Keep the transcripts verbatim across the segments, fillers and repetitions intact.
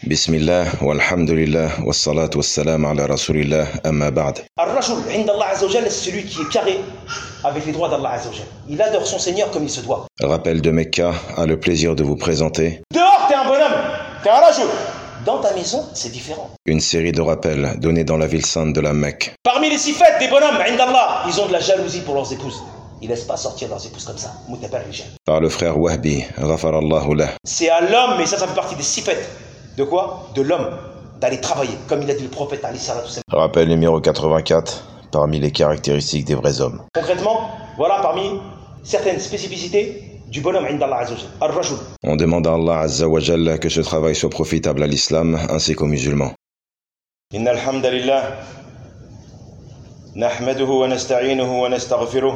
بسم الله والحمد لله والصلاة والسلام على رسول الله أما بعد. الرجل عند الله عز وجل, c'est celui qui est carré avec les droits d'Allah azza wa jal. Il adore son Seigneur comme il se doit. Rappel de Mecca a le plaisir de vous présenter Dehors, t'es un bonhomme, t'es un rajul. Dans ta maison, c'est différent. une série de rappels donnés dans la ville sainte de la Mecque. Parmi les sifat des bonhommes, عند Allah, ils ont de la jalousie pour leurs épouses. Ils laissent pas sortir leurs épouses comme ça. Mutabar rijal. Par le frère Wahbi, Ghafarallahu lah. C'est à l'homme, mais ça, ça fait partie des sifat. De quoi? De l'homme, d'aller travailler, comme il a dit le prophète alayhi salatu wassalam. Rappel numéro quatre-vingt-quatre, parmi les caractéristiques des vrais hommes. Concrètement, voilà parmi certaines spécificités du bonhomme عند Allah azza wa jal. Ar-rajul. On demande à Allah Azza wa Jalla que ce travail soit profitable à l'islam ainsi qu'aux musulmans. إن الحمد لله نحمده ونستعينه ونستغفره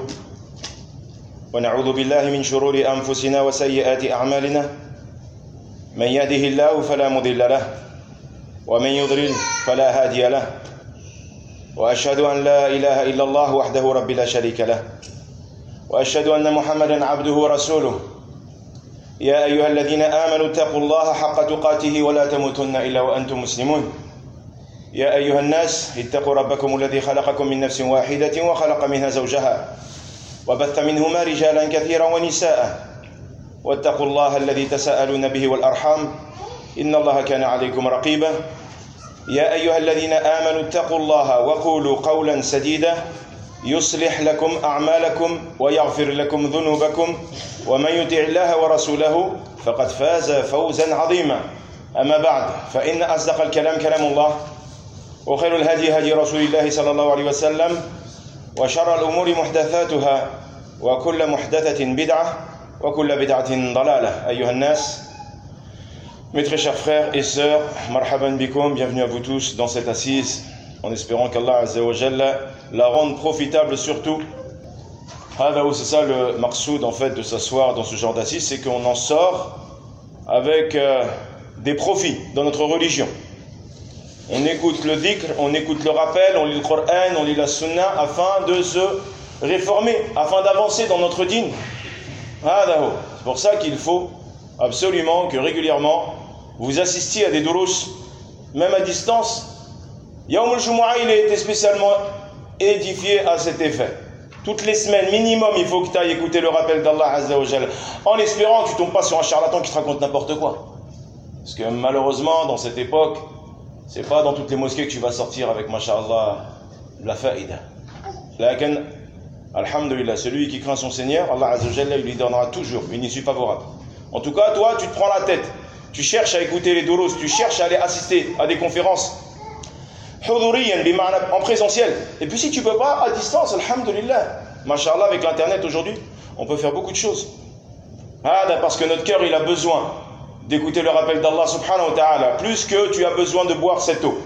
ونعوذ بالله من شرور أنفسنا وسيئات أعمالنا من يهده الله فلا مضل له ومن يضلل فلا هادي له وأشهد أن لا إله إلا الله وحده رب لا شريك له وأشهد أن محمدا عبده ورسوله يا أيها الذين آمنوا اتقوا الله حق تقاته ولا تموتن إلا وأنتم مسلمون يا أيها الناس اتقوا ربكم الذي خلقكم من نفس واحدة وخلق منها زوجها وبث منهما رجالا كثيرا ونساء واتقوا الله الذي تساءلون به والأرحام إن الله كان عليكم رقيبا يا أيها الذين آمنوا اتقوا الله وقولوا قولا سديدا يصلح لكم أعمالكم ويغفر لكم ذنوبكم ومن يطع الله ورسوله فقد فاز فوزا عظيما أما بعد فإن أصدق الكلام كلام الله وخير الهدي هدي رسول الله صلى الله عليه وسلم وشر الأمور محدثاتها وكل محدثة بدعة وكل بدعة ضلالة أيها الناس. Mes très chers frères et sœurs, marhaban bikoum, bienvenue à vous tous dans cette assise, en espérant qu'Allah Azza wa Jalla la rende profitable surtout. C'est ça le maqsoud en fait de s'asseoir dans ce genre d'assise, c'est qu'on en sort avec euh, des profits dans notre religion. On écoute le dhikr, on écoute le rappel, on lit le Coran, on lit la sunna afin de se réformer, afin d'avancer dans notre dîn. C'est pour ça qu'il faut absolument que régulièrement vous assistiez à des durus, même à distance. Yawm al-Jumu'ah, il a été spécialement édifié à cet effet. Toutes les semaines, minimum, il faut que tu ailles écouter le rappel d'Allah Azza wa Jalla, en espérant que tu ne tombes pas sur un charlatan qui te raconte n'importe quoi. Parce que malheureusement, dans cette époque, c'est pas dans toutes les mosquées que tu vas sortir avec, masha'Allah, la faïda. Lakin, alhamdulillah, celui qui craint son Seigneur, Allah Azza wa Jalla, il lui donnera toujours une issue favorable. En tout cas, toi, tu te prends la tête. Tu cherches à écouter les durus, tu cherches à aller assister à des conférences en présentiel. Et puis si tu peux pas, à distance, alhamdulillah. Masha'Allah, avec l'internet aujourd'hui, on peut faire beaucoup de choses. Parce que notre cœur, il a besoin d'écouter le rappel d'Allah subhanahu wa ta'ala, plus que tu as besoin de boire cette eau.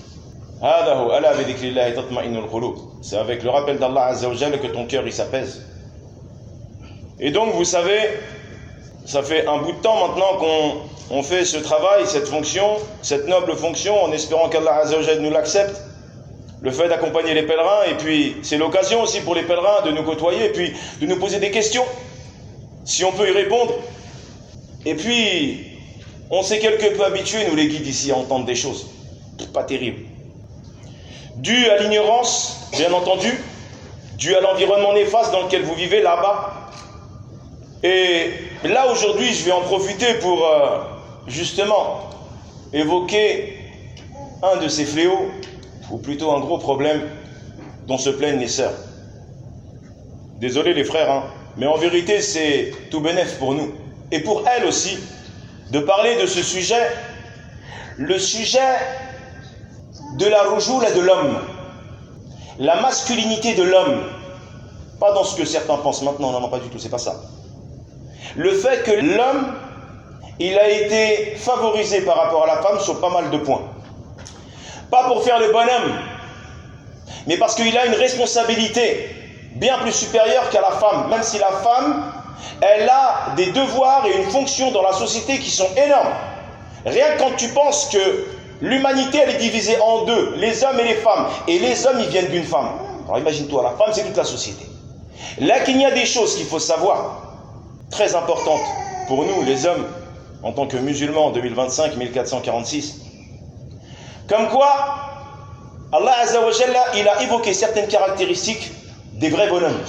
C'est avec le rappel d'Allah Azza wa Jalla que ton cœur il s'apaise. Et donc vous savez, ça fait un bout de temps maintenant qu'on on fait ce travail, cette fonction, cette noble fonction, en espérant qu'Allah Azza wa Jalla nous l'accepte. Le fait d'accompagner les pèlerins, et puis c'est l'occasion aussi pour les pèlerins de nous côtoyer, et puis de nous poser des questions, si on peut y répondre. Et puis, on s'est quelque peu habitués, nous les guides ici, à entendre des choses pas terribles. Dû à l'ignorance, bien entendu, dû à l'environnement néfaste dans lequel vous vivez là-bas. Et là, aujourd'hui, je vais en profiter pour, euh, justement, évoquer un de ces fléaux, ou plutôt un gros problème dont se plaignent les sœurs. Désolé les frères, hein, mais en vérité, c'est tout bénef pour nous. Et pour elles aussi, de parler de ce sujet, le sujet de la roujoula de l'homme, la masculinité de l'homme, pas dans ce que certains pensent maintenant, non, non, pas du tout, c'est pas ça. Le fait que l'homme, il a été favorisé par rapport à la femme sur pas mal de points. Pas pour faire le bonhomme, mais parce qu'il a une responsabilité bien plus supérieure qu'à la femme, même si la femme, elle a des devoirs et une fonction dans la société qui sont énormes. Rien que quand tu penses que l'humanité, elle est divisée en deux, les hommes et les femmes, et les hommes, ils viennent d'une femme. Alors imagine-toi, la femme, c'est toute la société. Là qu'il y a des choses qu'il faut savoir, très importantes pour nous, les hommes, en tant que musulman en deux mille vingt-cinq, mille quatre cent quarante-six. Comme quoi, Allah Azza wa Jalla, il a évoqué certaines caractéristiques des vrais bonhommes.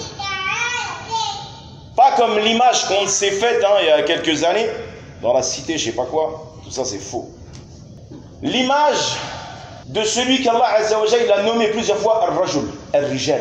Pas comme l'image qu'on s'est faite hein, il y a quelques années, dans la cité, je sais pas quoi, tout ça c'est faux. L'image de celui qu'Allah Azza wa Jalla a nommé plusieurs fois Ar-Rajul, Ar-Rijal.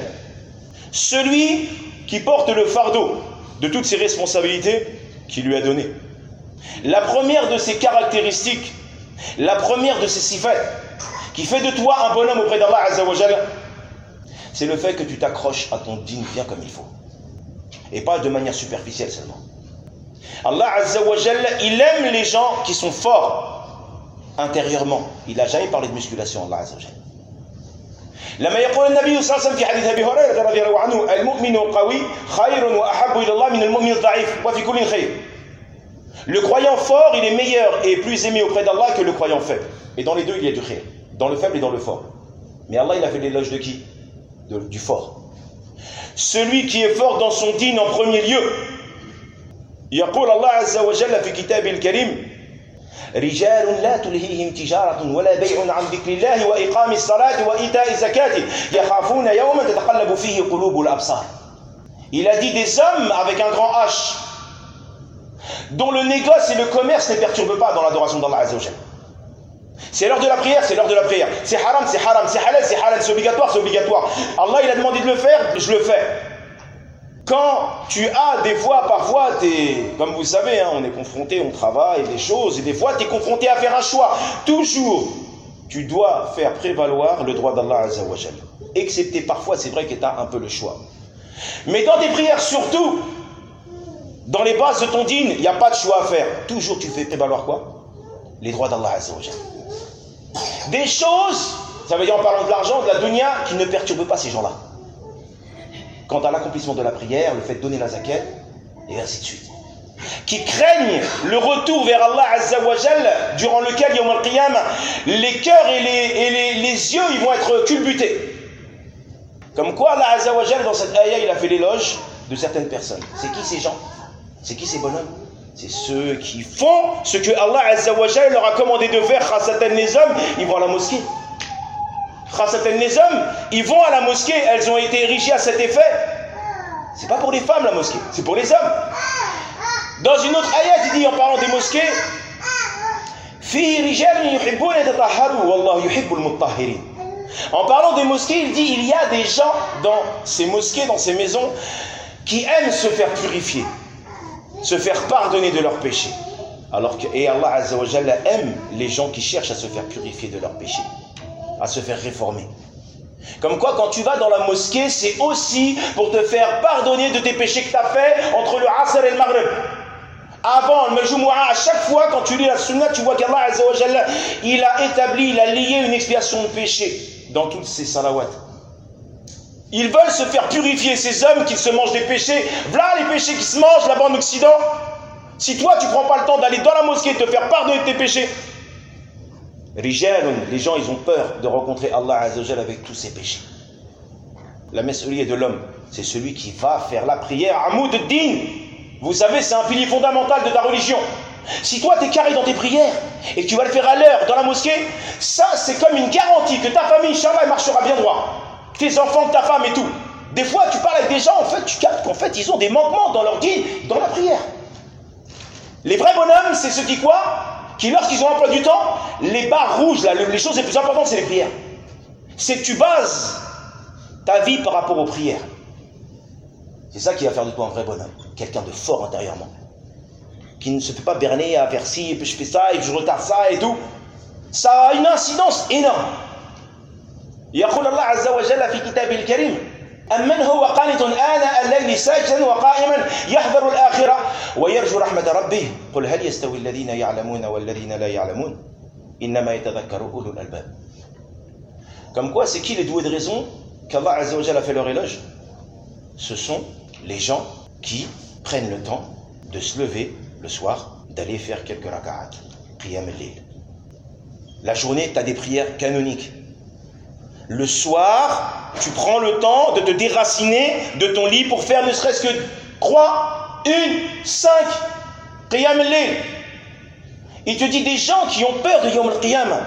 Celui qui porte le fardeau de toutes ses responsabilités qu'il lui a données. La première de ses caractéristiques, la première de ses sifat, qui fait de toi un bonhomme auprès d'Allah Azza wa Jalla, c'est le fait que tu t'accroches à ton dîn bien comme il faut. Et pas de manière superficielle seulement. Allah Azza wa Jalla, il aime les gens qui sont forts intérieurement. Il n'a jamais parlé de musculation, Allah Azza wa Jalla. لما يقول النبي صلى الله عليه وسلم في حديث أبي هريرة رضي الله عنه المؤمن القوي خير وأحب إلى الله من المؤمن الضعيف وفي كل خير. Le croyant fort, il est meilleur et plus aimé auprès d'Allah que le croyant faible. Et dans les deux, il y a du khayr. Dans le faible et dans le fort. Mais Allah, il a fait l'éloge de qui? de, Du fort. Celui qui est fort dans son dîn en premier lieu. يقول الله عز وجل في كتابه الكريم رجال لا تلهيهم تجارة ولا بيع عن ذكر الله وإقام الصلاة وإيتاء الزكاة يخافون يوما تتقلب فيه قلوب الأبصار. Il a dit des hommes avec un grand H dont le négoce et le commerce ne perturbent pas dans l'adoration d'Allah Azza wa Jalla. C'est l'heure de la prière, c'est l'heure de la prière. C'est haram, c'est haram, c'est halal, c'est halal, c'est obligatoire, c'est obligatoire. Allah il a demandé de le faire, je le fais. Quand tu as des fois, parfois, t'es, comme vous savez, hein, on est confronté, on travaille, des choses, et des fois tu es confronté à faire un choix. Toujours, tu dois faire prévaloir le droit d'Allah Azza wa Jalla. Excepté parfois, c'est vrai que tu as un peu le choix. Mais dans tes prières, surtout, dans les bases de ton dîn, il n'y a pas de choix à faire. Toujours tu fais prévaloir quoi? Les droits d'Allah Azza wa Jalla. Des choses, ça veut dire en parlant de l'argent, de la dunya, qui ne perturbent pas ces gens-là. Quant à l'accomplissement de la prière, le fait de donner la zakat, et ainsi de suite. Qui craignent le retour vers Allah Azza wa Jalla, durant lequel, Yawm al-Qiyamah, les cœurs et, les, et les, les yeux, ils vont être culbutés. Comme quoi, Allah Azza wa Jalla, dans cette ayah, il a fait l'éloge de certaines personnes. C'est qui ces gens? C'est qui ces bonhommes? C'est ceux qui font ce que Allah Azza wa Jalla leur a commandé de faire. Khassatan les hommes, ils vont à la mosquée. Khassatan les hommes, ils vont à la mosquée, elles ont été érigées à cet effet. C'est pas pour les femmes la mosquée, c'est pour les hommes. Dans une autre ayat, il dit en parlant des mosquées, en parlant des mosquées, il dit il y a des gens dans ces mosquées, dans ces maisons, qui aiment se faire purifier, se faire pardonner de leurs péchés. Alors que, et Allah Azza wa Jalla aime les gens qui cherchent à se faire purifier de leurs péchés, à se faire réformer. Comme quoi, quand tu vas dans la mosquée, c'est aussi pour te faire pardonner de tes péchés que tu as fait entre le Asr et le Maghrib. Avant le Majumu'a, à chaque fois, quand tu lis la Sunna, tu vois qu'Allah Azza wa Jalla, il a établi, il a lié une expiation de péché dans toutes ces salawats. Ils veulent se faire purifier, ces hommes qui se mangent des péchés. Voilà les péchés qui se mangent là-bas en Occident. Si toi, tu ne prends pas le temps d'aller dans la mosquée et de te faire pardonner de tes péchés, Rijalun, les gens ils ont peur de rencontrer Allah Azza wa Jalla avec tous ses péchés. La mas'ouliya de l'homme, c'est celui qui va faire la prière Amoud ad-Din. Vous savez, c'est un pilier fondamental de ta religion. Si toi tu es carré dans tes prières et que tu vas le faire à l'heure dans la mosquée, ça c'est comme une garantie que ta famille, Inch'Allah, elle marchera bien droit. Tes enfants, ta femme et tout. Des fois tu parles avec des gens, en fait tu captes qu'en fait ils ont des manquements dans leur dîn, dans la prière. Les vrais bonhommes, c'est ceux qui quoi? Qui lorsqu'ils ont un emploi du temps, les barres rouges, là, les choses les plus importantes, c'est les prières. C'est que tu bases ta vie par rapport aux prières. C'est ça qui va faire de toi un vrai bonhomme. Quelqu'un de fort intérieurement. Qui ne se fait pas berner à faire ci, et puis je fais ça, et puis je retarde ça et tout. Ça a une incidence énorme. يقول الله عز وجل في كتابه الكريم أمن هو قانت آناء الليل ساجدا وقائما يحذر الآخرة ويرجو رحمة ربه قل هل يستوي الذين يعلمون والذين لا يعلمون إنما يتذكر أولو الألباب. Comme quoi, c'est qui les doués de raison qu'Allah Azza wa Jalla a fait leur éloge? Ce sont les gens qui prennent le temps de se lever le soir, d'aller faire quelques raka'at, qiyam al-layl. La journée, tu as des prières canoniques. Le soir, tu prends le temps de te déraciner de ton lit pour faire ne serait-ce que trois, une, cinq, qiyam al-layl. Il te dit des gens qui ont peur de Yawm al-Qiyamah.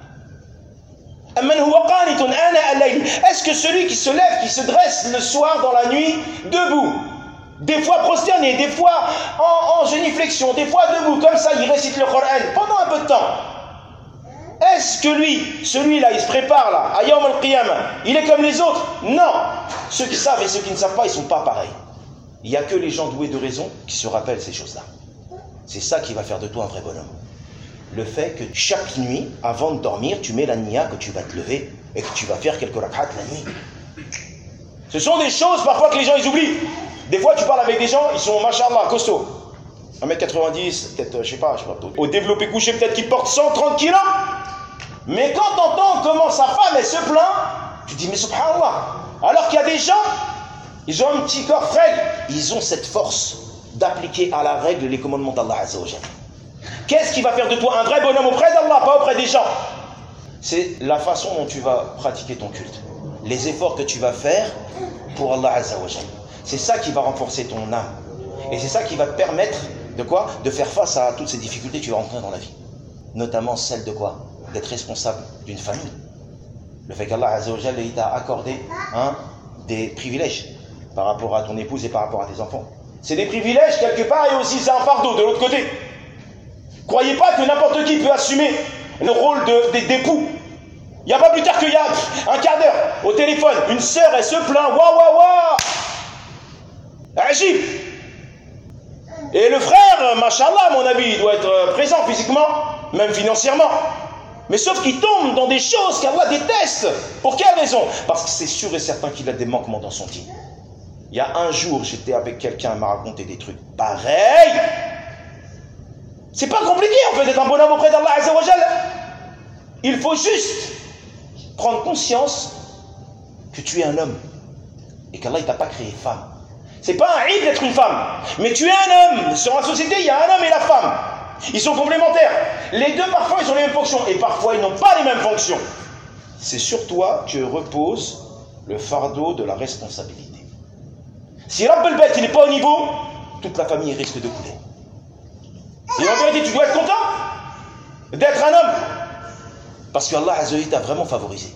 Est-ce que celui qui se lève, qui se dresse le soir dans la nuit, debout, des fois prosterné, des fois en, en génuflexion, des fois debout, comme ça, il récite le Coran pendant un peu de temps. Est-ce que lui, celui-là, il se prépare là, à Yawm al-Qiyamah, il est comme les autres? Non. Ceux qui savent et ceux qui ne savent pas, ils ne sont pas pareils. Il n'y a que les gens doués de raison qui se rappellent ces choses-là. C'est ça qui va faire de toi un vrai bonhomme. Le fait que chaque nuit, avant de dormir, tu mets la niya, que tu vas te lever et que tu vas faire quelques rak'at la nuit. Ce sont des choses parfois que les gens ils oublient. Des fois tu parles avec des gens, ils sont machallah, costauds. un mètre quatre-vingt-dix, peut-être, je sais pas, je sais pas. Au développé couché, peut-être qu'ils portent cent trente kilos. Mais quand tu entends comment sa femme elle se plaint, tu dis mais subhanallah. Alors qu'il y a des gens, ils ont un petit corps frêle, ils ont cette force d'appliquer à la règle les commandements d'Allah Azza wa Jalla. Qu'est-ce qui va faire de toi un vrai bonhomme auprès d'Allah, pas auprès des gens? C'est la façon dont tu vas pratiquer ton culte. Les efforts que tu vas faire pour Allah Azza wa Jalla. C'est ça qui va renforcer ton âme. Et c'est ça qui va te permettre de quoi? De faire face à toutes ces difficultés que tu vas rencontrer dans la vie. Notamment celle de quoi? D'être responsable d'une famille. Le fait qu'Allah Azza wa Jalla t'a accordé hein, des privilèges par rapport à ton épouse et par rapport à tes enfants. C'est des privilèges quelque part et aussi c'est un fardeau de l'autre côté. Croyez pas que n'importe qui peut assumer le rôle d'époux. Il n'y a pas plus tard qu'il y a un quart d'heure au téléphone, une sœur elle se plaint, waouh waouh waouh, agib. Et le frère, machallah, à mon avis, il doit être présent physiquement, même financièrement. Mais sauf qu'il tombe dans des choses qu'Allah déteste. Pour quelle raison? Parce que c'est sûr et certain qu'il a des manquements dans son dîn. Il y a un jour, j'étais avec quelqu'un, il m'a raconté des trucs pareils. C'est pas compliqué en fait d'être un bonhomme auprès d'Allah Azza wa Jalla. Il faut juste prendre conscience que tu es un homme et qu'Allah ne t'a pas créé femme. C'est pas un hic d'être une femme, mais tu es un homme. Sur la société, il y a un homme et la femme. Ils sont complémentaires. Les deux parfois ils ont les mêmes fonctions et parfois ils n'ont pas les mêmes fonctions. C'est sur toi que repose le fardeau de la responsabilité. Si Rabb al-Bayt il n'est pas au niveau, toute la famille risque de couler. Et en vérité, tu dois être content d'être un homme. Parce que Allah Azza wa Jalla t'a vraiment favorisé.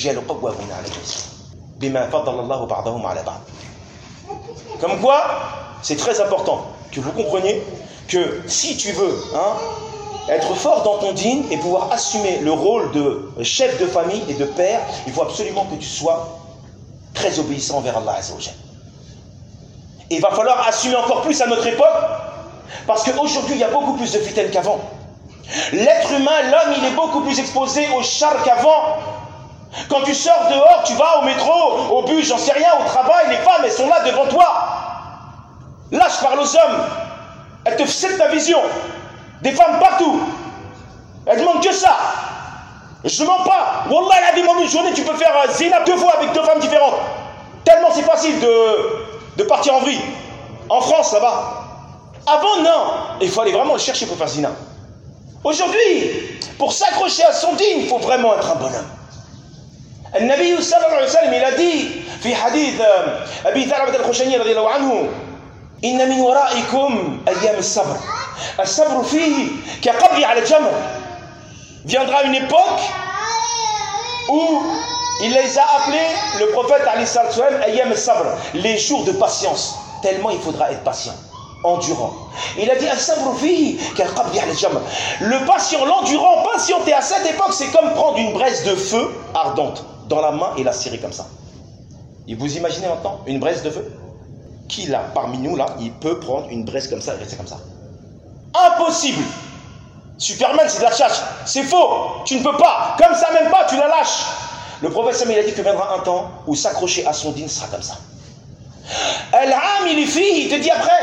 Comme quoi, c'est très important que vous compreniez que si tu veux hein, être fort dans ton dîn et pouvoir assumer le rôle de chef de famille et de père, il faut absolument que tu sois très obéissant envers Allah Azza wa Jalla. Et il va falloir assumer encore plus à notre époque. Parce qu'aujourd'hui, il y a beaucoup plus de fitaines qu'avant. L'être humain, l'homme, il est beaucoup plus exposé au char qu'avant. Quand tu sors dehors, tu vas au métro, au bus, j'en sais rien, au travail, les femmes, elles sont là devant toi. Là, je parle aux hommes. Elles te fixent ta vision. Des femmes partout. Elles demandent que ça. Je mens pas. Wallah, elle a dit, en une journée, tu peux faire un zina deux fois avec deux femmes différentes. Tellement c'est facile de, de partir en vrille. En France, ça va. Avant, non. Il faut aller vraiment le chercher pour faire zina. Aujourd'hui, pour s'accrocher à son dîn, il faut vraiment être un bonhomme. Le Nabi sallallahu alayhi wa sallam, il a dit, في حديث أبي ثعلبة الخشني رضي الله عنه, إن من ورائكم أيام الصبر. الصبر فيه كقبض على الجمر. Viendra une époque où il les a appelés, le prophète alayhi salatu wa sallam, أيام الصبر, les jours de patience. Tellement il faudra être patient. Endurant. Il a dit le patient, l'endurant, patienter à cette époque, c'est comme prendre une braise de feu ardente dans la main et la serrer comme ça. Et vous imaginez maintenant une braise de feu? Qui là, parmi nous là, il peut prendre une braise comme ça et rester comme ça? Impossible. Superman, c'est de la chasse. C'est faux. Tu ne peux pas. Comme ça même pas, tu la lâches. Le prophète Sam, il a dit que viendra un temps où s'accrocher à son dîn sera comme ça. Il te dit après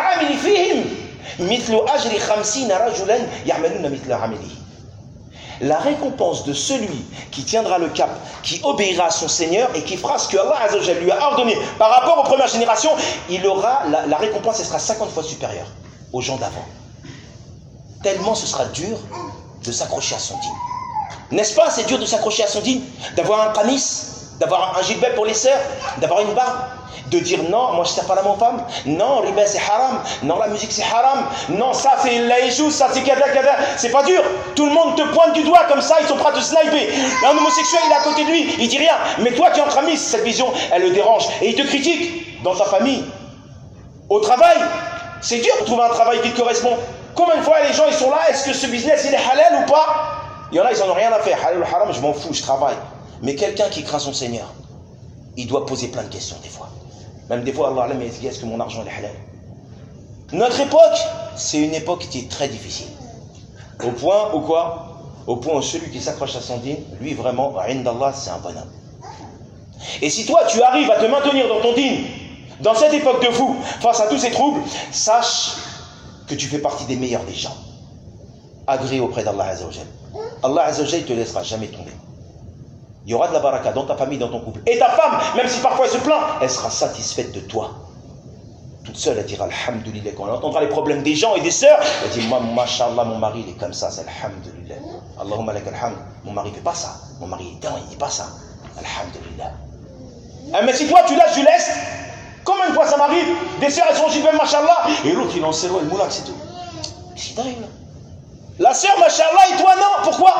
la récompense de celui qui tiendra le cap, qui obéira à son Seigneur et qui fera ce que Allah Azza wa Jalla lui a ordonné par rapport aux premières générations, il aura la, la récompense, elle sera cinquante fois supérieure aux gens d'avant. Tellement ce sera dur de s'accrocher à son dîn. N'est-ce pas, c'est dur de s'accrocher à son dîn, d'avoir un qamis, d'avoir un gilbab pour les sœurs, d'avoir une barbe. de dire non, moi je ne sers pas la mon femme, non, riba c'est haram, non, la musique c'est haram, non, ça c'est laïchou, ça c'est kada kada, c'est pas dur. Tout le monde te pointe du doigt comme ça, ils sont prêts à te sniper. Un homosexuel, il est à côté de lui, il dit rien. Mais toi qui es entre amis, cette vision, elle le dérange. Et il te critique dans ta famille, au travail. C'est dur de trouver un travail qui te correspond. Combien de fois les gens ils sont là, est-ce que ce business il est halal ou pas? Il y en a, ils n'en ont rien à faire. Halal ou haram, je m'en fous, je travaille. Mais quelqu'un qui craint son Seigneur, il doit poser plein de questions des fois. Même des fois, Allah me dit, est-ce que mon argent est halal? Notre époque, c'est une époque qui est très difficile. Au point où quoi? Au point où celui qui s'accroche à son dîn, lui vraiment, Indallah, c'est un bonhomme. Et si toi, tu arrives à te maintenir dans ton dîn, dans cette époque de fou, face à tous ces troubles, sache que tu fais partie des meilleurs des gens. Agréé auprès d'Allah Azzawajal. Allah Azzawajal ne te laissera jamais tomber. Il y aura de la baraka dans ta famille, dans ton couple. Et ta femme, même si parfois elle se plaint, elle sera satisfaite de toi. Toute seule, elle dira Alhamdulillah. Quand elle entendra les problèmes des gens et des sœurs, elle dit moi, mashallah, mon mari, il est comme ça, c'est Alhamdulillah. Allahumma lak alhamd. Mon mari ne fait pas ça. Mon mari est dedans, il ne dit pas ça. Alhamdulillah. Ah, mais si toi, tu laisses, tu laisses. Combien de fois ça m'arrive? Des sœurs, elles sont jibelles, mashallah, et l'autre, il en s'éloigne, le moulak, c'est tout. Qu'est-ce qui t'arrive là? La sœur, mashallah, et toi, non. Pourquoi?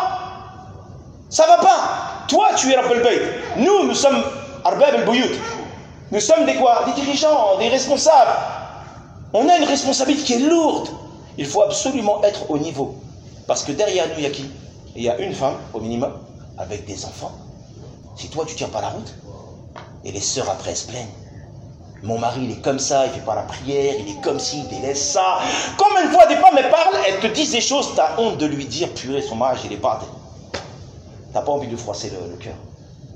Ça va pas. Toi, tu es Rabbul Bayt. Nous, nous sommes Arbab al-Buyut. Nous sommes des quoi? Des dirigeants, des responsables. On a une responsabilité qui est lourde. Il faut absolument être au niveau. Parce que derrière nous, il y a qui? Il y a une femme, au minimum, avec des enfants. Si toi, tu tiens pas la route, et les sœurs après, elles se plaignent. Mon mari, il est comme ça, il fait pas la prière, il est comme ci, il délaisse ça. Combien de fois des femmes, elles parlent, elles te disent des choses, tu as honte de lui dire, purée, son mariage, il est pas... T'as pas envie de froisser le, le cœur.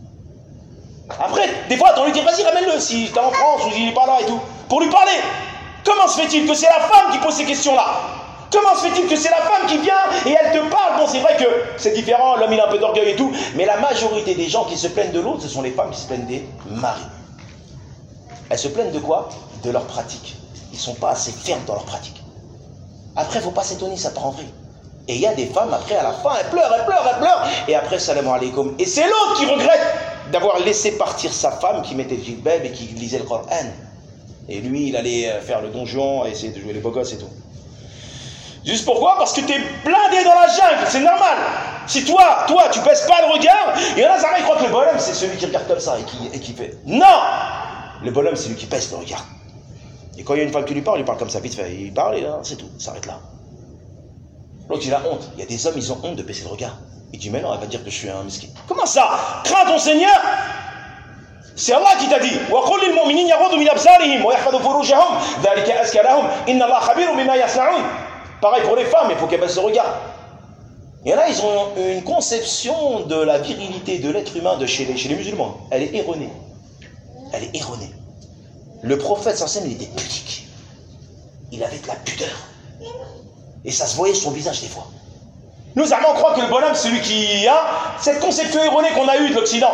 Après, des fois, t'as envie de dire, vas-y, ramène-le, si t'es en France ou s'il n'est pas là et tout, pour lui parler. Comment se fait-il que c'est la femme qui pose ces questions-là? Comment se fait-il que c'est la femme qui vient et elle te parle? Bon, c'est vrai que c'est différent, l'homme il a un peu d'orgueil et tout, mais la majorité des gens qui se plaignent de l'autre, ce sont les femmes qui se plaignent des maris. Elles se plaignent de quoi? De leur pratique. Ils ne sont pas assez fermes dans leur pratique. Après, il ne faut pas s'étonner, ça part en vrille. Et il y a des femmes, après, à la fin, elles pleurent, elles pleurent, elles pleurent. Et après, salam alaikum. Et c'est l'autre qui regrette d'avoir laissé partir sa femme qui mettait le djilbab et qui lisait le Coran. Et lui, il allait faire le donjon, essayer de jouer les beaux gosses et tout. Juste pourquoi? Parce que tu es blindé dans la jungle, c'est normal. Si toi, toi, tu baisses pas le regard, il y en a, ça, ils croient que le bonhomme, c'est celui qui regarde comme ça et qui, et qui fait. Non! Le bonhomme, c'est lui qui baisse le regard. Et quand il y a une femme qui lui parle, il parle comme ça, vite fait. Il parle et là, c'est tout, ça s'arrête là. L'autre, il a honte. Il y a des hommes, ils ont honte de baisser le regard. Il dit, mais non, elle va dire que je suis un miskin. Comment ça? Crains ton Seigneur. C'est Allah qui t'a dit. Pareil pour les femmes, il faut qu'elles baissent le regard. Il y en a, ils ont une conception de la virilité de l'être humain de chez, les, chez les musulmans. Elle est erronée. Elle est erronée. Le prophète, sans scène, il était pudique. Il avait de la pudeur. Et ça se voyait sur son visage des fois. Nous, Allemands, croient que le bonhomme, c'est celui qui a cette conception erronée qu'on a eue de l'Occident.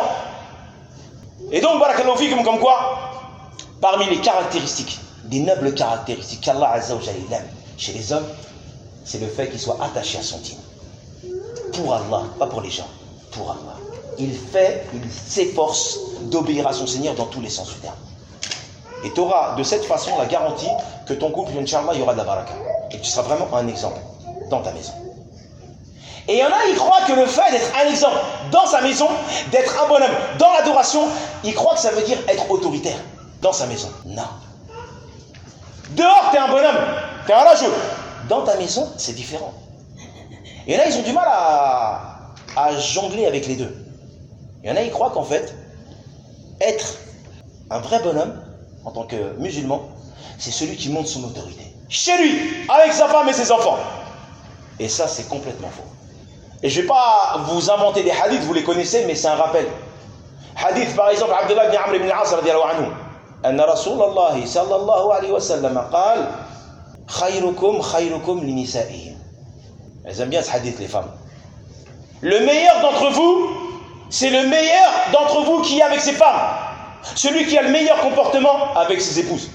Et donc, barakallahu fikum, comme quoi, parmi les caractéristiques, des nobles caractéristiques qu'Allah Azza wa Jalla aime chez les hommes, c'est le fait qu'ils soient attachés à son dîn. Pour Allah, pas pour les gens, pour Allah. Il fait, il s'efforce d'obéir à son Seigneur dans tous les sens du terme. Et tu auras de cette façon la garantie que ton couple, Inch'Allah, il y aura de la baraka. Et tu seras vraiment un exemple dans ta maison. Et il y en a, ils croient que le fait d'être un exemple dans sa maison, d'être un bonhomme dans l'adoration, ils croient que ça veut dire être autoritaire dans sa maison. Non. Dehors, tu es un bonhomme, tu es un rageux. Dans ta maison, c'est différent. Il y en a, ils ont du mal à, à jongler avec les deux. Il y en a, ils croient qu'en fait, être un vrai bonhomme, en tant que musulman, c'est celui qui montre son autorité. Chez lui, avec sa femme et ses enfants. Et ça, c'est complètement faux. Et je ne vais pas vous inventer des hadiths, vous les connaissez, mais c'est un rappel. Hadith, par exemple, Abdullah ibn Amr ibn al-As, radiallahu anhu. أن رسول الله صلى الله عليه وسلم قال خيركم خيركم لنسائهم. Elles aiment bien ce hadith, les femmes. Le meilleur d'entre vous, c'est le meilleur d'entre vous qui est avec ses femmes. Celui qui a le meilleur comportement avec ses épouses.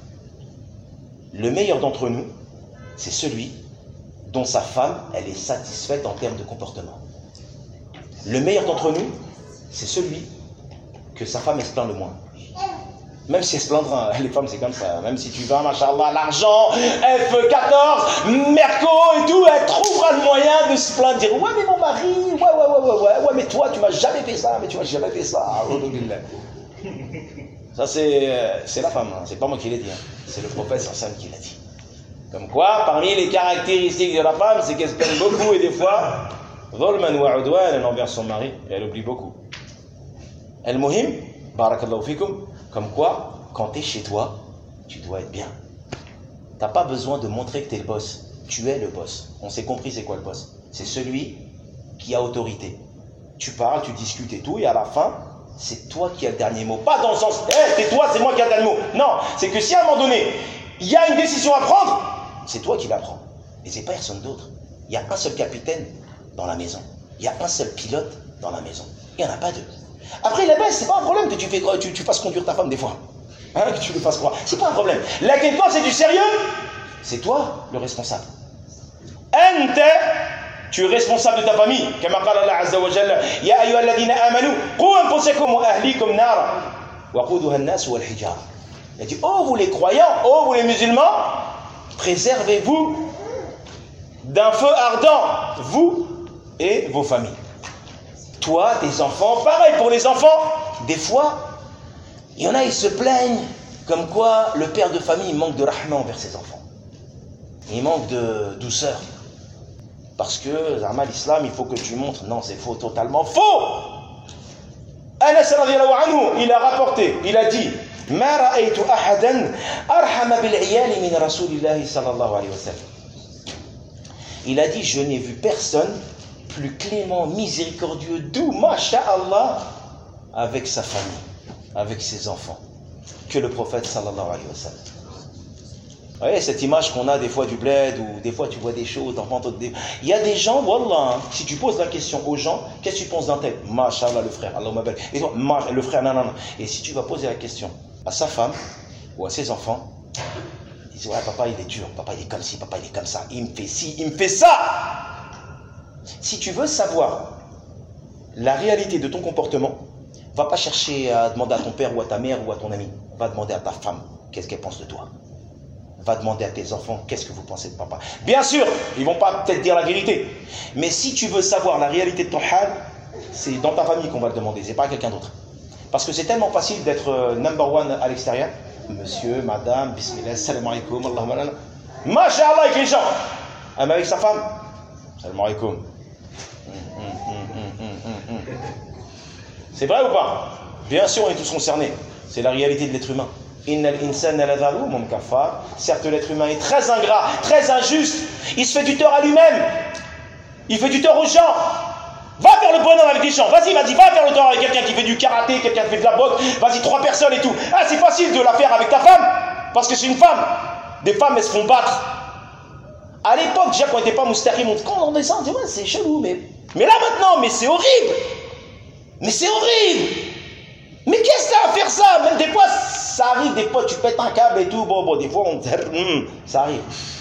Le meilleur d'entre nous, c'est celui dont sa femme, elle est satisfaite en termes de comportement. Le meilleur d'entre nous, c'est celui que sa femme, elle se plaint le moins. Même si elles se plaindront, hein. Les femmes c'est comme ça. Même si tu vas, machallah, l'argent, F quatorze, Merco et tout, elle trouvera le moyen de se plaindre, dire ouais mais mon mari, ouais ouais ouais ouais ouais, ouais mais toi tu m'as jamais fait ça, mais tu m'as jamais fait ça. Ça c'est, c'est la femme, hein. C'est pas moi qui l'ai dit, hein. C'est le prophète Hassan qui l'a dit. Comme quoi, parmi les caractéristiques de la femme, c'est qu'elle se plaint beaucoup et des fois, dhulman wa udwan, elle envers son mari, et elle oublie beaucoup. Al-Muhim, barakallahu fikum, comme quoi, quand tu es chez toi, tu dois être bien. Tu n'as pas besoin de montrer que tu es le boss. Tu es le boss. On s'est compris c'est quoi le boss. C'est celui qui a autorité. Tu parles, tu discutes et tout, et à la fin, c'est toi qui as le dernier mot. Pas dans le sens, hé, hey, c'est toi, c'est moi qui ai le dernier mot. Non, c'est que si à un moment donné, il y a une décision à prendre, c'est toi qui la prends. Et c'est pas personne d'autre. Il y a un seul capitaine dans la maison. Il y a un seul pilote dans la maison. Il n'y en a pas deux. Après, la baisse, c'est pas un problème que tu, fais, tu, tu fasses conduire ta femme des fois. Hein, que tu le fasses croire. C'est pas un problème. Là, quand c'est du sérieux, c'est toi le responsable. Ente, tu es responsable de ta famille. Comme قال الله عز وجل يا أيها الذين آمنوا قوا أنفسكم وأهليكم نارا وقودها الناس والحجارة. Il a dit, oh vous les croyants, oh vous les musulmans, préservez-vous d'un feu ardent, vous et vos familles. Toi, tes enfants, pareil pour les enfants. Des fois, il y en a, ils se plaignent comme quoi le père de famille il manque de rahma envers ses enfants. Il manque de douceur. Parce que, Zama, l'islam, il faut que tu montres. Non, c'est faux, totalement faux. Anas radiyallahu anhu, il a rapporté, il a dit ما رأيت أحدا أرحم بالعيال من رسول الله صلى الله عليه وسلم. Il a dit, je n'ai vu personne plus clément, miséricordieux, doux, masha'Allah, avec sa famille, avec ses enfants, que le prophète sallallahu alayhi wa sallam. Vous voyez cette image qu'on a des fois du bled, ou des fois tu vois des choses, des... il y a des gens, wallah, hein, si tu poses la question aux gens, qu'est-ce que tu penses d'un tel? Masha'Allah, le frère, Allah m'appelle. Et toi, le frère, non, non, non. Et si tu vas poser la question à sa femme, ou à ses enfants, ils disent, ouais, papa il est dur, papa il est comme ci, papa il est comme ça, il me fait ci, il me fait ça. Si tu veux savoir la réalité de ton comportement, va pas chercher à demander à ton père ou à ta mère ou à ton ami. Va demander à ta femme qu'est-ce qu'elle pense de toi. Va demander à tes enfants qu'est-ce que vous pensez de papa. Bien sûr, ils vont pas peut-être dire la vérité. Mais si tu veux savoir la réalité de ton hal, c'est dans ta famille qu'on va le demander, c'est pas à quelqu'un d'autre. Parce que c'est tellement facile d'être number one à l'extérieur. Monsieur, madame, bismillah, salam alaikum, Allahumma lana. Masha'Allah avec les gens. Ah, mais avec sa femme, salam alaikum. C'est vrai ou pas? Bien sûr, on est tous concernés. C'est la réalité de l'être humain. Innal insana la zalumun kafar. Certes, l'être humain est très ingrat, très injuste. Il se fait du tort à lui-même. Il fait du tort aux gens. Va faire le bonhomme avec les gens. Vas-y, vas-y, va faire le tort avec quelqu'un qui fait du karaté, quelqu'un qui fait de la boxe. Vas-y, trois personnes et tout. Ah, c'est facile de la faire avec ta femme. Parce que c'est une femme. Des femmes, elles se font battre. À l'époque, déjà, quand on n'était pas moustahim, quand on descend, on dit, ouais, c'est chelou. Mais, mais là, maintenant, mais c'est horrible. Mais c'est horrible. Mais qu'est-ce que t'as à faire ça? Même des fois, ça arrive, des fois, tu pètes un câble et tout. Bon, bon, des fois, on dit, hum, ça arrive.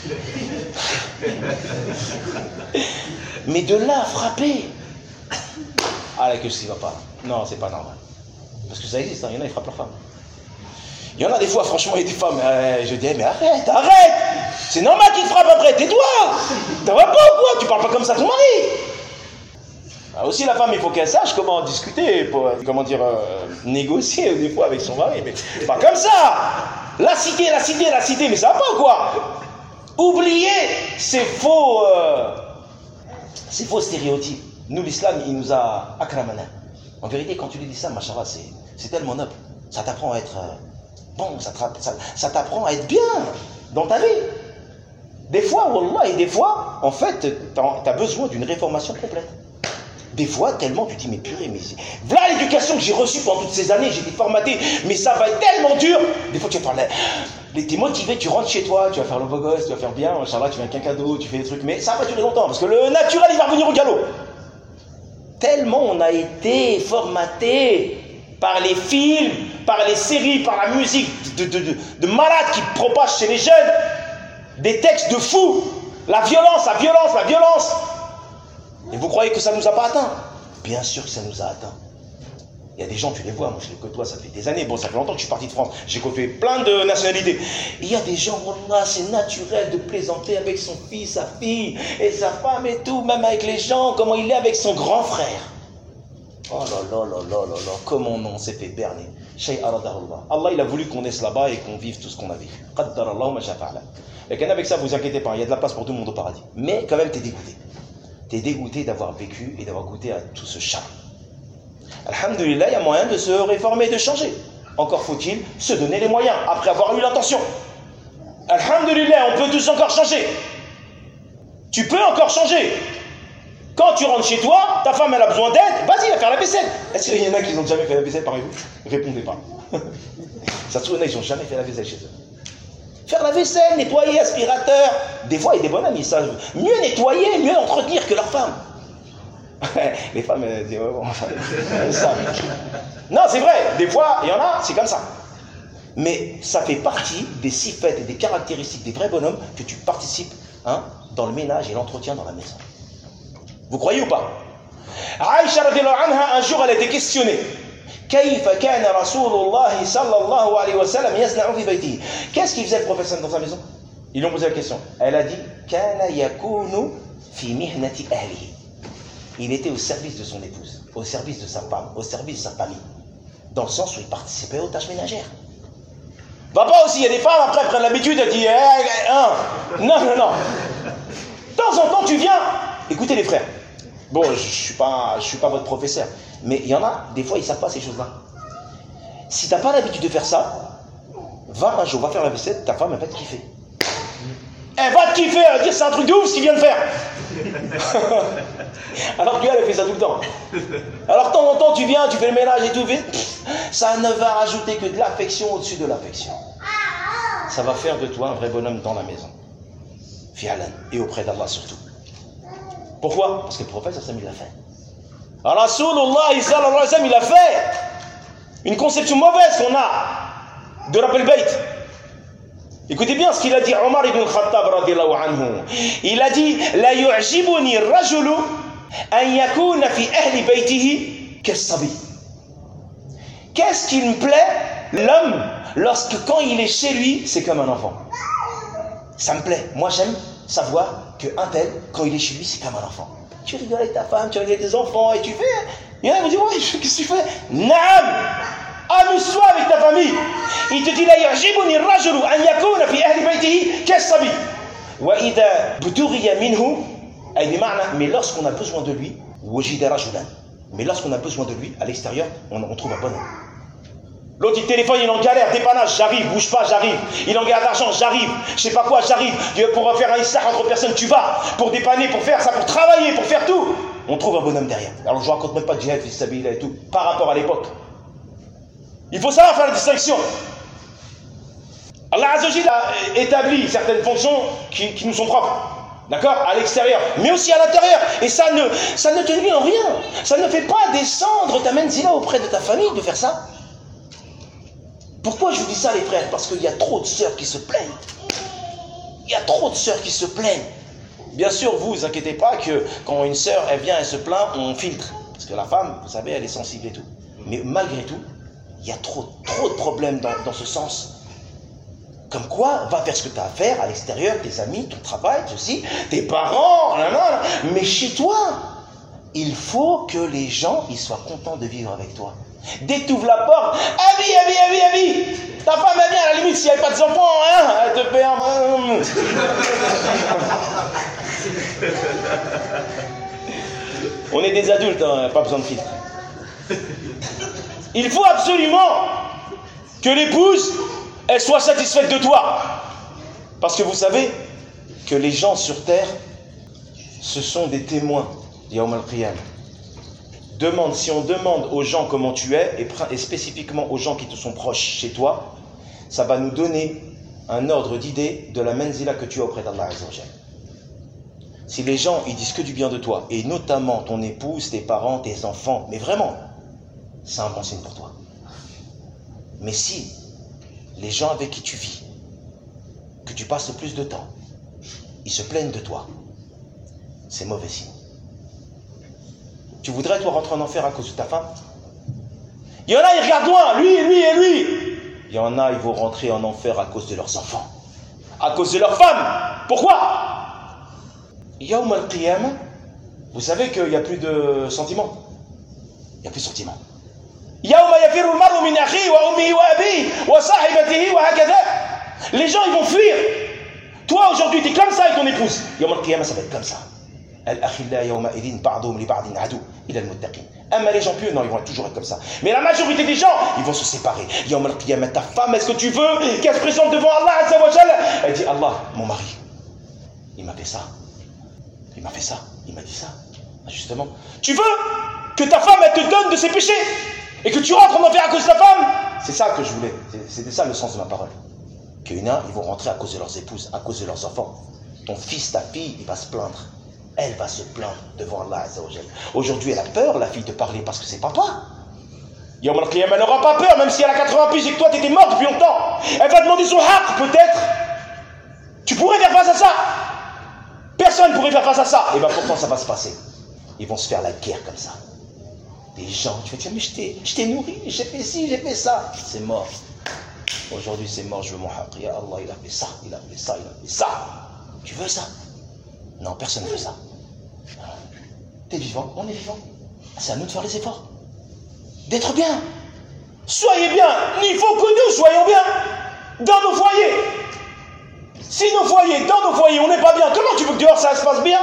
Mais de là à frapper. Ah, là, que ce qui va pas. Non, c'est pas normal. Parce que ça existe, hein. Il y en a, ils frappent leur femme. Il y en a des fois, franchement, il y a des femmes, euh, je dis, mais arrête, arrête. C'est normal qu'ils te frappent après, tais-toi. T'en vas pas ou quoi? Tu parles pas comme ça à ton mari. Ah, aussi, la femme, il faut qu'elle sache comment discuter, pour, comment dire, euh, négocier des fois avec son mari. Mais pas comme ça. La cité, la cité, la cité, mais ça va pas ou quoi? Oubliez ces faux, euh, ces faux stéréotypes. Nous, l'islam, il nous a akramana. En vérité, quand tu lis l'islam, machallah, c'est, c'est tellement noble. Ça t'apprend à être euh, bon, ça, ça, ça t'apprend à être bien dans ta vie. Des fois, wallah, et des fois, en fait, t'as, as besoin d'une réformation complète. Des fois, tellement, tu te dis, mais purée, mais c'est... Voilà l'éducation que j'ai reçue pendant toutes ces années, j'ai été formaté, mais ça va être tellement dur. Des fois, tu vas faire la... T'es motivé, tu rentres chez toi, tu vas faire le beau gosse, tu vas faire bien, Inch'Allah, tu viens avec un cadeau, tu fais des trucs, mais ça va pas durer longtemps, parce que le naturel, il va revenir au galop. Tellement on a été formaté par les films, par les séries, par la musique de, de, de, de malades qui propagent chez les jeunes, des textes de fous, la violence, la violence, la violence. Et vous croyez que ça ne nous a pas atteint? Bien sûr que ça nous a atteint. Il y a des gens, tu les vois, moi je les côtoie, ça fait des années. Bon, ça fait longtemps que je suis parti de France. J'ai côtoyé plein de nationalités. Il y a des gens, wallah, c'est naturel de plaisanter avec son fils, sa fille, et sa femme et tout, même avec les gens, comment il est avec son grand frère. Oh là là là là là là, comment on s'est fait berner. Allah, il a voulu qu'on naisse là-bas et qu'on vive tout ce qu'on a vécu. Et avec ça, vous inquiétez pas, il y a de la place pour tout le monde au paradis. Mais quand même, t'es dégoûté. T'es dégoûté d'avoir vécu et d'avoir goûté à tout ce charme. Alhamdulillah, il y a moyen de se réformer, de changer. Encore faut-il se donner les moyens, après avoir eu l'intention. Alhamdulillah, on peut tous encore changer. Tu peux encore changer. Quand tu rentres chez toi, ta femme elle a besoin d'aide, vas-y, va faire la vaisselle. Est-ce qu'il y en a qui n'ont jamais fait la vaisselle par exemple? Répondez pas. Ça se trouve, ils n'ont jamais fait la vaisselle chez eux. Faire la vaisselle, nettoyer, aspirateur. Des fois, il y a des bonhommes, ils savent mieux nettoyer, mieux entretenir que leur femme. Les femmes, elles disent, ouais, bon, elles savent. Non, c'est vrai, des fois, il y en a, c'est comme ça. Mais ça fait partie des sifettes et des caractéristiques des vrais bonhommes que tu participes hein, dans le ménage et l'entretien dans la maison. Vous croyez ou pas? Aïcha radhiyallahu anha, un jour, elle a été questionnée. Qu'est-ce qu'il faisait le prophète dans sa maison? Ils lui ont posé la question. Elle a dit il était au service de son épouse, au service de sa femme, au service de sa famille, dans le sens où il participait aux tâches ménagères. Va pas aussi, il y a des femmes après prennent l'habitude, elles disent eh, hein. Non, non, non. De temps en temps, tu viens. Écoutez les frères. Bon, je ne suis pas, je suis pas votre professeur, mais il y en a, des fois, ils ne savent pas ces choses-là. Si tu n'as pas l'habitude de faire ça, va un jour, va faire la vaisselle, ta femme, elle va te kiffer. Elle va te kiffer, elle va dire c'est un truc de ouf ce qu'il vient de faire. Alors que elle, elle fait ça tout le temps. Alors de temps en temps, tu viens, tu fais le ménage et tout, ça ne va rajouter que de l'affection au-dessus de l'affection. Ça va faire de toi un vrai bonhomme dans la maison. Fi'alan, et auprès d'Allah surtout. Pourquoi? Parce que le prophète, ça, il l'a fait. Rasulullah, sallallahu alayhi wa sallam, il a fait une conception mauvaise qu'on a de Rabb al-Bayt. Écoutez bien ce qu'il a dit Omar ibn Khattab radiyallahu anhu. Il a dit la yu'jibuni ar-rajulu an yakuna fi ahli baytihi kas-sabi. Qu'est-ce qui me plaît? L'homme, lorsque quand il est chez lui, c'est comme un enfant. Ça me plaît. Moi, j'aime savoir qu'un tel, quand il est chez lui, c'est comme un enfant. Tu rigoles avec ta femme, tu rigoles avec tes enfants et tu fais. Il y en a qui me disent ouais, qu'est-ce que tu fais? Naam! Amuse-toi avec ta famille. Il te dit la yajibuni ar-rajulu an yakuna fi ahli baytihi kas-sabi. Wa idha buduriya minhu ay bima'na, mais lorsqu'on a besoin de lui, wajida rajulan. Mais lorsqu'on a besoin de lui à l'extérieur, on, on trouve un bonhomme. L'autre il téléphone, il est en galère, dépannage, j'arrive, bouge pas, j'arrive. Il est en galère d'argent, j'arrive. Je sais pas quoi, j'arrive. Pour faire un issah entre personnes, tu vas. Pour dépanner, pour faire ça, pour travailler, pour faire tout. On trouve un bonhomme derrière. Alors je raconte même pas de djihad, fisabilillah et tout, par rapport à l'époque. Il faut savoir faire la distinction. Allah Azza wa Jalla a établi certaines fonctions qui, qui nous sont propres. D'accord? À l'extérieur, mais aussi à l'intérieur. Et ça ne, ça ne te nuit en rien. Ça ne fait pas descendre ta menzila auprès de ta famille de faire ça. Pourquoi je vous dis ça les frères? Parce qu'il y a trop de sœurs qui se plaignent. Il y a trop de sœurs qui se plaignent. Bien sûr, vous vous inquiétez pas que quand une sœur elle vient, elle se plaint, on filtre. Parce que la femme, vous savez, elle est sensible et tout. Mais malgré tout, il y a trop, trop de problèmes dans, dans ce sens. Comme quoi, va faire ce que tu as à faire à l'extérieur, tes amis, ton travail, ceci, tes parents, nan, nan, mais chez toi, il faut que les gens ils soient contents de vivre avec toi. Dès que tu ouvres la porte, Abi, Abi, Abi, Abi, ta femme elle vient à la limite, si elle n'a pas de enfants, hein, elle te fait un... On est des adultes, hein, pas besoin de filtre. Il faut absolument que l'épouse, elle soit satisfaite de toi. Parce que vous savez que les gens sur terre, ce sont des témoins. Yawm al-Qiyamah. Demande, si on demande aux gens comment tu es, et, et spécifiquement aux gens qui te sont proches chez toi, ça va nous donner un ordre d'idée de la menzila que tu as auprès d'Allah Azza wa Jalla. Si les gens ils disent que du bien de toi, et notamment ton épouse, tes parents, tes enfants, mais vraiment, c'est un bon signe pour toi. Mais si les gens avec qui tu vis, que tu passes le plus de temps, ils se plaignent de toi, c'est mauvais signe. Tu voudrais toi rentrer en enfer à cause de ta femme? Il y en a, ils regardent loin, lui, lui et lui. Il y en a, ils vont rentrer en enfer à cause de leurs enfants, à cause de leurs femmes. Pourquoi? Yawm al-Qiyamah, vous savez qu'il n'y a plus de sentiments. Il n'y a plus de sentiments. Yawma yafiru al-mar'u min akhihi wa ummihi wa abihi wa sahibatihi wa hakadha. Les gens, ils vont fuir. Toi, aujourd'hui, tu es comme ça avec ton épouse. Yawm al-Qiyamah, ça va être comme ça. Al-akhilla yawma idin ba'dhum li ba'din adu ila al-muttaqin. Amma les gens pieux, non, ils vont toujours être comme ça. Mais la majorité des gens, ils vont se séparer. Yawm al-Qiyamah, ta femme, est-ce que tu veux qu'elle se présente devant Allah Azza wa Jalla? Elle dit, Allah, mon mari, il m'a fait ça. Il m'a fait ça. Il m'a dit ça. Justement. Tu veux que ta femme, elle te donne de ses péchés et que tu rentres en enfer à cause de ta femme? C'est ça que je voulais. C'était ça le sens de ma parole. Qu'il y en a, ils vont rentrer à cause de leurs épouses, à cause de leurs enfants. Ton fils, ta fille, il va se plaindre. Elle va se plaindre devant Allah Azza wa Jalla. Aujourd'hui, elle a peur, la fille, de parler parce que c'est papa. Yawm al-Qiyamah, elle n'aura pas peur, même si elle a quatre-vingts piges et que toi, tu étais mort depuis longtemps. Elle va demander son haq, peut-être. Tu pourrais faire face à ça. Personne ne pourrait faire face à ça. Et bien pourtant, ça va se passer. Ils vont se faire la guerre comme ça. Des gens, tu vas dire, mais je t'ai nourri, j'ai fait ci, j'ai fait ça. C'est mort. Aujourd'hui, c'est mort, je veux mon haq. Ya Allah, il a fait ça, il a fait ça, il a fait ça. Tu veux ça? Non, personne ne veut ça. T'es vivant, on est vivant. C'est à nous de faire les efforts. D'être bien. Soyez bien. Il faut que nous soyons bien. Dans nos foyers. Si nos foyers, dans nos foyers, on n'est pas bien, comment tu veux que dehors ça se passe bien?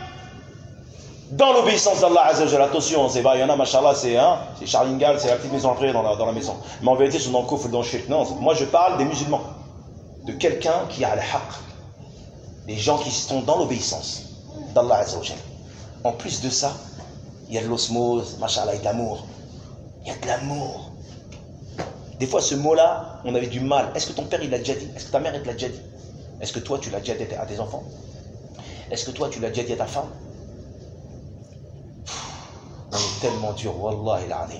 Dans l'obéissance d'Allah Azza wa Jalla, attention, c'est vrai, il y en a, machallah, c'est hein, c'est Charlingal, c'est la petite maison après dans la, dans la maison. Mais en vérité, ils sont dans le coffre, dans le shirk. Non, moi je parle des musulmans. De quelqu'un qui a le haqq. Des gens qui sont dans l'obéissance d'Allah Azza wa Jalla. En plus de ça, il y a de l'osmose, machallah, et de l'amour. Il y a de l'amour. Des fois, ce mot-là, on avait du mal. Est-ce que ton père, il l'a déjà dit? Est-ce que ta mère, elle te l'a déjà dit? Est-ce que toi, tu l'as déjà dit à tes enfants? Est-ce que toi, tu l'as déjà dit à ta femme? On est tellement dur, wallah il a dit.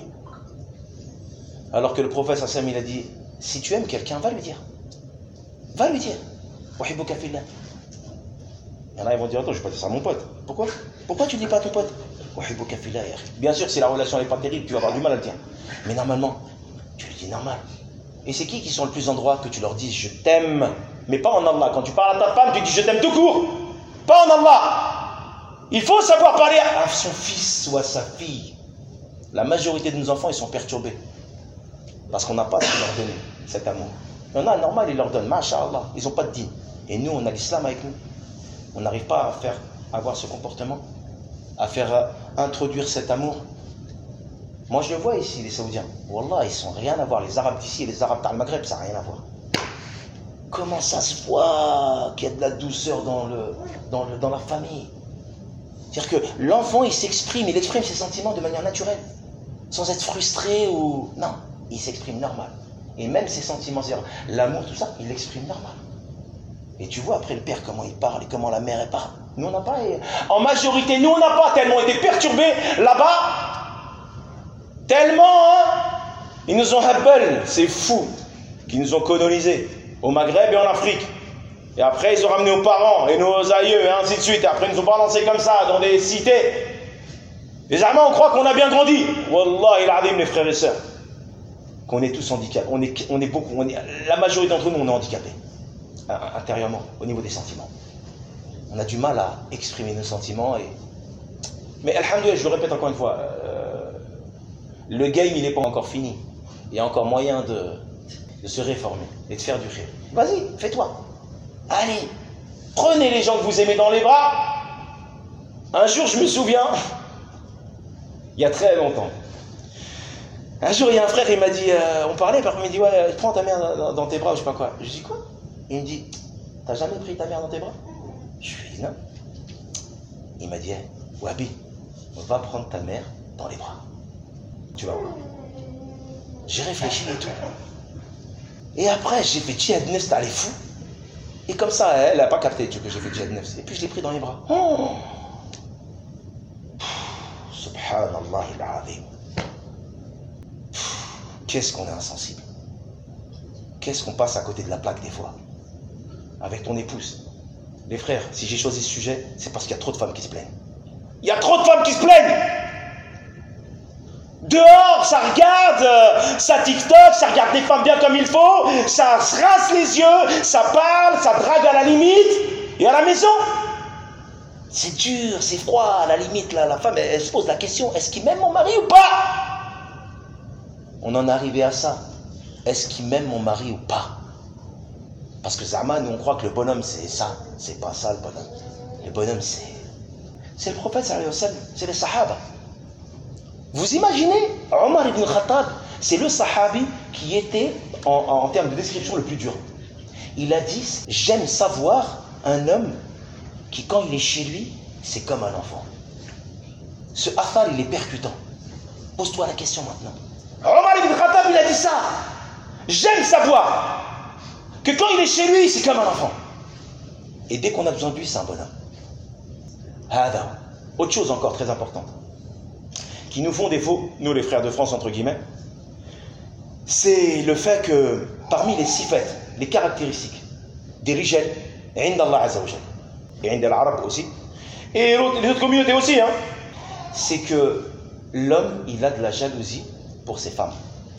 Alors que le prophète Hassan, il a dit, si tu aimes quelqu'un, va lui dire. Va lui dire. Uhibbuka fillah. Il y en a, ils vont dire, attends, je ne vais pas dire ça à mon pote. Pourquoi? Pourquoi tu ne dis pas à ton pote? Uhibbuka fillah. Bien sûr, si la relation n'est pas terrible, tu vas avoir du mal à le dire. Mais normalement, tu lui dis normal. Et c'est qui qui sont le plus en droit que tu leur dises je t'aime, mais pas en Allah. Quand tu parles à ta femme, tu dis je t'aime tout court, pas en Allah. Il faut savoir parler à son fils ou à sa fille. La majorité de nos enfants, ils sont perturbés parce qu'on n'a pas su leur donner cet amour. Il y en a, normal, ils leur donnent, masha'Allah, ils n'ont pas de dîne. Et nous, on a l'islam avec nous. On n'arrive pas à faire avoir ce comportement, à faire euh, introduire cet amour. Moi, je le vois ici, les Saoudiens. Wallah, ils sont rien à voir. Les Arabes d'ici et les Arabes dans le Maghreb, ça n'a rien à voir. Comment ça se voit qu'il y a de la douceur dans, le, dans, le, dans la famille? C'est-à-dire que l'enfant, il s'exprime, il exprime ses sentiments de manière naturelle, sans être frustré ou... Non, il s'exprime normal. Et même ses sentiments, c'est-à-dire l'amour, tout ça, il l'exprime normal. Et tu vois après le père, comment il parle et comment la mère, elle parle. Nous, on n'a pas... En majorité, nous, on n'a pas tellement été perturbés là-bas. Tellement, hein, ils nous ont habbel, c'est fou, qui nous ont colonisés au Maghreb et en Afrique. Et après, ils ont ramené nos parents et nos aïeux et ainsi de suite. Et après, ils nous ont balancés comme ça dans des cités. Les Allemands, on croit qu'on a bien grandi. Wallah, il adim, les frères et sœurs. Qu'on est tous handicapés. On est, on est beaucoup, on est, la majorité d'entre nous, on est handicapés. Intérieurement, au niveau des sentiments. On a du mal à exprimer nos sentiments. Et... Mais alhamdoulilah, je le répète encore une fois, euh, le game, il n'est pas encore fini. Il y a encore moyen de, de se réformer et de faire du khir. Vas-y, fais-toi. Allez, prenez les gens que vous aimez dans les bras. Un jour, je me souviens, il y a très longtemps, un jour, il y a un frère, il m'a dit, euh, on parlait, par il m'a dit, ouais, prends ta mère dans, dans tes bras, ou je sais pas quoi. Je dis, quoi? Il me dit, t'as jamais pris ta mère dans tes bras? Je lui ai dit, non. Il m'a dit, hey, Wabi, va prendre ta mère dans les bras. Tu vas voir. J'ai réfléchi et tout. Et après, j'ai fait djihad nefs, t'as les fous. Et comme ça, elle n'a pas capté que j'ai fait djihad nefs. Et puis je l'ai pris dans les bras. Oh. Subhanallah il-azim. Qu'est-ce qu'on est insensible. Qu'est-ce qu'on passe à côté de la plaque des fois. Avec ton épouse. Les frères, si j'ai choisi ce sujet, c'est parce qu'il y a trop de femmes qui se plaignent. Il y a trop de femmes qui se plaignent. Dehors, ça regarde euh, ça TikTok, ça regarde des femmes bien comme il faut, ça se rince les yeux, ça parle, ça drague à la limite, et à la maison, c'est dur, c'est froid, à la limite, là, la femme, elle, elle se pose la question, est-ce qu'il m'aime mon mari ou pas? On en est arrivé à ça. Est-ce qu'il m'aime mon mari ou pas? Parce que Zama, nous on croit que le bonhomme c'est ça, c'est pas ça le bonhomme. Le bonhomme c'est... C'est le prophète sallallahu alayhi wa sallam, c'est les sahaba. Vous imaginez, Omar ibn Khattab, c'est le sahabi qui était, en, en termes de description, le plus dur. Il a dit, j'aime savoir un homme qui, quand il est chez lui, c'est comme un enfant. Ce athar, il est percutant. Pose-toi la question maintenant. Omar ibn Khattab, il a dit ça. J'aime savoir que quand il est chez lui, c'est comme un enfant. Et dès qu'on a besoin de lui, c'est un bonhomme. Hada. Autre chose encore très importante, qui nous font défaut, nous les frères de France, entre guillemets, c'est le fait que parmi les sifat, les caractéristiques des rijal, عند Allah Azza wa Jal, et عند l'arabe aussi, et les autres communautés aussi, hein, c'est que l'homme, il a de la jalousie pour ses femmes.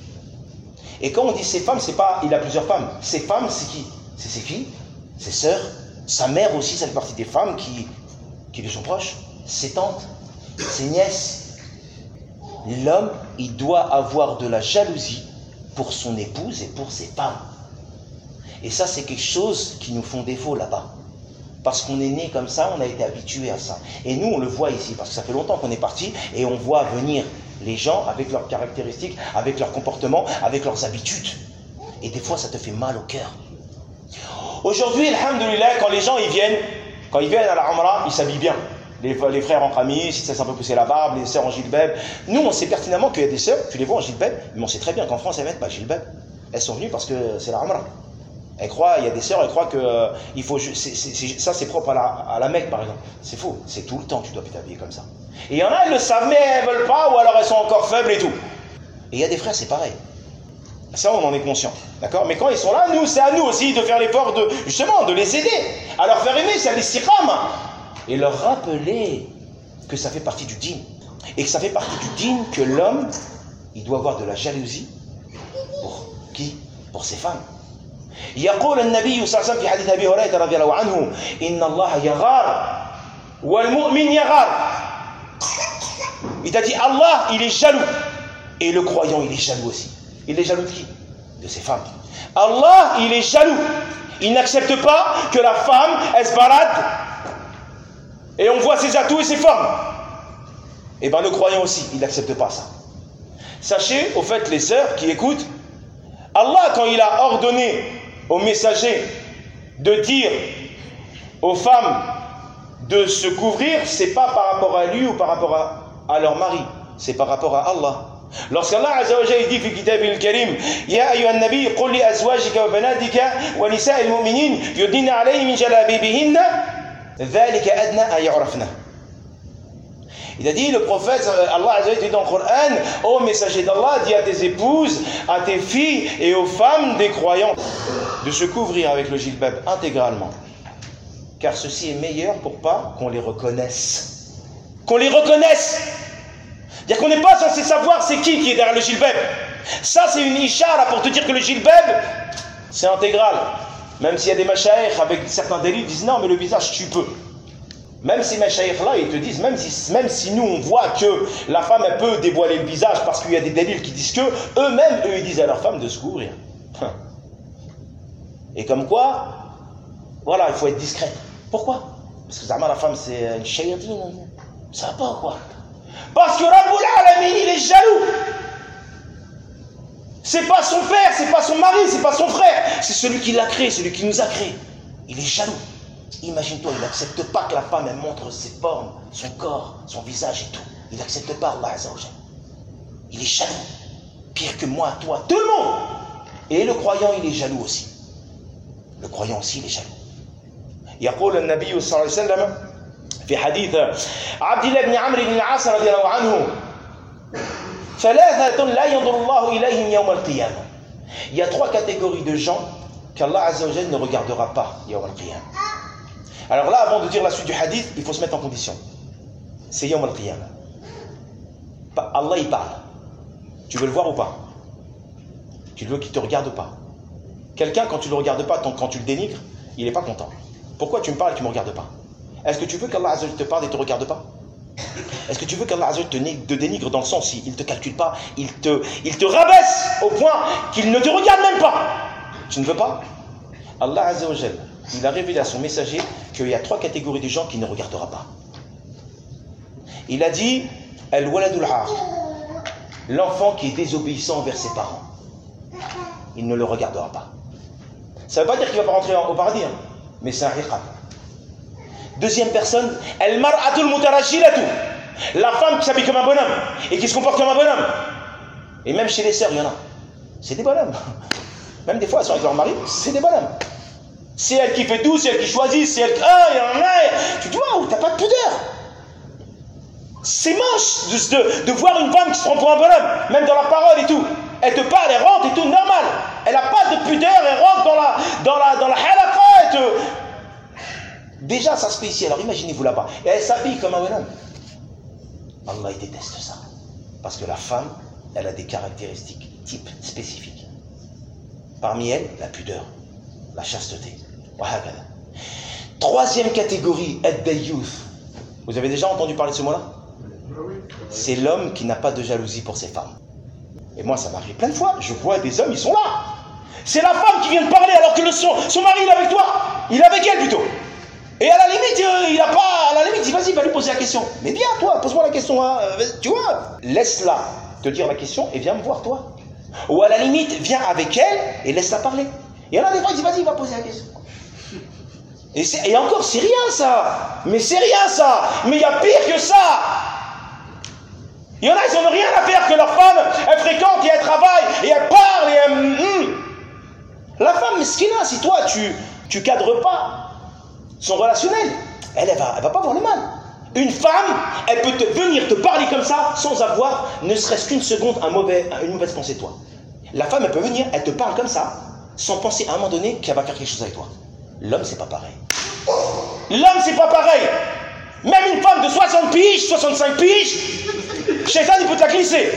Et quand on dit ses femmes, c'est pas il a plusieurs femmes. Ses femmes, c'est qui? C'est ses filles, ses sœurs, sa mère aussi, ça fait partie des femmes qui, qui lui sont proches, ses tantes, ses nièces. L'homme, il doit avoir de la jalousie pour son épouse et pour ses femmes. Et ça, c'est quelque chose qui nous font défaut là-bas. Parce qu'on est né comme ça, on a été habitué à ça. Et nous, on le voit ici, parce que ça fait longtemps qu'on est parti, et on voit venir les gens avec leurs caractéristiques, avec leurs comportements, avec leurs habitudes. Et des fois, ça te fait mal au cœur. Aujourd'hui, alhamdoulilah, quand les gens ils viennent, quand ils viennent à la Umrah, ils s'habillent bien. Les, les frères en camis, si ça s'est un peu poussé la barbe, les sœurs en gilbab. Nous, on sait pertinemment qu'il y a des sœurs, tu les vois en gilbab, mais on sait très bien qu'en France, elles mettent pas le gilbab. Elles sont venues parce que c'est la Umrah. Elles croient, il y a des sœurs, elles croient que euh, il faut, c'est, c'est, c'est, ça c'est propre à la, à la Mecque par exemple. C'est faux, c'est tout le temps que tu dois t'habiller comme ça. Et il y en a, elles le savent, mais elles veulent pas, ou alors elles sont encore faibles et tout. Et il y a des frères, c'est pareil. Ça, on en est conscient, d'accord? Mais quand ils sont là, nous, c'est à nous aussi de faire l'effort de, justement, de les aider, à leur faire aimer, c'est à l'istiqam, et leur rappeler que ça fait partie du dîn, et que ça fait partie du dîn que l'homme, il doit avoir de la jalousie pour qui? Pour ses femmes. يقول النبي صلى الله عليه وسلم في حديث أبي هريرة رضي الله عنه إن الله يغار والمؤمن يغار. Il t'a dit Allah, il est jaloux, et le croyant, il est jaloux aussi. Il est jaloux de qui? De ses femmes. Allah, il est jaloux. Il n'accepte pas que la femme, elle se balade et on voit ses atouts et ses formes. Et bien le croyant aussi, il n'accepte pas ça. Sachez, au fait, les sœurs qui écoutent, Allah, quand il a ordonné aux messagers de dire aux femmes de se couvrir, c'est pas par rapport à lui ou par rapport à, à leur mari, c'est par rapport à Allah. Lorsqu'Allah Azza wa Jalla dit في كتابه الكريم يا أيها النبي قل لأزواجك وبناتك ونساء المؤمنين يدنين عليهم من جلابيبهن ذلك أدنى أن يعرفن. Il a dit, le prophète, Allah Azza wa Jalla dit dans le Coran, ô messager d'Allah, dis à tes épouses, à tes filles et aux femmes des croyants de se couvrir avec le jilbab intégralement. Car ceci est meilleur pour pas qu'on les reconnaisse. Qu'on les reconnaisse! C'est-à-dire qu'on n'est pas censé savoir c'est qui qui est derrière le jilbab. Ça, c'est une ishara pour te dire que le jilbab, c'est intégral. Même s'il y a des machaïrs avec certains délits, ils disent non, mais le visage, tu peux. Même ces machaïrs-là, ils te disent, même si, même si nous, on voit que la femme, elle peut dévoiler le visage parce qu'il y a des délits qui disent que, eux-mêmes, eux, ils disent à leur femme de se couvrir. Et comme quoi, voilà, il faut être discret. Pourquoi? Parce que Zama, la femme, c'est une shayatine. Ça va pas, quoi. Parce que Rabbul Alamin, il est jaloux. C'est pas son père, c'est pas son mari, c'est pas son frère. C'est celui qui l'a créé, celui qui nous a créé. Il est jaloux. Imagine-toi, il n'accepte pas que la femme elle montre ses formes, son corps, son visage et tout. Il n'accepte pas Allah Azza wa Jalla. Il est jaloux. Pire que moi, toi, tout le monde. Et le croyant, il est jaloux aussi. Le croyant aussi, il est jaloux. يقول النبي صلى الله عليه وسلم في حديث عبد الله بن عمرو بن العاص رضي الله عنه ثلاثة لا ينظر الله إليهم يوم القيامة. Il y a trois catégories de gens qu'Allah Azza wa Jalla ne regardera pas يوم القيامة. Alors là, avant de dire la suite du hadith, il faut se mettre en condition. C'est Yawm al-Qiyamah. Allah, il parle. Tu veux le voir ou pas? Tu veux qu'il te regarde ou pas? Quelqu'un, quand tu ne le regardes pas, quand tu le dénigres, il n'est pas content. Pourquoi tu me parles et tu ne me regardes pas? Est-ce que tu veux qu'Allah Azza wa Jalla te parle et ne te regarde pas? Est-ce que tu veux qu'Allah Azza wa Jalla te dénigre dans le sens où il ne te calcule pas, il te, il te rabaisse au point qu'il ne te regarde même pas? Tu ne veux pas? Allah Azza wa Jalla, il a révélé à son messager qu'il y a trois catégories de gens qui ne regardera pas. Il a dit Al-waladul aq, l'enfant qui est désobéissant envers ses parents. Il ne le regardera pas. Ça ne veut pas dire qu'il ne va pas rentrer au paradis, hein, mais c'est un iqab. Deuxième personne, Al-mar'atul mutarajjilatu, la femme qui s'habille comme un bonhomme et qui se comporte comme un bonhomme. Et même chez les sœurs, il y en a. C'est des bonhommes. Même des fois, elles sont avec leur mari, c'est des bonhommes. C'est elle qui fait tout, c'est elle qui choisit, c'est elle qui... Ah, il y en a... Tu te vois, t'as pas de pudeur. C'est moche de, de, de voir une femme qui se prend pour un bonhomme, même dans la parole et tout. Elle te parle, elle rentre et tout, normal. Elle n'a pas de pudeur, elle rentre dans la, dans la, dans la halakha, elle te... Déjà, ça se fait ici, alors imaginez-vous là-bas. Et elle s'habille comme un bonhomme. Allah, il déteste ça. Parce que la femme, elle a des caractéristiques types spécifiques. Parmi elles, la pudeur, la chasteté. Troisième catégorie, ad-dayyuth. Vous avez déjà entendu parler de ce mot-là? C'est l'homme qui n'a pas de jalousie pour ses femmes. Et moi, ça m'arrive plein de fois. Je vois des hommes, ils sont là. C'est la femme qui vient de parler alors que le, son, son mari, il est avec toi. Il est avec elle plutôt. Et à la limite, euh, il a pas. À la limite, il dit vas-y, va lui poser la question. Mais viens, toi, pose-moi la question. Hein. Tu vois, laisse-la te dire la question et viens me voir, toi. Ou à la limite, viens avec elle et laisse-la parler. Et alors, des fois, il dit vas-y, va poser la question. Et, et encore, c'est rien ça. Mais c'est rien ça. Mais il y a pire que ça. Il y en a, ils n'ont rien à faire que leur femme, elle fréquente et elle travaille et elle parle et elle... Mm, la femme, mesquina, si toi, tu tu cadres pas son relationnel, elle, elle va, elle va pas voir le mal. Une femme, elle peut te, venir te parler comme ça sans avoir, ne serait-ce qu'une seconde, un mauvais, une mauvaise pensée de toi. La femme, elle peut venir, elle te parle comme ça, sans penser à un moment donné qu'elle va faire quelque chose avec toi. L'homme, c'est pas pareil. L'homme, c'est pas pareil. Même une femme de soixante piges, soixante-cinq piges, Shaitan, il peut te la glisser.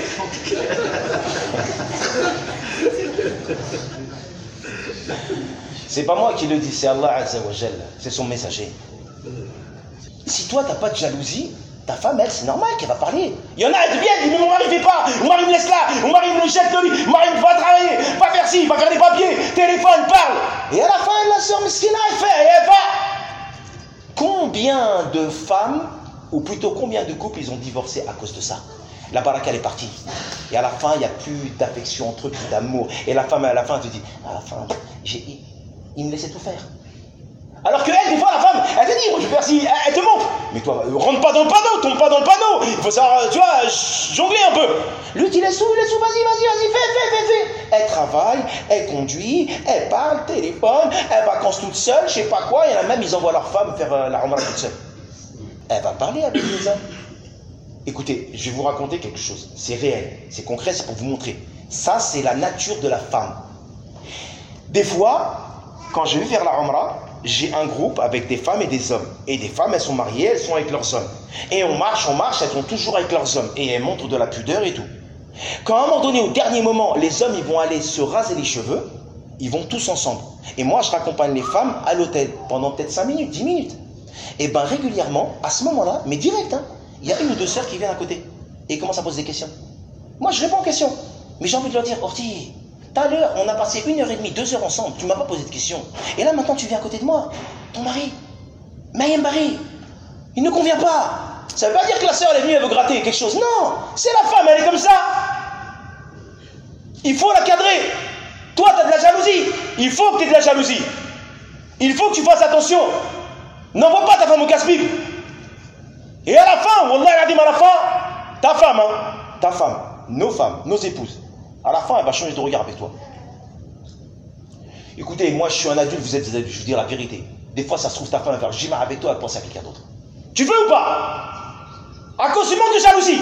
C'est pas moi qui le dis, c'est Allah Azza wa Jalla, c'est son messager. Si toi, t'as pas de jalousie, ta femme, elle, c'est normal qu'elle va parler. Il y en a, elle dit bien, elle dit, mais mon mari fait pas, mon mari me laisse là, mon mari me jette de lui, mon mari va travailler, va faire ci, va faire des papiers, téléphone, parle. Et à la fin, la sœur Miskina, elle fait, et elle va. Combien de femmes, ou plutôt combien de couples, ils ont divorcé à cause de ça? La baraka, elle est partie. Et à la fin, il n'y a plus d'affection entre eux, plus d'amour. Et la femme, à la fin, elle te dit, à la fin, il, il me laissait tout faire. Alors que elle, des fois, la femme, elle te dit, moi je vais faire ci, elle, elle te montre. Mais toi, rentre pas dans le panneau, tombe pas dans le panneau. Il faut savoir, tu vois, jongler un peu. Lui, il est sous, il est sous, vas-y, vas-y, vas-y, fais, fais, fais, fais. Elle travaille, elle conduit, elle parle, téléphone, elle vacance toute seule, je sais pas quoi. Il y en a même, ils envoient leur femme faire euh, la remorque toute seule. Elle va parler avec les hommes. Écoutez, je vais vous raconter quelque chose. C'est réel, c'est concret, c'est pour vous montrer. Ça, c'est la nature de la femme. Des fois, quand je vais faire la Umrah, j'ai un groupe avec des femmes et des hommes. Et des femmes, elles sont mariées, elles sont avec leurs hommes. Et on marche, on marche, elles sont toujours avec leurs hommes. Et elles montrent de la pudeur et tout. Quand à un moment donné, au dernier moment, les hommes, ils vont aller se raser les cheveux, ils vont tous ensemble. Et moi, je raccompagne les femmes à l'hôtel pendant peut-être cinq minutes, dix minutes. Et bien régulièrement, à ce moment-là, mais direct, hein, il y a une ou deux sœurs qui viennent à côté. Et ils commencent à poser des questions. Moi, je réponds aux questions. Mais j'ai envie de leur dire, Orti, tout à l'heure, on a passé une heure et demie, deux heures ensemble, tu ne m'as pas posé de questions. Et là, maintenant, tu viens à côté de moi. Ton mari, Mayem Bari, il ne convient pas. Ça ne veut pas dire que la sœur, elle est venue, elle veut gratter quelque chose. Non, c'est la femme, elle est comme ça. Il faut la cadrer. Toi, tu as de la jalousie. Il faut que tu aies de la jalousie. Il faut que tu fasses attention. N'envoie pas ta femme au casse-pipe. Et à la fin, Wallah, il a dit à la fin, ta femme, hein, ta femme, nos femmes, nos épouses, à la fin, elle va changer de regard avec toi. Écoutez, moi, je suis un adulte, vous êtes des adultes, je vous dis la vérité. Des fois, ça se trouve, ta femme va faire le jima avec toi, elle pense à quelqu'un d'autre. Tu veux ou pas? À cause du manque de jalousie.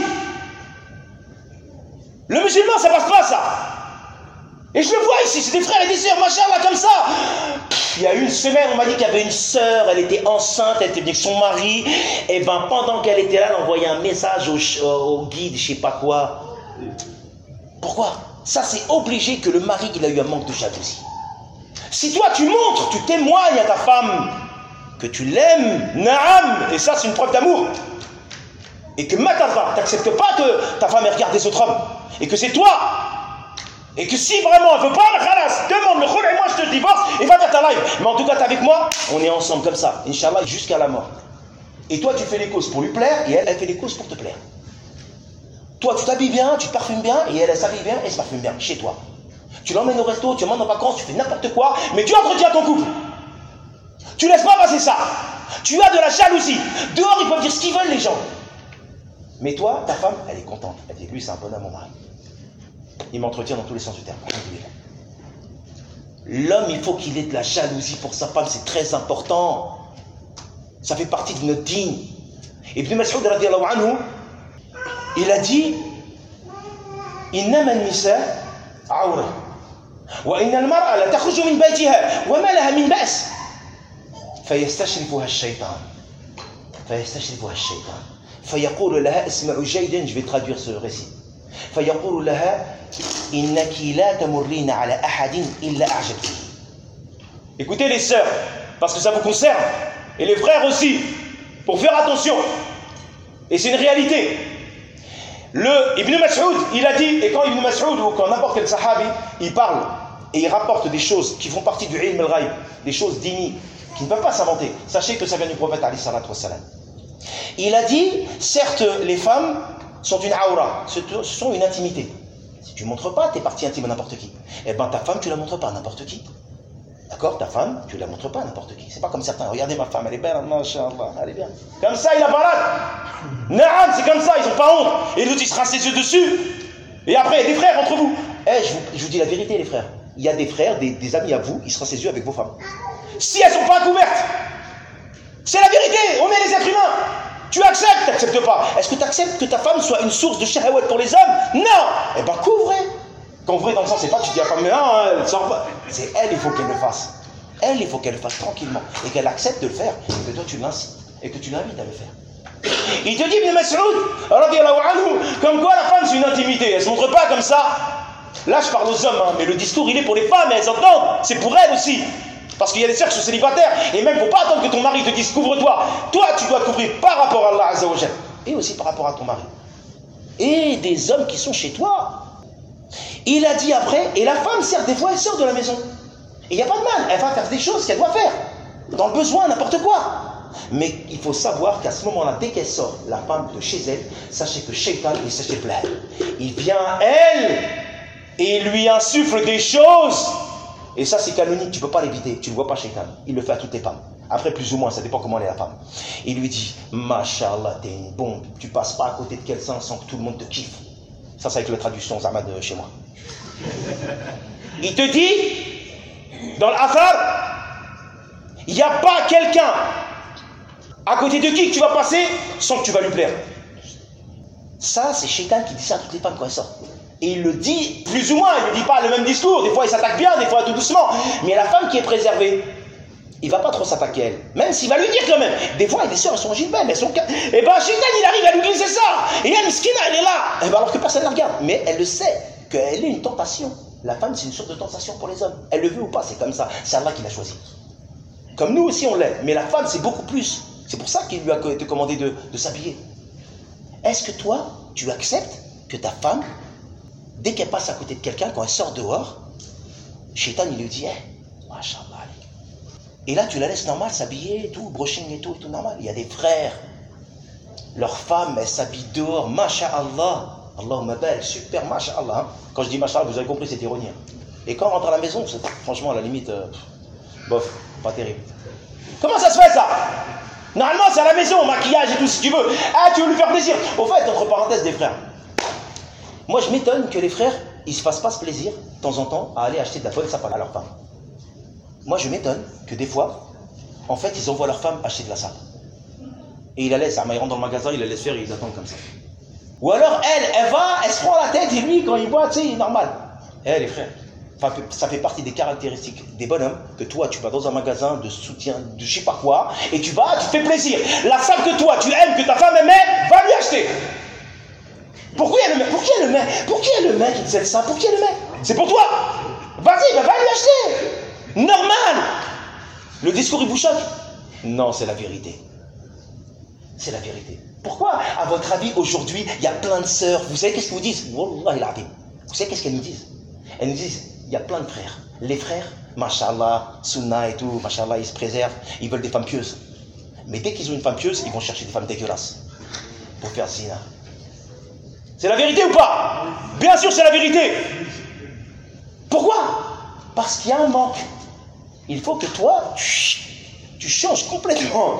Le musulman, ça passe pas, ça. Et je le vois ici, c'est des frères et des sœurs, machallah, comme ça. Il y a une semaine, on m'a dit qu'il y avait une sœur, elle était enceinte, elle était venue avec son mari. Et ben pendant qu'elle était là, elle envoyait un message au, au guide, je sais pas quoi. Pourquoi? Ça, c'est obligé que le mari, il a eu un manque de jalousie. Si toi, tu montres, tu témoignes à ta femme que tu l'aimes, naam, et ça, c'est une preuve d'amour, et que maintenant, tu n'acceptes pas que ta femme regarde des autres hommes, et que c'est toi, et que si vraiment elle ne veut pas, khalas, demande le khul et moi je te divorce, et va faire ta live. Mais en tout cas, tu es avec moi, on est ensemble comme ça, Inch'Allah, jusqu'à la mort. Et toi, tu fais les causes pour lui plaire, et elle, elle fait les causes pour te plaire. Toi, tu t'habilles bien, tu te parfumes bien, et elle, elle s'habille bien, et elle se parfume bien, chez toi. Tu l'emmènes au resto, tu l'emmènes en vacances, tu fais n'importe quoi, mais tu entretiens ton couple. Tu laisses pas passer ça. Tu as de la jalousie. Dehors, ils peuvent dire ce qu'ils veulent, les gens. Mais toi, ta femme, elle est contente. Elle dit, lui, c'est un bonhomme, mon mari. Il m'entretient dans tous les sens du terme. L'homme, il faut qu'il ait de la jalousie pour sa femme, c'est très important. Ça fait partie de notre digne. Ibn Mas'ud, radiyallahu anhu, il a dit, Innama an-nisa awra. وإن المرأة لا تخرج من بيتها وما لها من بأس فيستشرفها الشيطان فيستشرفها الشيطان فيقول لها اسمعوا جيدا je vais traduire ce récit فيقول لها إنك لا تمرين على أحد إلا أعجبته. Écoutez les sœurs, parce que ça vous concerne, et les frères aussi, pour faire attention, et c'est une réalité. Le Ibn Mas'ud, il a dit, et quand Ibn Mas'ud ou quand n'importe quel sahabi, il parle et il rapporte des choses qui font partie du ilm al-ghaib, des choses dignes, qui ne peuvent pas s'inventer. Sachez que ça vient du prophète alayhi salatu wassalam. Il a dit, certes, les femmes sont une aura, ce sont une intimité. Si tu ne montres pas tes parties intimes à n'importe qui, eh bien ta femme, tu ne la montres pas à n'importe qui. D'accord? Ta femme, tu ne la montres pas à n'importe qui. C'est pas comme certains. Regardez ma femme, elle est belle, mashallah, elle est bien. Comme ça, il a balade. Naam, c'est comme ça, ils n'ont pas honte. Et l'autre, il se rince les yeux dessus. Et après, des frères entre vous. Eh, je vous, je vous dis la vérité, les frères. Il y a des frères, des, des amis à vous, ils se rincent les yeux avec vos femmes. Si elles ne sont pas couvertes, c'est la vérité. On est les êtres humains. Tu acceptes, tu n'acceptes pas. Est-ce que tu acceptes que ta femme soit une source de shahawat pour les hommes? Non. Eh bien, couvrez. Couvrez dans le sens, c'est pas tu dis à la femme, mais non, elle sort pas. C'est elle, il faut qu'elle le fasse. Elle, il faut qu'elle le fasse tranquillement. Et qu'elle accepte de le faire. Et que toi, tu l'incites. Et que tu l'invites à le faire. Il te dit, Ibn Mas'ud, radiyallahu anhu, comme quoi la femme, c'est une intimité. Elle ne se montre pas comme ça. Là, je parle aux hommes, hein, mais le discours, il est pour les femmes, et elles entendent. C'est pour elles aussi. Parce qu'il y a des sœurs qui sont célibataires. Et même, il ne faut pas attendre que ton mari te dise, couvre-toi. Toi, tu dois couvrir par rapport à Allah Azza wa Jal. Et aussi par rapport à ton mari. Et des hommes qui sont chez toi. Il a dit après, et la femme, certes, des fois, elle sort de la maison. Et il n'y a pas de mal, elle va faire des choses qu'elle doit faire. Dans le besoin, n'importe quoi. Mais il faut savoir qu'à ce moment-là, dès qu'elle sort, la femme de chez elle, sachez que Shaitan, il se déplaît. Il vient à elle, et il lui insuffle des choses. Et ça, c'est canonique, tu ne peux pas l'éviter. Tu ne vois pas Shaitan. Il le fait à toutes les femmes. Après, plus ou moins, ça dépend comment elle est la femme. Il lui dit, Mashallah, t'es une bombe. Tu passes pas à côté de quelqu'un sans que tout le monde te kiffe. Ça, c'est avec la traduction Zama de chez moi. Il te dit, dans l'affaire, il n'y a pas quelqu'un à côté de qui que tu vas passer sans que tu vas lui plaire. Ça, c'est Shaitan qui dit ça à toutes les femmes quand elles sortent. Et il le dit plus ou moins, il ne dit pas le même discours. Des fois, il s'attaque bien, des fois, tout doucement. Mais la femme qui est préservée, il ne va pas trop s'attaquer à elle. Même s'il va lui dire quand même. Des fois, il y a des sœurs, elles sont en gilbert, mais elles sont... Et bien, Shaitan, il arrive à lui glisser ça. Et elle, Miskina, elle est là. Et ben, alors que personne ne la regarde. Mais elle le sait, qu'elle est une tentation. La femme, c'est une sorte de tentation pour les hommes. Elle le veut ou pas, c'est comme ça. C'est Allah qui l'a choisi. Comme nous aussi, on l'est. Mais la femme, c'est beaucoup plus. C'est pour ça qu'il lui a été commandé de, de s'habiller. Est-ce que toi, tu acceptes que ta femme, dès qu'elle passe à côté de quelqu'un, quand elle sort dehors, Shaitan, il lui dit, eh, hey, mashallah. Et là, tu la laisses normal s'habiller et tout, brushing et tout, et tout normal. Il y a des frères, leurs femmes, elles s'habillent dehors, masha'Allah. Allahumma barik, super masha'Allah. Hein. Quand je dis masha'Allah, vous avez compris, c'est ironie. Hein. Et quand on rentre à la maison, c'est, franchement, à la limite, euh, bof, pas terrible. Comment ça se fait ça? Normalement, c'est à la maison, maquillage et tout, si tu veux. Ah, tu veux lui faire plaisir. Au fait, entre parenthèses, des frères. Moi, je m'étonne que les frères, ils se fassent pas ce plaisir, de temps en temps, à aller acheter de la bonne sapin à leur femme. Moi, je m'étonne que des fois, en fait, ils envoient leur femme acheter de la sape. Et ils la laissent, ils rentrent dans le magasin, ils la laissent faire et ils attendent comme ça. Ou alors, elle, elle va, elle se prend la tête et lui, quand il boit, tu sais, il est normal. Eh, les frères, enfin, ça fait partie des caractéristiques des bonhommes, que toi, tu vas dans un magasin de soutien, de je sais pas quoi, et tu vas, tu te fais plaisir. La sape que toi, tu aimes, que ta femme aimait, va lui acheter. Pourquoi il y a le mec, pourquoi il y a le mec, pourquoi il y a le mec qui C'est ça, pour qui elle le met? C'est pour toi. Vas-y, bah, va lui acheter. Normal. Le discours, il vous choque? Non, c'est la vérité. C'est la vérité. Pourquoi, à votre avis, aujourd'hui, il y a plein de sœurs, vous savez qu'est-ce qu'ils vous disent? Wallah, il a Vous savez qu'est-ce qu'elles nous disent? Elles nous disent, il y a plein de frères. Les frères, mashallah, sunna et tout, mashallah, ils se préservent, ils veulent des femmes pieuses. Mais dès qu'ils ont une femme pieuse, ils vont chercher des femmes dégueulasses pour faire zina. C'est la vérité ou pas? Bien sûr, c'est la vérité. Pourquoi? Parce qu'il y a un manque. Il faut que toi, tu, tu changes complètement.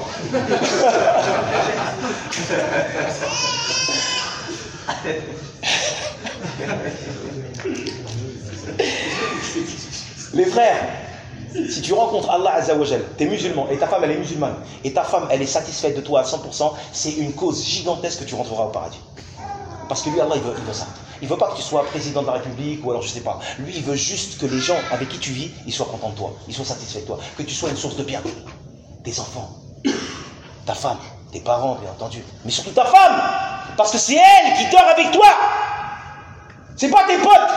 Les frères, si tu rencontres Allah Azza wa Jal, tu es musulman et ta femme elle est musulmane et ta femme elle est satisfaite de toi à cent pour cent, c'est une cause gigantesque que tu rentreras au paradis. Parce que lui, Allah, il veut, il veut ça. Il veut pas que tu sois président de la République ou alors je sais pas. Lui, il veut juste que les gens avec qui tu vis, ils soient contents de toi, ils soient satisfaits de toi, que tu sois une source de bien. Tes enfants, ta femme, tes parents, bien entendu, mais surtout ta femme, parce que c'est elle qui dort avec toi. C'est pas tes potes.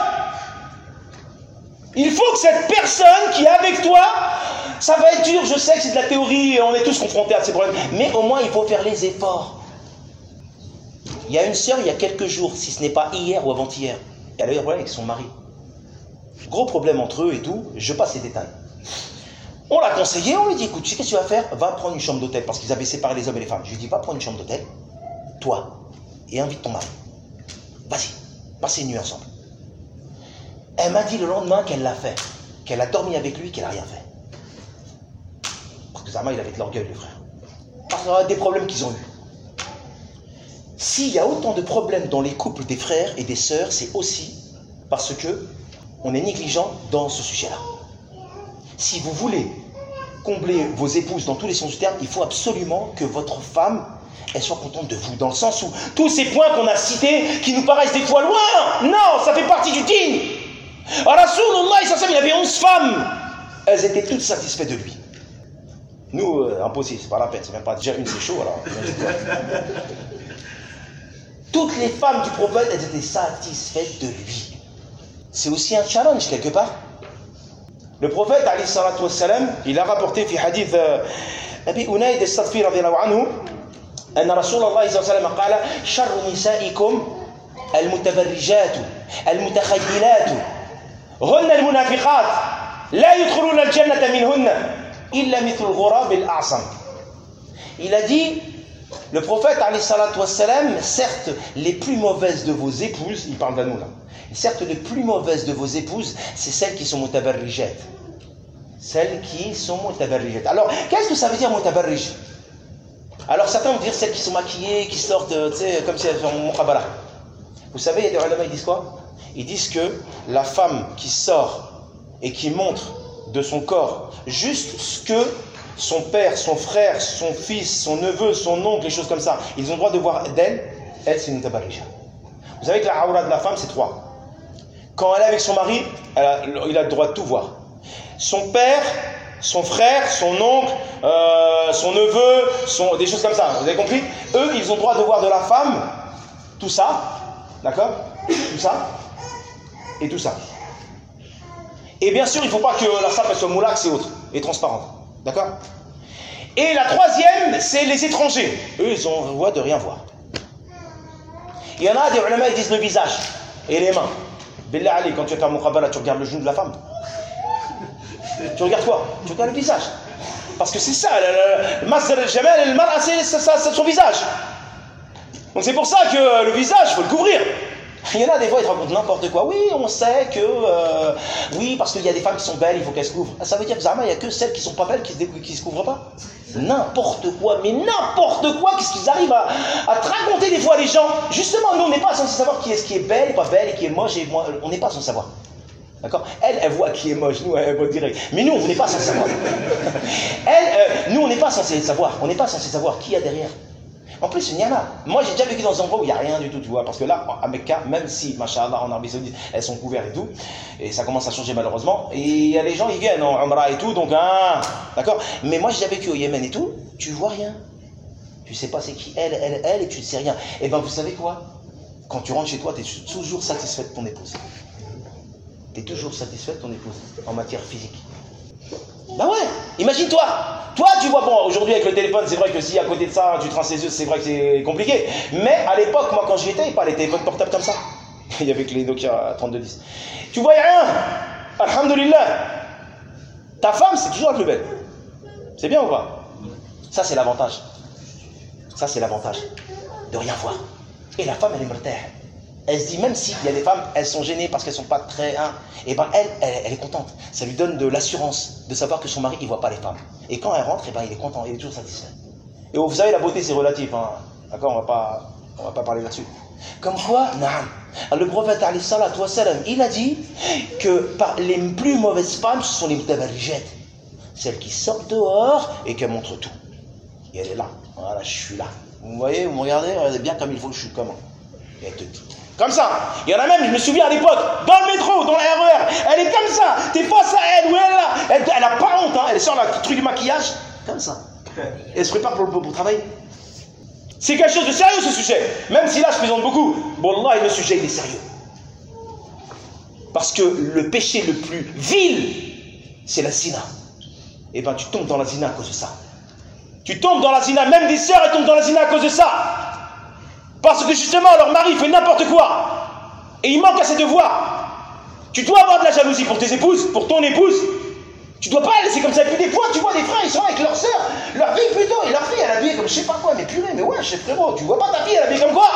Il faut que cette personne qui est avec toi, ça va être dur, je sais que c'est de la théorie, on est tous confrontés à ces problèmes, mais au moins il faut faire les efforts. Il y a une sœur, il y a quelques jours, si ce n'est pas hier ou avant-hier, elle a eu un problème avec son mari. Gros problème entre eux et tout, je passe les détails. On l'a conseillé, on lui dit, écoute, tu sais qu'est-ce que tu vas faire? Va prendre une chambre d'hôtel, parce qu'ils avaient séparé les hommes et les femmes. Je lui dis, va prendre une chambre d'hôtel, toi, et invite ton mari. Vas-y, passez une nuit ensemble. Elle m'a dit le lendemain qu'elle l'a fait, qu'elle a dormi avec lui, qu'elle n'a rien fait. Parce que Zama, il avait de l'orgueil, le frère. Parce que des problèmes qu'ils ont eu. S'il y a autant de problèmes dans les couples des frères et des sœurs, c'est aussi parce que on est négligent dans ce sujet-là. Si vous voulez combler vos épouses dans tous les sens du terme, il faut absolument que votre femme, elle soit contente de vous, dans le sens où tous ces points qu'on a cités, qui nous paraissent des fois loin, non, ça fait partie du dîn. Rasulullah, il avait onze femmes, elles étaient toutes satisfaites de lui. Nous, euh, impossible, c'est pas la peine, c'est même pas déjà une, c'est chaud alors. Toutes les femmes du prophète, elles étaient satisfaites de lui. C'est aussi un challenge quelque part. Le prophète, alayhi salatu wassalam, il a rapporté في حديث أبي أنيد الصدفي رضي الله عنه أن رسول الله صلى الله عليه وسلم قال شر نسائكم المتبرجات المتخيلات هن المنافقات لا يدخلون الجنة منهن إلا مثل الغراب الأعصم. Il a dit, le prophète, alayhi salatu wassalam, certes, les plus mauvaises de vos épouses, il parle de nous là, certes, les plus mauvaises de vos épouses, c'est celles qui sont mutabarrijat. Celles qui sont mutabarrijat. Alors, qu'est-ce que ça veut dire mutabarrij? Alors, certains vont dire celles qui sont maquillées, qui sortent, tu sais, comme si elles sont mukhabara. Vous savez, il y a des ulama, ils disent quoi? Ils disent que la femme qui sort et qui montre de son corps juste ce que son père, son frère, son fils, son neveu, son oncle, les choses comme ça, ils ont le droit de voir d'elle, elle c'est une mutabarrija. Vous savez que la aura de la femme c'est trois. Quand elle est avec son mari, elle a, il a le droit de tout voir. Son père, son frère, son oncle, euh, son neveu, son, des choses comme ça, vous avez compris? Eux, ils ont le droit de voir de la femme, tout ça, d'accord? Tout ça, et tout ça. Et bien sûr, il ne faut pas que la femme soit moulax et autres, et transparente. D'accord? Et la troisième, c'est les étrangers. Eux, ils ont le droit de rien voir. Il y en a des ulama, ils disent le visage et les mains. Billah Ali, quand tu vas faire mukhabala, tu regardes le genou de la femme. Tu regardes quoi? Tu regardes le visage. Parce que c'est ça, le masdar al-jamal, le mar'a, c'est son visage. Donc c'est pour ça que le visage, il faut le couvrir. Il y en a des fois, ils te racontent n'importe quoi. Oui, on sait que... Euh, oui, parce qu'il y a des femmes qui sont belles, il faut qu'elles se couvrent. Ça veut dire que Zama, il n'y a que celles qui ne sont pas belles qui ne se couvrent pas. N'importe quoi, mais n'importe quoi, qu'est-ce qu'ils arrivent à, à te raconter des fois les gens. Justement, nous, on n'est pas censé savoir qui est ce qui est belle et pas belle et qui est moche et moi, on n'est pas censé savoir. D'accord? Elle, elle voit qui est moche, nous, elle voit direct. Mais nous, on n'est pas censé savoir. Elle, euh, nous, on n'est pas censé savoir. On n'est pas censé savoir qui y a derrière. En plus, il y en a. Moi, j'ai déjà vécu dans un endroit où il n'y a rien du tout, tu vois. Parce que là, à Mecca, même si, machallah, en Arabie Saoudite, elles sont couvertes et tout, et ça commence à changer malheureusement, et il y a les gens, ils viennent en Umrah et tout, donc, ah, d'accord. Mais moi, j'ai déjà vécu au Yémen et tout, tu vois rien. Tu sais pas c'est qui elle, elle, elle, et tu ne sais rien. Et ben, vous savez quoi? quand tu rentres chez toi, tu es toujours satisfait de ton épouse. Tu es toujours satisfait de ton épouse en matière physique. Bah ouais, imagine-toi. Toi, tu vois, bon, aujourd'hui avec le téléphone, c'est vrai que si à côté de ça, tu traces les yeux, c'est vrai que c'est compliqué. Mais à l'époque, moi, quand j'y étais, il n'y avait pas les téléphones portables comme ça. Il y avait que les Nokia trente-deux dix. Tu voyais rien. Alhamdulillah. Ta femme, c'est toujours la plus belle. C'est bien ou pas? Ça, c'est l'avantage. Ça, c'est l'avantage de rien voir. Et la femme, elle est mortelle. Elle se dit, même s'il y a des femmes, elles sont gênées parce qu'elles ne sont pas très... Hein, et ben elle, elle, elle est contente. Ça lui donne de l'assurance de savoir que son mari, il ne voit pas les femmes. Et quand elle rentre, et ben il est content, il est toujours satisfait. Et vous savez, la beauté, c'est relatif. Hein. D'accord, on va pas, on va pas parler là-dessus. Comme quoi, naam, le prophète, alayhi salatu wa salam, il a dit que par les plus mauvaises femmes, ce sont les mutabarrijettes. Celles qui sortent dehors et qui montrent tout. Et elle est là. Voilà, je suis là. Vous voyez, vous me regardez, regardez bien comme il faut, je suis comment. Et elle te dit. Comme ça. Il y en a même, je me souviens à l'époque, dans le métro, dans le R E R, elle est comme ça. T'es face à elle, ou elle là. Elle, elle a pas honte, hein. Elle sort le truc du maquillage, comme ça. Et elle se prépare pour, pour, pour travailler. C'est quelque chose de sérieux, ce sujet. Même si là, je plaisante beaucoup. Bon, là, le sujet, il est sérieux. Parce que le péché le plus vil, c'est la zina. Et ben, tu tombes dans la zina à cause de ça. Tu tombes dans la zina, même des sœurs, elles tombent dans la zina à cause de ça. Parce que justement, leur mari fait n'importe quoi. Et il manque à ses devoirs. Tu dois avoir de la jalousie pour tes épouses, pour ton épouse. Tu dois pas la laisser comme ça. Et puis des fois, tu vois des frères, ils sont avec leur sœur, leur fille plutôt, et leur fille, elle est habillée comme je sais pas quoi. Mais purée, mais ouais, chef frérot, tu vois pas ta fille, elle est habillée comme quoi?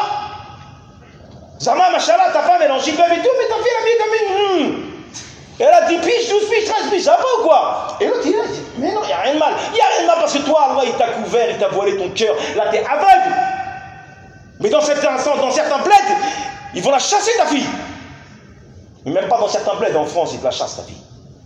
Zama, machallah, ta femme, elle est en gilbab et tout, mais ta fille, elle est habillée comme une... Mmh. Elle a dix piges, douze piges, treize piges, ça va pas ou quoi? Et l'autre, il a dit, mais non, il n'y a rien de mal. Il n'y a rien de mal parce que toi, Allah, il t'a couvert, il t'a voilé ton cœur. Là, t'es aveugle. Mais dans certains sens, dans certains plaids, ils vont la chasser, ta fille. Mais même pas dans certains plaids, en France, ils te la chassent, ta fille.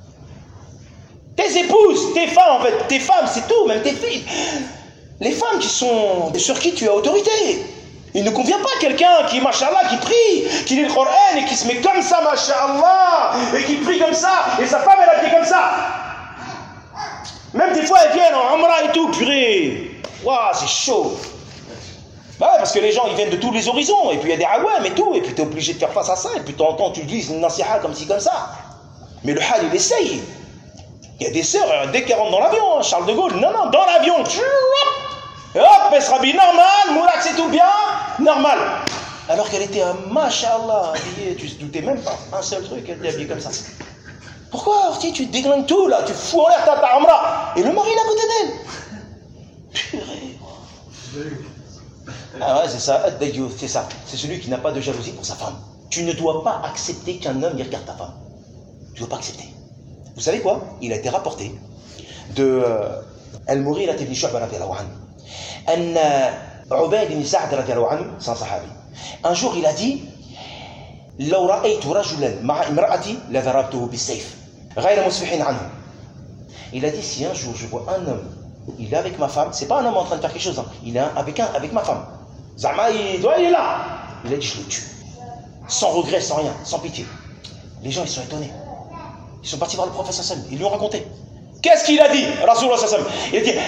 Tes épouses, tes femmes, en fait, tes femmes, c'est tout, même tes filles. Les femmes qui sont sur qui tu as autorité. Il ne convient pas à quelqu'un qui, machallah, qui prie, qui lit le Coran et qui se met comme ça, machallah, et qui prie comme ça, et sa femme, elle a pris comme ça. Même des fois, elle vient en Umrah et tout, purée. Waouh, c'est chaud. Bah ouais, parce que les gens, ils viennent de tous les horizons, et puis il y a des awam et tout, et puis tu es obligé de faire face à ça, et puis tu entends, tu dis une nasiha comme ci, comme ça. Mais le hal, il essaye. Il y a des sœurs, dès qu'elles rentrent dans l'avion, hein, Charles de Gaulle, non, non, dans l'avion, et hop, Besrabi, normal, Mourak, c'est tout bien, normal. Alors qu'elle était, machallah, habillée, tu te doutais même pas, un seul truc, elle était habillée comme ça. Pourquoi, Orti, tu déglingues tout, là, tu fous en l'air ta ta'amra, et le mari, il est à côté d'elle. Purée. Ah ouais, c'est ça, c'est ça. C'est celui qui n'a pas de jalousie pour sa femme. Tu ne dois pas accepter qu'un homme y regarde ta femme. Tu ne dois pas accepter. Vous savez quoi? Il a été rapporté de Al-Mughira ibn Shu'ba radiyallahu anhu. An Ubayd ibn Sa'd radiyallahu anhu, c'est un sahabi. Un jour, il a dit لو رأيت رجلا مع امرأتي لضربته بالسيف غير مسفح عنه. Il a dit, si un jour je vois un homme, il est avec ma femme, c'est pas un homme en train de faire quelque chose, hein. Il est avec, un, avec ma femme. Zama, il, il est là. Il a dit, je le tue. Sans regret, sans rien, sans pitié. Les gens, ils sont étonnés. Ils sont partis voir le prophète sallam. Ils lui ont raconté. Qu'est-ce qu'il a dit, Rasulullah sallam? Il a dit,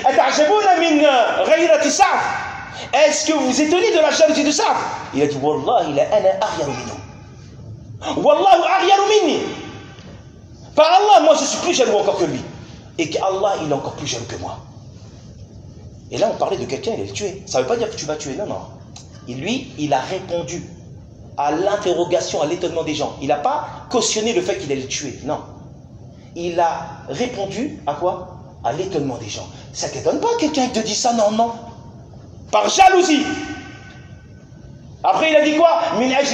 est-ce que vous vous étonnez de la jalousie de Sa'd? Il a dit, Wallahi la ana aghyaru minhu. Wallahu aghyaru minni. Par Allah, moi je suis plus jaloux encore que lui. Et qu'Allah, il est encore plus jaloux que moi. Et là, on parlait de quelqu'un, il est tué. Ça ne veut pas dire que tu vas tuer, non, non. Et lui, il a répondu à l'interrogation, à l'étonnement des gens. Il n'a pas cautionné le fait qu'il allait le tuer, non. Il a répondu à quoi? À l'étonnement des gens. Ça ne t'étonne pas quelqu'un qui te dit ça, non, non. Par jalousie. Après, il a dit quoi?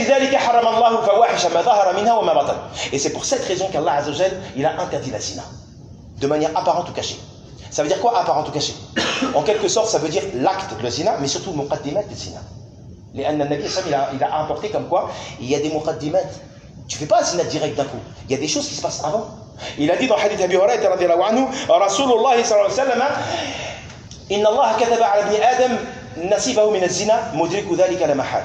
Et c'est pour cette raison qu'Allah Azza wa Jal, il a interdit la zina. De manière apparente ou cachée. Ça veut dire quoi, apparente ou cachée? En quelque sorte, ça veut dire l'acte de la zina, mais surtout le muqaddimat de zina. Les Nabi il a, il a apporté comme quoi il y a des muqaddimat. Tu ne fais pas la zina direct d'un coup. Il y a des choses qui se passent avant. Il a dit dans le hadith Abi Hurayra radiyallahu anhu, Rasulullah sallallahu alayhi wa sallam, Inna Allah kataba ala ibn Adam nasibahu min az-zina mudriku dhalika la mahal.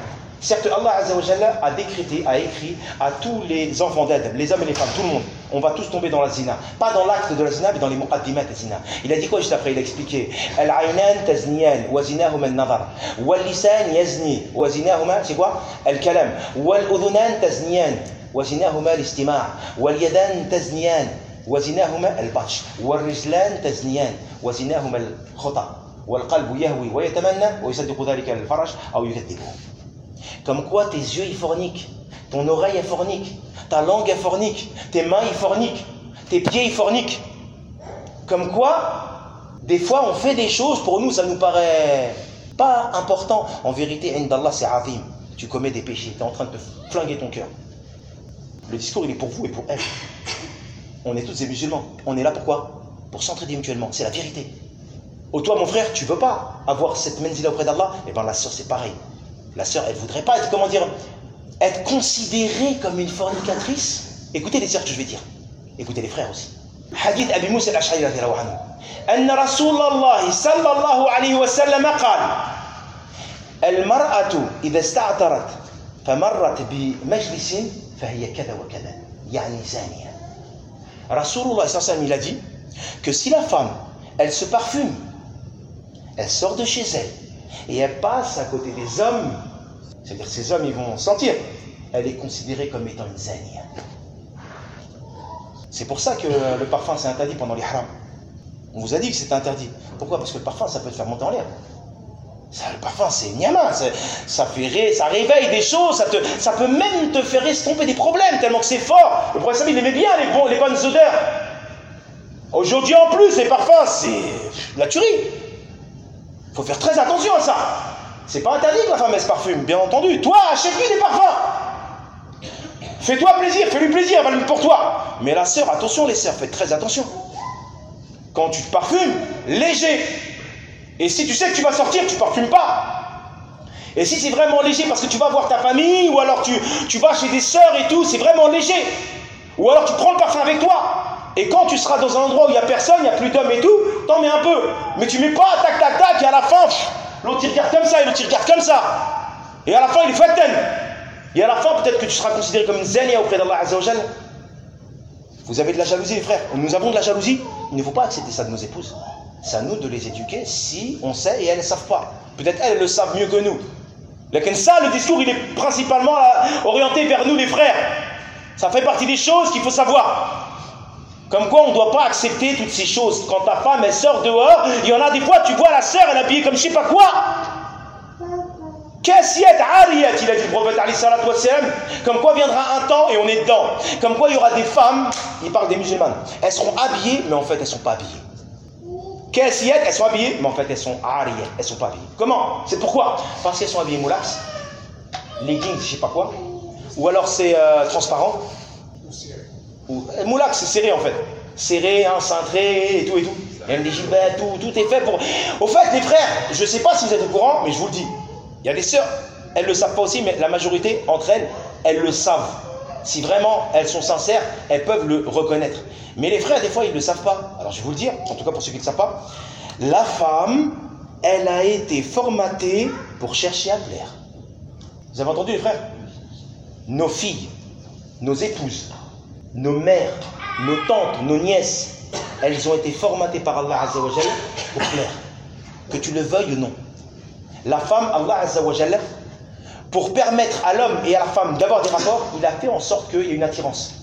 Certes, Allah Azza wa Jalla a décrété, a écrit à tous les enfants d'Adam, les hommes et les femmes, tout le monde, on va tous tomber dans la zina. Pas dans l'acte de la zina, mais dans les muqaddimat de zina. Il a dit quoi juste après? Il a expliqué Al-aynan tazniyan, wa zinahuma al-nazar, wal-lisan yazni, wa zinahuma, c'est quoi? Al-kalam, wal-udhunan tazniyan, wa zinahuma al-istima', wal-yadan tazniyan, wa zinahuma al-batsh, wal-rijlan tazniyan, wa zinahuma al-khata, wal-qalbu yahwi, wa yatamanna, wa yusaddiqu dhalika al-faraj, aw yukaddibuhu. Comme quoi tes yeux ils forniquent, ton oreille est fornique, ta langue est fornique, tes mains ils forniquent, tes pieds ils forniquent. Comme quoi, des fois on fait des choses, pour nous ça nous paraît pas important. En vérité, Indallah c'est azim. Tu commets des péchés, tu es en train de te flinguer ton cœur. Le discours il est pour vous et pour elle. On est tous des musulmans. On est là pourquoi? Pour s'entraider mutuellement, c'est la vérité. Oh toi mon frère, tu veux pas avoir cette menzila auprès d'Allah? Eh bien la sœur c'est pareil. La sœur, elle ne voudrait pas être, comment dire, être considérée comme une fornicatrice. Écoutez les sœurs que je vais dire. Écoutez les frères aussi. Hadith Abi Moussa al-Ash'ari radiyallahu anhu. Anna Rasulallah sallallahu alayhi wa sallam qala Al-mar'atu idha ista'tarat famarrat bi majlisin fahiya kada wa kada. Yani zaniya. Rasulullah sallallahu alayhi wa sallam il a dit que si la femme, elle se parfume, elle sort de chez elle, et elle passe à côté des hommes, c'est-à-dire ces hommes ils vont sentir, elle est considérée comme étant une zania. C'est pour ça que le parfum c'est interdit pendant les haram. On vous a dit que c'était interdit. Pourquoi? Parce que le parfum ça peut te faire monter en l'air. Ça, le parfum c'est niama, ça, fait, ça réveille des choses, ça, te, ça peut même te faire estomper des problèmes tellement que c'est fort. Le prophète il aimait bien les, bons, les bonnes odeurs. Aujourd'hui en plus les parfums c'est la tuerie. Il faut faire très attention à ça. C'est pas interdit que la femme elle se parfume, bien entendu. Toi, achète-lui des parfums. Fais-toi plaisir, fais-lui plaisir, pour toi. Mais la sœur, attention les sœurs, faites très attention. Quand tu te parfumes, léger. Et si tu sais que tu vas sortir, tu ne parfumes pas. Et si c'est vraiment léger parce que tu vas voir ta famille, ou alors tu, tu vas chez des sœurs et tout, c'est vraiment léger. Ou alors tu prends le parfum avec toi. Et quand tu seras dans un endroit où il n'y a personne, il n'y a plus d'hommes et tout, t'en mets un peu. Mais tu mets pas tac tac tac et à la fin, l'autre il regarde comme ça et l'autre il regarde comme ça. Et à la fin il est fatten. Et à la fin peut-être que tu seras considéré comme une zania auprès d'Allah Azza wa Jal. Vous avez de la jalousie les frères. Nous avons de la jalousie. Il ne faut pas accepter ça de nos épouses. C'est à nous de les éduquer si on sait et elles ne savent pas. Peut-être elles le savent mieux que nous. Mais ça, le discours il est principalement orienté vers nous les frères. Ça fait partie des choses qu'il faut savoir. Comme quoi on ne doit pas accepter toutes ces choses. Quand ta femme elle sort dehors, il y en a des fois tu vois la sœur elle est habillée comme je sais pas quoi. Kassiyat ariyat, il a dit le prophète alayhi salatu wassalam. Comme quoi viendra un temps et on est dedans. Comme quoi il y aura des femmes, il parle des musulmanes, elles seront habillées mais en fait elles ne sont pas habillées. Kassiyat, elles sont habillées mais en fait elles sont ariyat, elles ne sont pas habillées. Comment? C'est pourquoi? Parce qu'elles sont habillées moulax, leggings, je sais pas quoi. Ou alors c'est euh, transparent. Moulak c'est serré en fait, serré, hein, cintré et tout et tout. Il y a des gilets, tout, tout est fait pour. Au fait les frères, je ne sais pas si vous êtes au courant, mais je vous le dis. Il y a des sœurs, elles ne le savent pas aussi, mais la majorité entre elles, elles le savent. Si vraiment elles sont sincères, elles peuvent le reconnaître. Mais les frères des fois ils ne le savent pas. Alors je vais vous le dire, en tout cas pour ceux qui ne le savent pas, la femme, elle a été formatée pour chercher à plaire. Vous avez entendu les frères? Nos filles, nos épouses, nos mères, nos tantes, nos nièces, elles ont été formatées par Allah Azza wa Jalla pour plaire. Que tu le veuilles ou non. La femme, Allah Azza wa Jalla, pour permettre à l'homme et à la femme d'avoir des rapports, il a fait en sorte qu'il y ait une attirance.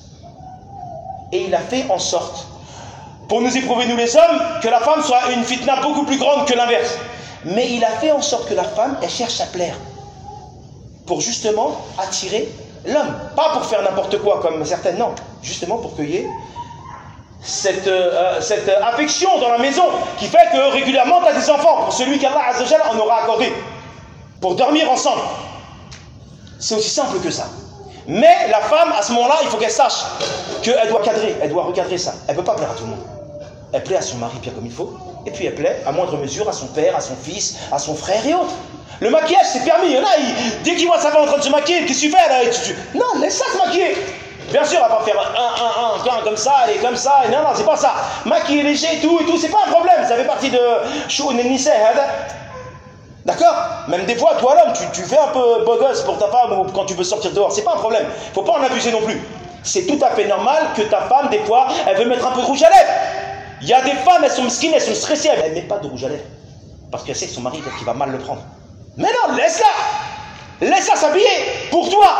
Et il a fait en sorte, pour nous éprouver nous les hommes, que la femme soit une fitna beaucoup plus grande que l'inverse. Mais il a fait en sorte que la femme, elle cherche à plaire. Pour justement attirer l'homme. Pas pour faire n'importe quoi comme certaines, non. Justement pour qu'il y ait cette, euh, cette affection dans la maison qui fait que régulièrement tu as des enfants pour celui qu'Allah Azza wa Jalla en aura accordé. Pour dormir ensemble. C'est aussi simple que ça. Mais la femme, à ce moment-là, il faut qu'elle sache qu'elle doit cadrer, elle doit recadrer ça. Elle ne peut pas plaire à tout le monde. Elle plaît à son mari bien comme il faut. Et puis elle plaît à moindre mesure à son père, à son fils, à son frère et autres. Le maquillage c'est permis. Il y en a, il, dès qu'il voit sa femme en train de se maquiller, qu'est-ce que tu fais là? tu, tu... Non, laisse ça se maquiller. Bien sûr, elle va pas faire un, un, un, un, comme ça et comme ça. Et non, non, c'est pas ça. Maquiller léger et tout et tout, c'est pas un problème. Ça fait partie de Shou'un al-Nisa, D'accord? Même des fois, toi l'homme, tu, tu fais un peu beau gosse pour ta femme ou quand tu veux sortir dehors, c'est pas un problème. Faut pas en abuser non plus. C'est tout à fait normal que ta femme, des fois, elle veut mettre un peu de rouge à lèvres. Il y a des femmes, elles sont mesquines, elles sont stressées, elles ne mettent pas de rouge à lèvres. Parce qu'elle sait que son mari, peut-être qu'il va mal le prendre. Mais non, laisse-la! Laisse-la s'habiller pour toi!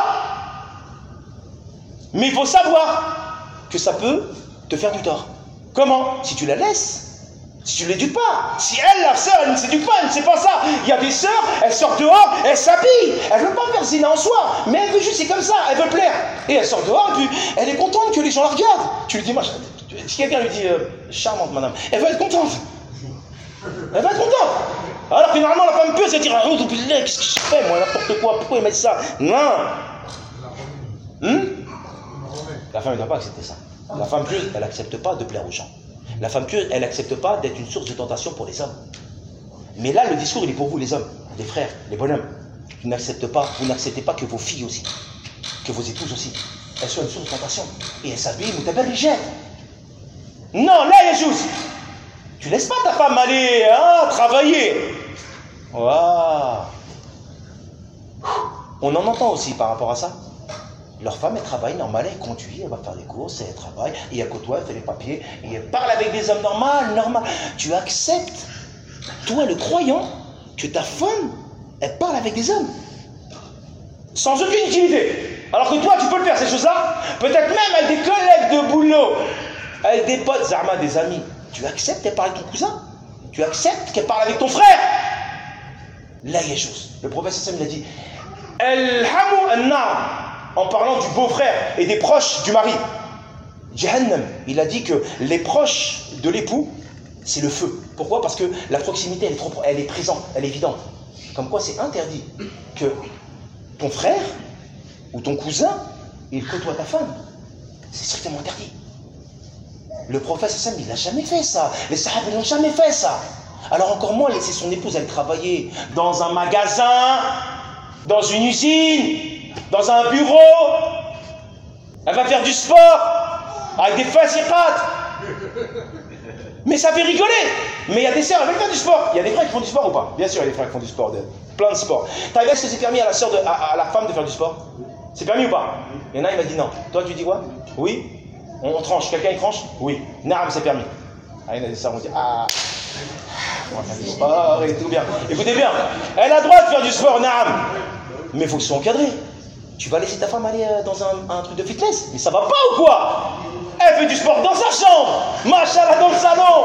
Mais il faut savoir que ça peut te faire du tort. Comment? Si tu la laisses. Si tu ne l'éduques pas, si elle, la sœur, elle ne s'éduque pas, elle ne sait pas ça. Il y a des sœurs, elles sortent dehors, elles s'habillent. Elle ne veut pas faire zina en soi, mais elle veut juste, c'est comme ça, elle veut plaire. Et elle sort dehors, et puis elle est contente que les gens la regardent. Tu lui dis, moi, si quelqu'un lui dit, euh, charmante madame, elle va être contente. Elle va être contente. Alors que normalement, la femme pieuse, elle dit, oh, qu'est-ce que je fais, moi, n'importe quoi, pourquoi il met ça? Non. Hmm? La femme ne doit pas accepter ça. La femme pieuse, elle n'accepte pas de plaire aux gens. La femme pieuse, elle n'accepte pas d'être une source de tentation pour les hommes. Mais là, le discours, il est pour vous, les hommes, les frères, les bonhommes. Vous n'acceptez pas, vous n'acceptez pas que vos filles aussi, que vos épouses aussi, elles soient une source de tentation. Et elles s'habillent, mais t'as les jette. Non, là, il y a juste. Tu laisses pas ta femme aller, hein, travailler. Waouh. On en entend aussi par rapport à ça. Leur femme, elle travaille normal, elle conduit, elle va faire les courses, elle travaille, et à côté, elle fait les papiers, et elle parle avec des hommes normaux, normal. Tu acceptes, toi le croyant, que ta femme, elle parle avec des hommes. Sans aucune intimité. Alors que toi, tu peux le faire, ces choses-là. Peut-être même avec des collègues de boulot, avec des potes, Zama, des amis. Tu acceptes qu'elle parle avec ton cousin. Tu acceptes qu'elle parle avec ton frère. Là, il y a chose. Le prophète Sam, il a dit, Elhamou an-nar. En parlant du beau-frère et des proches du mari. Jahannam, il a dit que les proches de l'époux, c'est le feu. Pourquoi? Parce que la proximité, elle est, trop, elle est présente, elle est évidente. Comme quoi, c'est interdit que ton frère ou ton cousin, il côtoie ta femme. C'est strictement interdit. Le prophète Sam, il n'a jamais fait ça. Les sahaba, ils n'ont jamais fait ça. Alors encore moins laisser son épouse, elle travailler dans un magasin, dans une usine, dans un bureau, elle va faire du sport avec des fasiqat. Mais ça fait rigoler. Mais il y a des sœurs, elles veulent faire du sport. Il y a des frères qui font du sport ou pas? Bien sûr, il y a des frères qui font du sport, plein de sport. T'as vu, est-ce que c'est permis à la sœur de, à, à la femme de faire du sport? C'est permis ou pas? Il y en a, il m'a dit non. Toi, tu dis quoi? Oui. On, on tranche. Quelqu'un il tranche? Oui. Naam, c'est permis. Ah, il y en a des sœurs qui vont dire ah, on va faire du sport et tout bien. Écoutez bien, elle a le droit de faire du sport, naam. Mais il faut que ce soit encadré. Tu vas laisser ta femme aller dans un, un truc de fitness? Mais ça va pas ou quoi? Elle fait du sport dans sa chambre, machallah, dans le salon.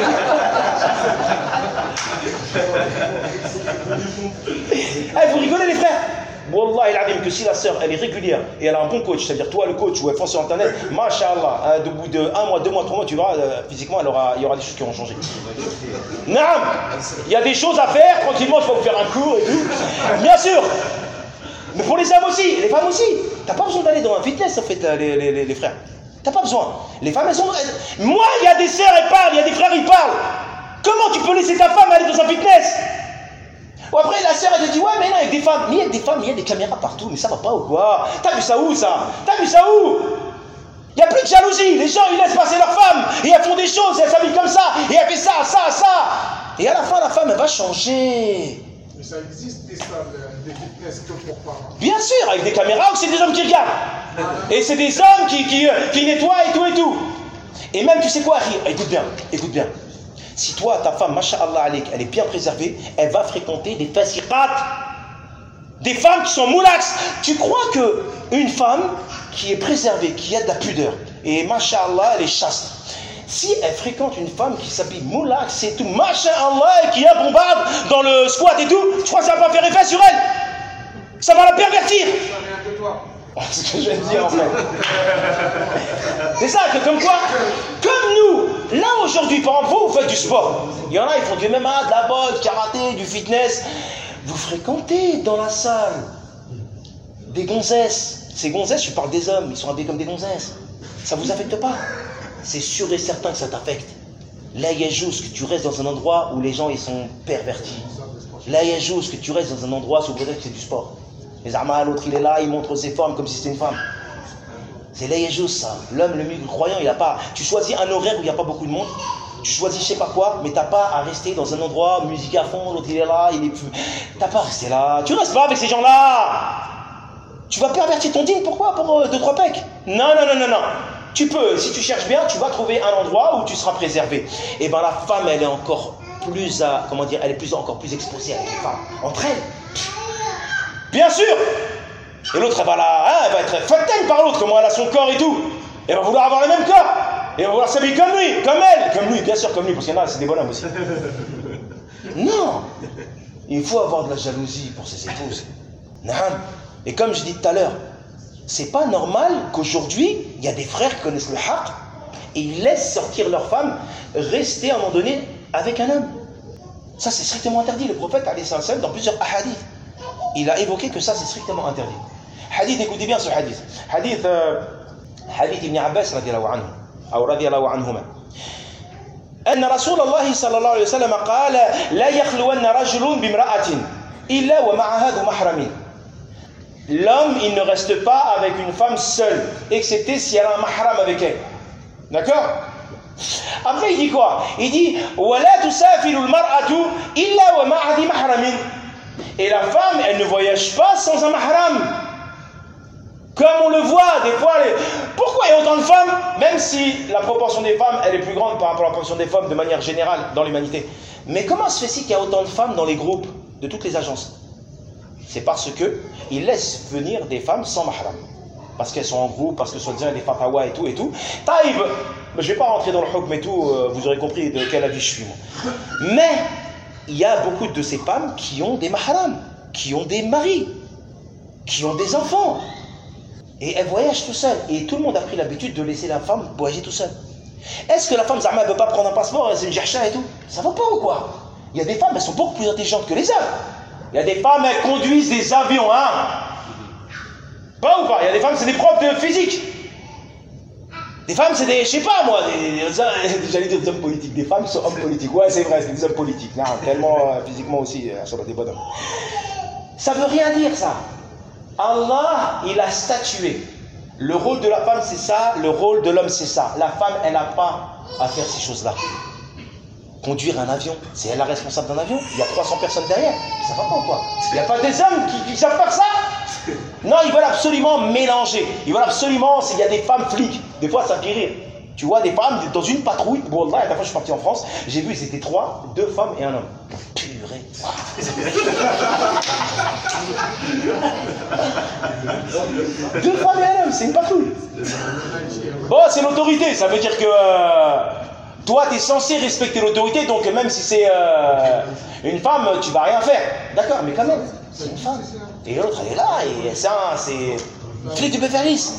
Eh, vous rigolez les frères? Wallah il azim que si la sœur elle est régulière et elle a un bon coach, c'est-à-dire toi le coach ou elle fonce sur internet, machallah, au bout de un mois, deux mois, trois mois, tu verras, euh, physiquement elle aura, il y aura des choses qui auront changé. Naam, il y a des choses à faire, tranquillement tu vas vous faire un cours et tout. Bien sûr. Mais pour les hommes aussi, les femmes aussi. T'as pas besoin d'aller dans un fitness en fait, les, les, les, les frères. T'as pas besoin. Les femmes, elles sont... Elles... Moi, il y a des sœurs, elles parlent, il y a des frères, ils parlent. Comment tu peux laisser ta femme aller dans un fitness? Ou après, la sœur, elle te dit, ouais, mais là, avec des femmes. Mais il y a des femmes, il y a des caméras partout, mais ça va pas ou quoi? T'as vu ça où, ça? T'as vu ça où? Il n'y a plus de jalousie. Les gens, ils laissent passer leurs femmes. Et elles font des choses, elles s'habillent comme ça. Et elles font ça, ça, ça. Et à la fin, la femme, elle va changer. Mais ça existe des salles, des fitness que pour femmes. Bien sûr, avec des caméras ou c'est des hommes qui regardent. Et c'est des hommes qui, qui, qui nettoient et tout et tout. Et même, tu sais quoi, écoute bien, écoute bien. Si toi, ta femme, masha'Allah alik, elle est bien préservée, elle va fréquenter des fasiqat, des femmes qui sont moulax. Tu crois que une femme qui est préservée, qui a de la pudeur, et masha'Allah, elle est chaste, si elle fréquente une femme qui s'habille moulax, c'est tout, masha'Allah, et qui est bombarde dans le squat et tout, tu crois que ça va pas faire effet sur elle? Ça va la pervertir. C'est ce que je viens de dire en fait. C'est ça, que comme quoi, comme nous, là aujourd'hui, par exemple, vous, vous faites du sport. Il y en a, ils font du M M A, de la boxe, karaté, du fitness. Vous fréquentez dans la salle des gonzesses. Ces gonzesses, je parle des hommes, ils sont habillés comme des gonzesses. Ça ne vous affecte pas? C'est sûr et certain que ça t'affecte. Là, il y a juste que tu restes dans un endroit où les gens ils sont pervertis. Là, il y a juste que tu restes dans un endroit sous prétexte que c'est du sport. Les Arma, l'autre il est là, il montre ses formes comme si c'était une femme. C'est là, il y a juste ça. L'homme, le musulman croyant, il n'a pas. Tu choisis un horaire où il n'y a pas beaucoup de monde. tu choisis je sais pas quoi, mais t'as pas à rester dans un endroit, musique à fond, l'autre il est là, il est plus... T'as pas à rester là, tu restes pas avec ces gens-là. Tu vas pervertir ton dîme, pourquoi? Pour euh, deux, trois pecs? Non, non, non, non, non. Tu peux, si tu cherches bien, tu vas trouver un endroit où tu seras préservé. Et bien la femme, elle est encore plus, à, comment dire, elle est plus, encore plus exposée avec les femmes, entre elles. Bien sûr. Et l'autre, elle va, la, hein, elle va être fatène par l'autre, comment elle a son corps et tout. Elle va vouloir avoir le même corps. Et elle va vouloir s'habiller comme lui, comme elle. Comme lui, bien sûr, comme lui, parce qu'il y en a, c'est des bonhommes aussi. Non. Il faut avoir de la jalousie pour ses épouses. Non. Et comme je dis tout à l'heure, c'est pas normal qu'aujourd'hui, il y a des frères qui connaissent le haqq et ils laissent sortir leur femme, rester à un moment donné avec un homme. Ça, c'est strictement interdit. Le prophète, alayhi salam, dans plusieurs hadiths, il a évoqué que ça, c'est strictement interdit. Hadith, écoutez bien ce hadith. Hadith, euh, hadith Ibn Abbas, radiallahu anhu, ou radiallahu anhuma. أن رسول الله صلى الله عليه وسلم قال لا يخلون رجل بامرأة إلا ومعها ذو محرم. L'homme, il ne reste pas avec une femme seule, excepté si elle a un mahram avec elle. D'accord? Après, il dit quoi? Il dit وَلَا تُسَافِرُ الْمَرْأَةُ إِلَّا وَمَعَ ذِي مَحْرَمٍ. Et la femme, elle ne voyage pas sans un mahram. Comme on le voit, des fois, les... pourquoi il y a autant de femmes? Même si la proportion des femmes, elle est plus grande par rapport à la proportion des femmes de manière générale dans l'humanité. Mais comment se fait-il qu'il y a autant de femmes dans les groupes de toutes les agences? C'est parce qu'ils laissent venir des femmes sans mahram. Parce qu'elles sont en groupe, parce que soi-disant les fatawa et tout et tout. Taïb, je ne vais pas rentrer dans le hukm et tout, vous aurez compris de quel avis je suis moi. Mais il y a beaucoup de ces femmes qui ont des mahrams, qui ont des maris, qui ont des enfants. Et elles voyagent tout seules. Et tout le monde a pris l'habitude de laisser la femme voyager tout seule. Est-ce que la femme Zama ne veut pas prendre un passeport, c'est une chercha et tout? Ça va pas ou quoi? Il y a des femmes, elles sont beaucoup plus intelligentes que les hommes. Il y a des femmes, elles conduisent des avions, hein? Pas ou pas? Il y a des femmes, c'est des profs de physique. Des femmes, c'est des, je sais pas moi, des, des, j'allais dire des hommes politiques. Des femmes sont hommes politiques. Ouais, c'est vrai, c'est des hommes politiques. Non, tellement euh, physiquement aussi, elles sont des bonhommes. Ça veut rien dire ça. Allah, il a statué. Le rôle de la femme, c'est ça. Le rôle de l'homme, c'est ça. La femme, elle n'a pas à faire ces choses-là. Conduire un avion, c'est elle la responsable d'un avion. Il y a trois cents personnes derrière. Ça va pas ou quoi? Il n'y a pas des hommes qui, qui savent faire ça? Non, ils veulent absolument mélanger. Ils veulent absolument, il y a des femmes flics. Des fois, ça fait rire. Tu vois des femmes dans une patrouille. Bon, là, la dernière fois, je suis parti en France. J'ai vu, ils étaient trois, deux femmes et un homme. Purée. Deux femmes et un homme, c'est une patrouille. Bon, c'est l'autorité. Ça veut dire que euh, toi, tu es censé respecter l'autorité. Donc, même si c'est euh, une femme, tu vas rien faire. D'accord, mais quand même, c'est une femme. Et l'autre, elle est là. Et ça, c'est flic de Beverly Hills.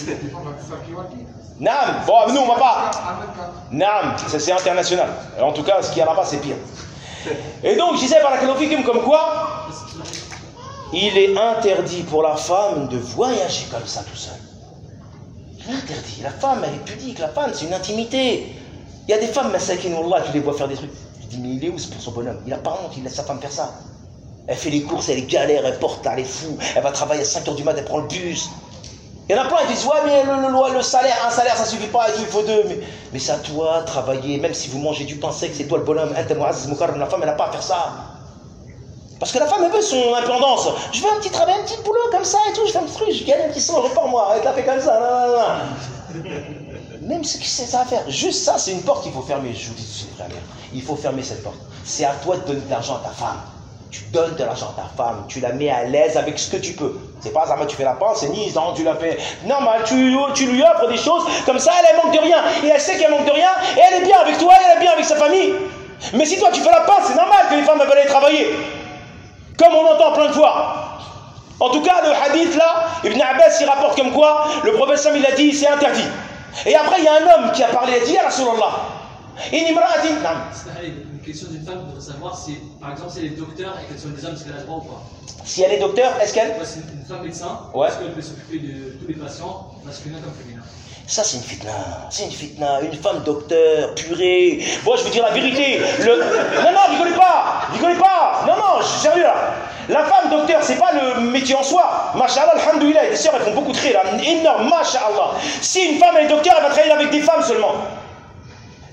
Naam, bon, nous on va pas. Naam, ça c'est international. En tout cas, ce qu'il y a là-bas, c'est pire. Et donc, je disais par la Kalofikim comme quoi, il est interdit pour la femme de voyager comme ça tout seul. Il est interdit. La femme, elle est pudique. La femme, c'est une intimité. Il y a des femmes, Masakinullah, tu les vois faire des trucs. Je dis, mais il est où c'est pour son bonhomme? Il a pas honte, il laisse sa femme faire ça. Elle fait les courses, elle est galère, elle porte, elle est fou. Elle va travailler à cinq heures du matin, elle prend le bus. Il y en a plein qui disent, ouais, mais le, le, le salaire, un salaire, ça suffit pas, et tout, il faut deux. Mais, mais c'est à toi de travailler, même si vous mangez du pain sec, c'est toi le bonhomme. La femme, elle n'a pas à faire ça. Parce que la femme, elle veut son indépendance. Je veux un petit travail, un petit boulot comme ça et tout, je fais un petit truc, je gagne un petit cent euros par mois, avec la fait comme ça. Là, là, là. Même ce que c'est ça à faire. Juste ça, c'est une porte qu'il faut fermer. Je vous dis, c'est frère, il faut fermer cette porte. C'est à toi de donner de l'argent à ta femme. Tu donnes de l'argent à ta femme, tu la mets à l'aise avec ce que tu peux. C'est pas ça, tu fais la pince, c'est ni tu la fais. Non, mais tu, tu lui offres des choses, comme ça, elle, elle manque de rien. Et elle sait qu'elle manque de rien, et elle est bien avec toi, et elle est bien avec sa famille. Mais si toi tu fais la pince, c'est normal que les femmes veulent aller travailler. Comme on l'entend plein de fois. En tout cas, le hadith là, Ibn Abbas il rapporte comme quoi, le prophète Sam il a dit, c'est interdit. Et après, il y a un homme qui a parlé, il a dit, ya Rasulallah. Une question d'une femme pour savoir si, par exemple, si elle est docteur et qu'elle soit des hommes, est-ce qu'elle a le droit ou pas? Si elle est docteur, est-ce qu'elle? Ouais, c'est une femme médecin, ouais. Est-ce qu'elle peut s'occuper de tous les patients, masculins comme féminins? Ça, c'est une fitna. C'est une fitna. Une femme docteur, purée. Bon, je vous dire la vérité. Le... Non, non, rigolez pas. Rigolez pas. Non, non, je suis sérieux là. La femme docteur, c'est pas le métier en soi. Masha'Allah, alhamdoulilah. Les sœurs, elles font beaucoup de rire là. Énorme, Masha'Allah. Si une femme est docteur, elle va travailler avec des femmes seulement.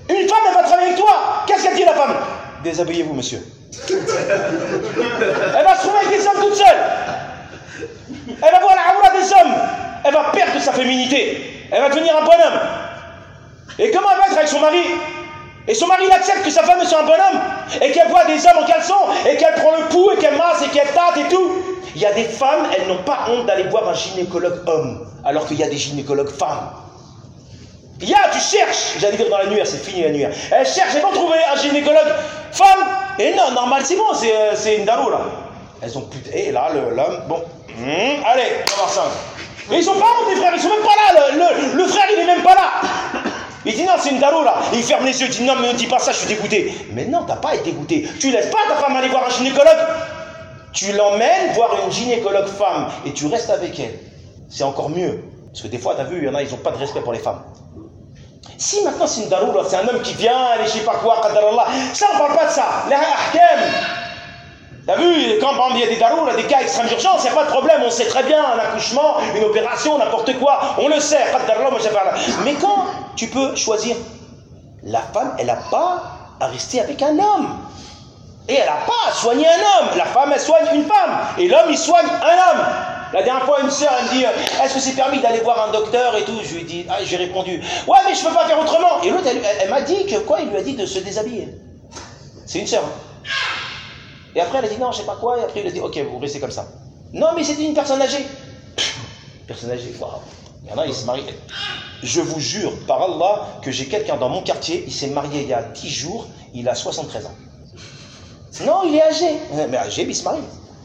Une femme, elle va travailler avec toi. Qu'est-ce qu'elle dit la femme? Déshabillez-vous, monsieur. Elle va se trouver avec des hommes toute seule. Elle va voir la aura des hommes. Elle va perdre sa féminité. Elle va devenir un bonhomme. Et comment elle va être avec son mari? Et son mari il accepte que sa femme soit un bonhomme et qu'elle voit des hommes en caleçon et qu'elle prend le pouls et qu'elle masse et qu'elle tâte et tout. Il y a des femmes, elles n'ont pas honte d'aller voir un gynécologue homme alors qu'il y a des gynécologues femmes. Il y a, tu cherches, j'allais dire dans la nuit, c'est fini la nuit. Elles cherchent, elles vont trouver un gynécologue femme. Et non, normal, c'est bon, c'est une darou là. Elles ont plus de... Et là, l'homme, bon, mmh, allez, on va voir ça. Et ils sont pas honte, les frères, ils sont même pas là. Le, le, le frère, il est même pas là. Il dit non, c'est une darou là. Il ferme les yeux, il dit non, mais ne dis pas ça, je suis dégoûté. Mais non, t'as pas été dégoûté. Tu laisses pas ta femme aller voir un gynécologue. Tu l'emmènes voir une gynécologue femme et tu restes avec elle. C'est encore mieux. Parce que des fois, t'as vu, il y en a, ils ont pas de respect pour les femmes. Si maintenant c'est une darou là, c'est un homme qui vient, elle est je sais pas quoi, qadarallah. Ça, on parle pas de ça. La ahkam. T'as vu, quand par exemple, il y a des darou, là, des cas extrême d'urgence, il n'y a pas de problème, on sait très bien, un accouchement, une opération, n'importe quoi, on le sait. Mais quand tu peux choisir, la femme, elle n'a pas à rester avec un homme. Et elle n'a pas à soigner un homme. La femme, elle soigne une femme. Et l'homme, il soigne un homme. La dernière fois, une sœur, elle me dit, est-ce que c'est permis d'aller voir un docteur et tout? Je lui ai dit, ah, j'ai répondu, ouais, mais je ne peux pas faire autrement. Et l'autre, elle, elle, elle m'a dit que quoi? Il lui a dit de se déshabiller. C'est une sœur. Hein. Et après, elle a dit non, je sais pas quoi. Et après, il a dit ok, vous restez comme ça. Non, mais c'était une personne âgée. Personne âgée, waouh. Il y en a, ils se marient. Je vous jure, par Allah, que j'ai quelqu'un dans mon quartier, il s'est marié il y a dix jours, il a soixante-treize ans. Non, il est âgé. Mais âgé, mais il se marie.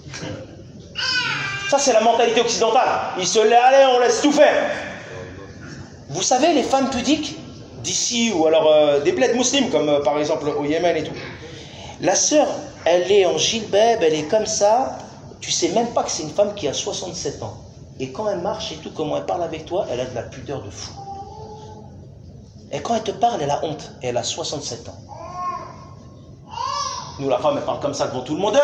Ça, c'est la mentalité occidentale. Il se laisse aller, on laisse tout faire. Vous savez, les femmes pudiques d'ici, ou alors euh, des bleds musulmans, comme euh, par exemple au Yémen et tout. La sœur, elle est en gilbeb, elle est comme ça. Tu sais même pas que c'est une femme qui a soixante-sept ans. Et quand elle marche et tout, comment elle parle avec toi, elle a de la pudeur de fou. Et quand elle te parle, elle a honte. Et elle a soixante-sept ans. Nous, la femme, elle parle comme ça devant tout le monde.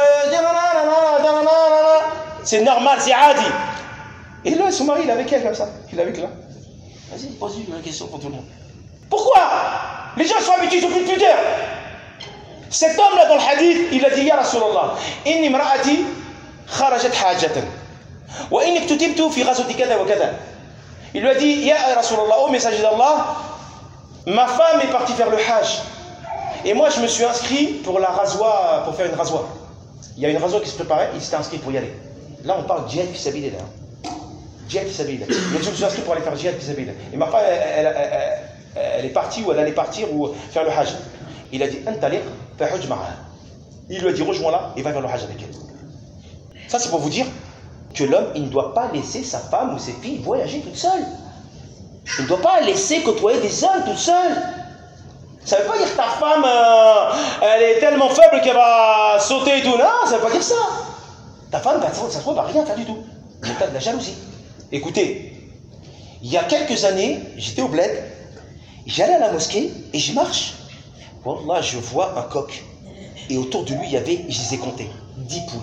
C'est normal, c'est adi. Et là, son mari, il est avec elle comme ça. Il est avec là. Vas-y, pose-lui une question pour tout le monde. Pourquoi? Les gens sont habitués, ils n'ont plus de pudeur. Cet homme-là dans le hadith, il a dit, Ya Rasulallah, inni mra'ati kharajat hajatan. Wa inni ktutibtu fi ghazwati kada wa kada. Il lui a dit, Ya Rasulallah, ô messager d'Allah, ma femme est partie faire le hajj. Et moi, je me suis inscrit pour la razwa, pour faire une razwa. Il y a une razwa qui se préparait, il s'était inscrit pour y aller. Là, on parle de djihad fi sabilillah. Djihad fi sabilillah. Donc, je me suis inscrit pour aller faire djihad fi sabilillah. Et ma femme, elle, elle, elle, elle est partie, ou elle allait partir, ou faire le hajj. Il a dit, Antaliq, fa hujj ma'a. Il lui a dit, rejoins-la et va faire le hajj avec elle. Ça, c'est pour vous dire que l'homme, il ne doit pas laisser sa femme ou ses filles voyager toute seule. Il ne doit pas laisser côtoyer des hommes toute seule. Ça ne veut pas dire que ta femme, euh, elle est tellement faible qu'elle va sauter et tout. Non, ça ne veut pas dire ça. Ta femme, bah, ça se trouve, va rien faire du tout. Mais t'as de la jalousie. Écoutez, il y a quelques années, j'étais au bled, j'allais à la mosquée et je marche. Wallah, je vois un coq. Et autour de lui, il y avait, je les ai comptés, dix poules.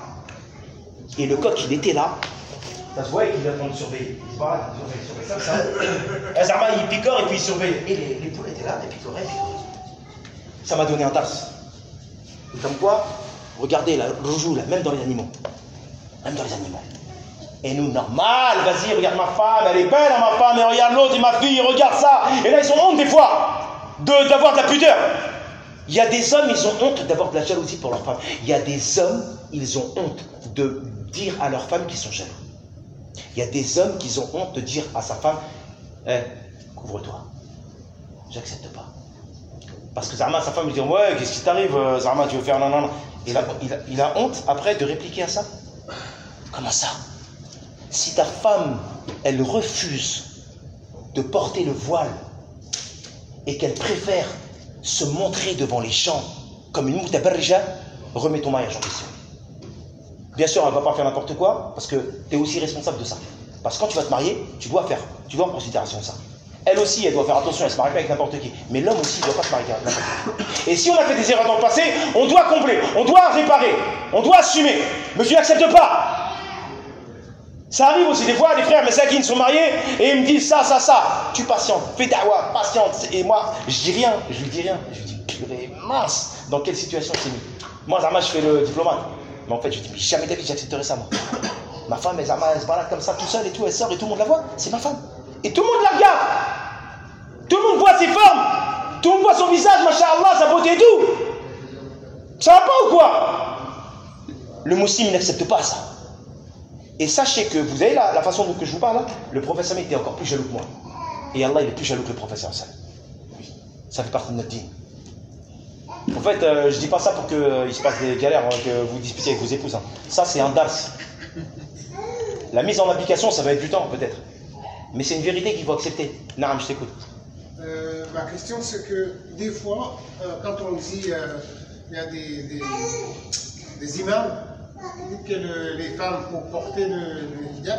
Et le coq, il était là. Ça se voit qu'il est en train de surveiller. Il se balade, il surveille, il surveille comme ça. Azarma, il picore et puis il surveille. Et les, les poules étaient là, et picoraient, et picoraient. Ça m'a donné un tasse. Et comme quoi, regardez, là, le joue, là, même dans les animaux. Même dans les animaux. Et nous, normal, vas-y, regarde ma femme, elle est belle, hein, ma femme, et regarde l'autre, et ma fille, regarde ça. Et là, ils ont honte des fois de, d'avoir de la pudeur. Il y a des hommes, ils ont honte d'avoir de la jalousie pour leur femme. Il y a des hommes, ils ont honte de dire à leur femme qu'ils sont jaloux. Il y a des hommes qui ont honte de dire à sa femme, eh, couvre-toi. J'accepte pas. Parce que Zama, sa femme, lui dit, ouais, qu'est-ce qui t'arrive, Zama, tu veux faire nanana. Il a, il, a, il a honte après de répliquer à ça. Comment ça? Si ta femme, elle refuse de porter le voile et qu'elle préfère se montrer devant les gens comme une moutabarrija, remets ton mariage en question. Bien sûr, elle ne va pas faire n'importe quoi, parce que tu es aussi responsable de ça. Parce que quand tu vas te marier, tu dois faire, tu dois en considération ça. Elle aussi, elle doit faire attention, elle ne se marie pas avec n'importe qui. Mais l'homme aussi, il ne doit pas se marier avec n'importe qui. Et si on a fait des erreurs dans le passé, on doit combler, on doit réparer, on doit assumer. Mais tu n'acceptes pas. Ça arrive aussi des fois, les frères Messakin sont mariés et ils me disent ça, ça, ça. Tu patientes, fais da'wa, patiente. Et moi, je dis rien, je lui dis rien. Je lui dis, purée, mince, dans quelle situation c'est mis. Moi, Zama, je fais le diplomate. Mais en fait, je dis, mais jamais d'avis, j'accepterai ça, moi. Ma femme, elle, Zama, elle se balade comme ça, tout seul et tout, elle sort et tout le monde la voit. C'est ma femme. Et tout le monde la regarde. Tout le monde voit ses formes. Tout le monde voit son visage, masha'Allah, sa beauté et tout. Ça va pas ou quoi? Le musulman, il n'accepte pas ça. Et sachez que, vous avez la, la façon dont que je vous parle là, le professeur était encore plus jaloux que moi. Et Allah, il est plus jaloux que le professeur. Oui. Ça fait partie de notre dîme. En fait, euh, je dis pas ça pour qu'il euh, se passe des galères, hein, que vous disputez avec vos épouses. Hein. Ça, c'est un dars. La mise en application, ça va être du temps, peut-être. Mais c'est une vérité qu'il faut accepter. Naam, je t'écoute. Euh, ma question, c'est que des fois, euh, quand on dit il euh, y a des, des, des imams qui disent que le, les femmes, pour porter le, le hijab,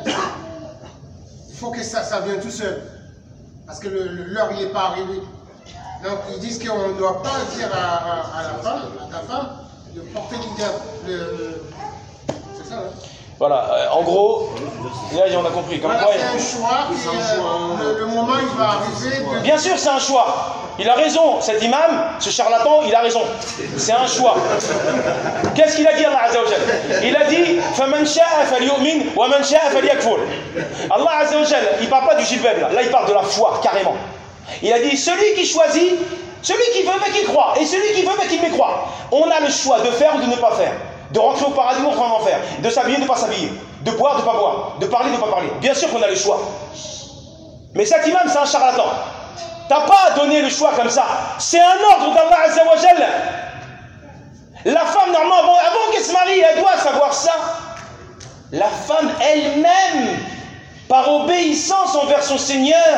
il faut que ça, ça vienne tout seul. Parce que l'heure n'y est pas arrivé. Donc ils disent qu'on ne doit pas dire à, à, à la femme, à ta femme, de porter l'hijab. Le... C'est ça, hein? Voilà, euh, en gros, là on a compris. Comme voilà, quoi, c'est un choix, et, euh, le, le moment il va arriver. De... Bien sûr, c'est un choix. Il a raison, cet imam, ce charlatan, il a raison. C'est un choix. Qu'est-ce qu'il a dit, Allah Azza wa Jal? Il a dit فَمَنْ شَاءَ فَلْيُؤْمِنْ وَمَنْ شَاءَ فَلْيَكْفُرْ. Allah Azza wa Jal, il ne parle pas du gilbeb là. Là, il parle de la foi, carrément. Il a dit celui qui choisit, celui qui veut mais qui croit, et celui qui veut mais qui mécroit. On a le choix de faire ou de ne pas faire. De rentrer au paradis ou rentrer en enfer, de s'habiller, de ne pas s'habiller, de boire, de ne pas boire, de parler, de ne pas parler. Bien sûr qu'on a le choix. Mais cet imam, c'est un charlatan. T'as pas donné le choix comme ça. C'est un ordre d'Allah Azza wa Jal. La femme, normalement, avant, avant qu'elle se marie, elle doit savoir ça. La femme elle-même, par obéissance envers son Seigneur,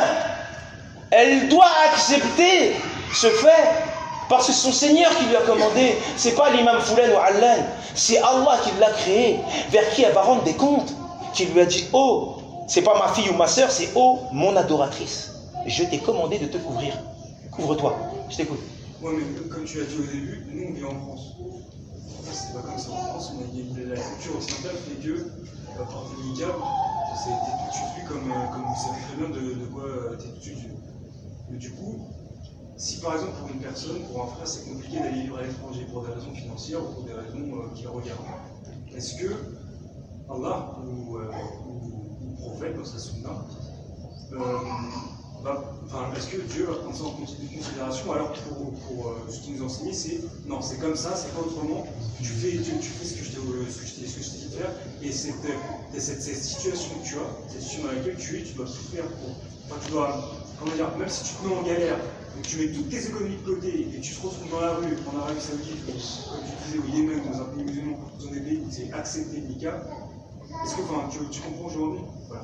elle doit accepter ce fait. Parce que c'est son Seigneur qui lui a commandé. C'est pas l'imam Foulen ou Allan. C'est Allah qui l'a créé. Vers qui elle va rendre des comptes. Qui lui a dit, oh, c'est pas ma fille ou ma soeur, c'est oh, mon adoratrice. Je t'ai commandé de te couvrir. Couvre-toi. Je t'écoute. Ouais, mais comme tu l'as dit au début, nous on vit en France. En fait, c'est pas comme ça en France. Mais la culture occidentale fait que euh, porter le hijab, c'est tout de suite vu comme, euh, comme vous savez très bien de, de quoi euh, t'es tout de suite vu. Mais du coup, si par exemple pour une personne, pour un frère, c'est compliqué d'aller vivre à l'étranger pour des raisons financières ou pour des raisons euh, qu'il regarde, est-ce que Allah ou, euh, ou, ou le prophète dans sa sunna, euh, va, enfin, est-ce que Dieu va prendre ça en considération alors pour, pour euh, ce qu'il nous enseigne, c'est non, c'est comme ça, c'est pas autrement, tu fais, tu, tu fais ce que je t'ai dit de faire, et cette, cette, cette situation que tu as, cette situation dans laquelle tu es, tu dois tout faire pour. Enfin, tu dois, comment dire, même si tu te mets en galère, et que tu mets toutes tes économies de côté et tu te retrouves dans la rue, en Arabie Saoudite, comme tu disais au Yémen, dans un pays musulman, dans des pays où c'est accepté le niqab, est-ce que enfin, tu, tu comprends aujourd'hui? Voilà.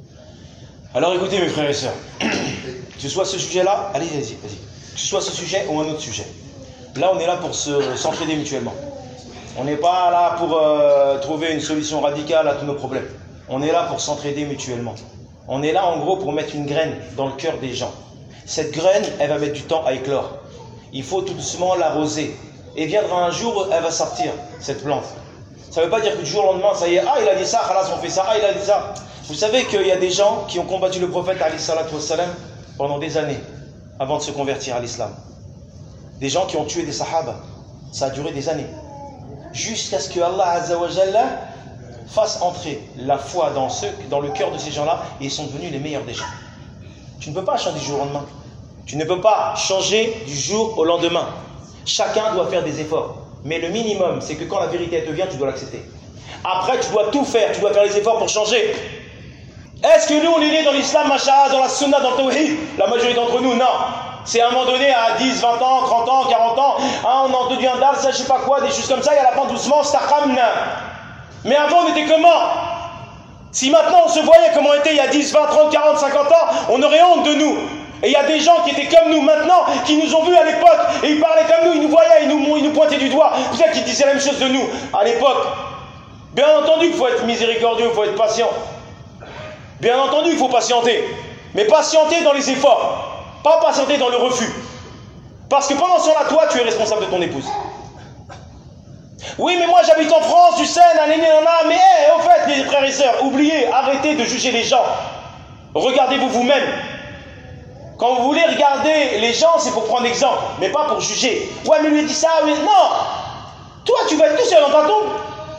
Alors écoutez mes frères et sœurs, que ce soit ce sujet-là, allez, allez-y, vas-y. Que ce soit ce sujet ou un autre sujet. Là, on est là pour se, s'entraider mutuellement. On n'est pas là pour euh, trouver une solution radicale à tous nos problèmes. On est là pour s'entraider mutuellement. On est là en gros pour mettre une graine dans le cœur des gens. Cette graine, elle va mettre du temps à éclore. Il faut tout doucement l'arroser. Et viendra un jour où elle va sortir, cette plante. Ça ne veut pas dire que du jour au lendemain, ça y est, ah il a dit ça, khalas, on fait ça, ah il a dit ça. Vous savez qu'il y a des gens qui ont combattu le prophète alayhi salatu wassalam pendant des années avant de se convertir à l'islam. Des gens qui ont tué des sahaba. Ça a duré des années. Jusqu'à ce que Allah Azza wa Jalla fasse entrer la foi dans, ceux, dans le cœur de ces gens-là et ils sont devenus les meilleurs des gens. Tu ne peux pas changer du jour au lendemain. Tu ne peux pas changer du jour au lendemain. Chacun doit faire des efforts. Mais le minimum, c'est que quand la vérité elle te vient, tu dois l'accepter. Après, tu dois tout faire. Tu dois faire les efforts pour changer. Est-ce que nous, on est nés dans l'islam, machallah, dans la sunna, dans le tawhid? La majorité d'entre nous, non. C'est à un moment donné, à dix, vingt ans, trente ans, quarante ans, hein, on a entendu un dars, ça, je sais pas quoi, des choses comme ça, et à la fin, doucement, staqamna. Mais avant, on était comment? Si maintenant, on se voyait comment on était il y a dix, vingt, trente, quarante, cinquante ans, on aurait honte de nous. Et il y a des gens qui étaient comme nous maintenant, qui nous ont vus à l'époque, et ils parlaient comme nous, ils nous voyaient, ils nous, ils nous pointaient du doigt. Peut-être qu'ils disaient la même chose de nous, à l'époque. Bien entendu qu'il faut être miséricordieux, il faut être patient. Bien entendu qu'il faut patienter. Mais patienter dans les efforts. Pas patienter dans le refus. Parce que pendant ce temps-là, toi, tu es responsable de ton épouse. Oui, mais moi j'habite en France, tu sais, nanani, nanana, mais hey, au fait, les frères et sœurs, oubliez, arrêtez de juger les gens. Regardez-vous vous-même. Quand vous voulez regarder les gens, c'est pour prendre exemple, mais pas pour juger. Ouais, mais lui il dit ça, oui. Non. Toi, tu vas être tout seul dans ta tombe.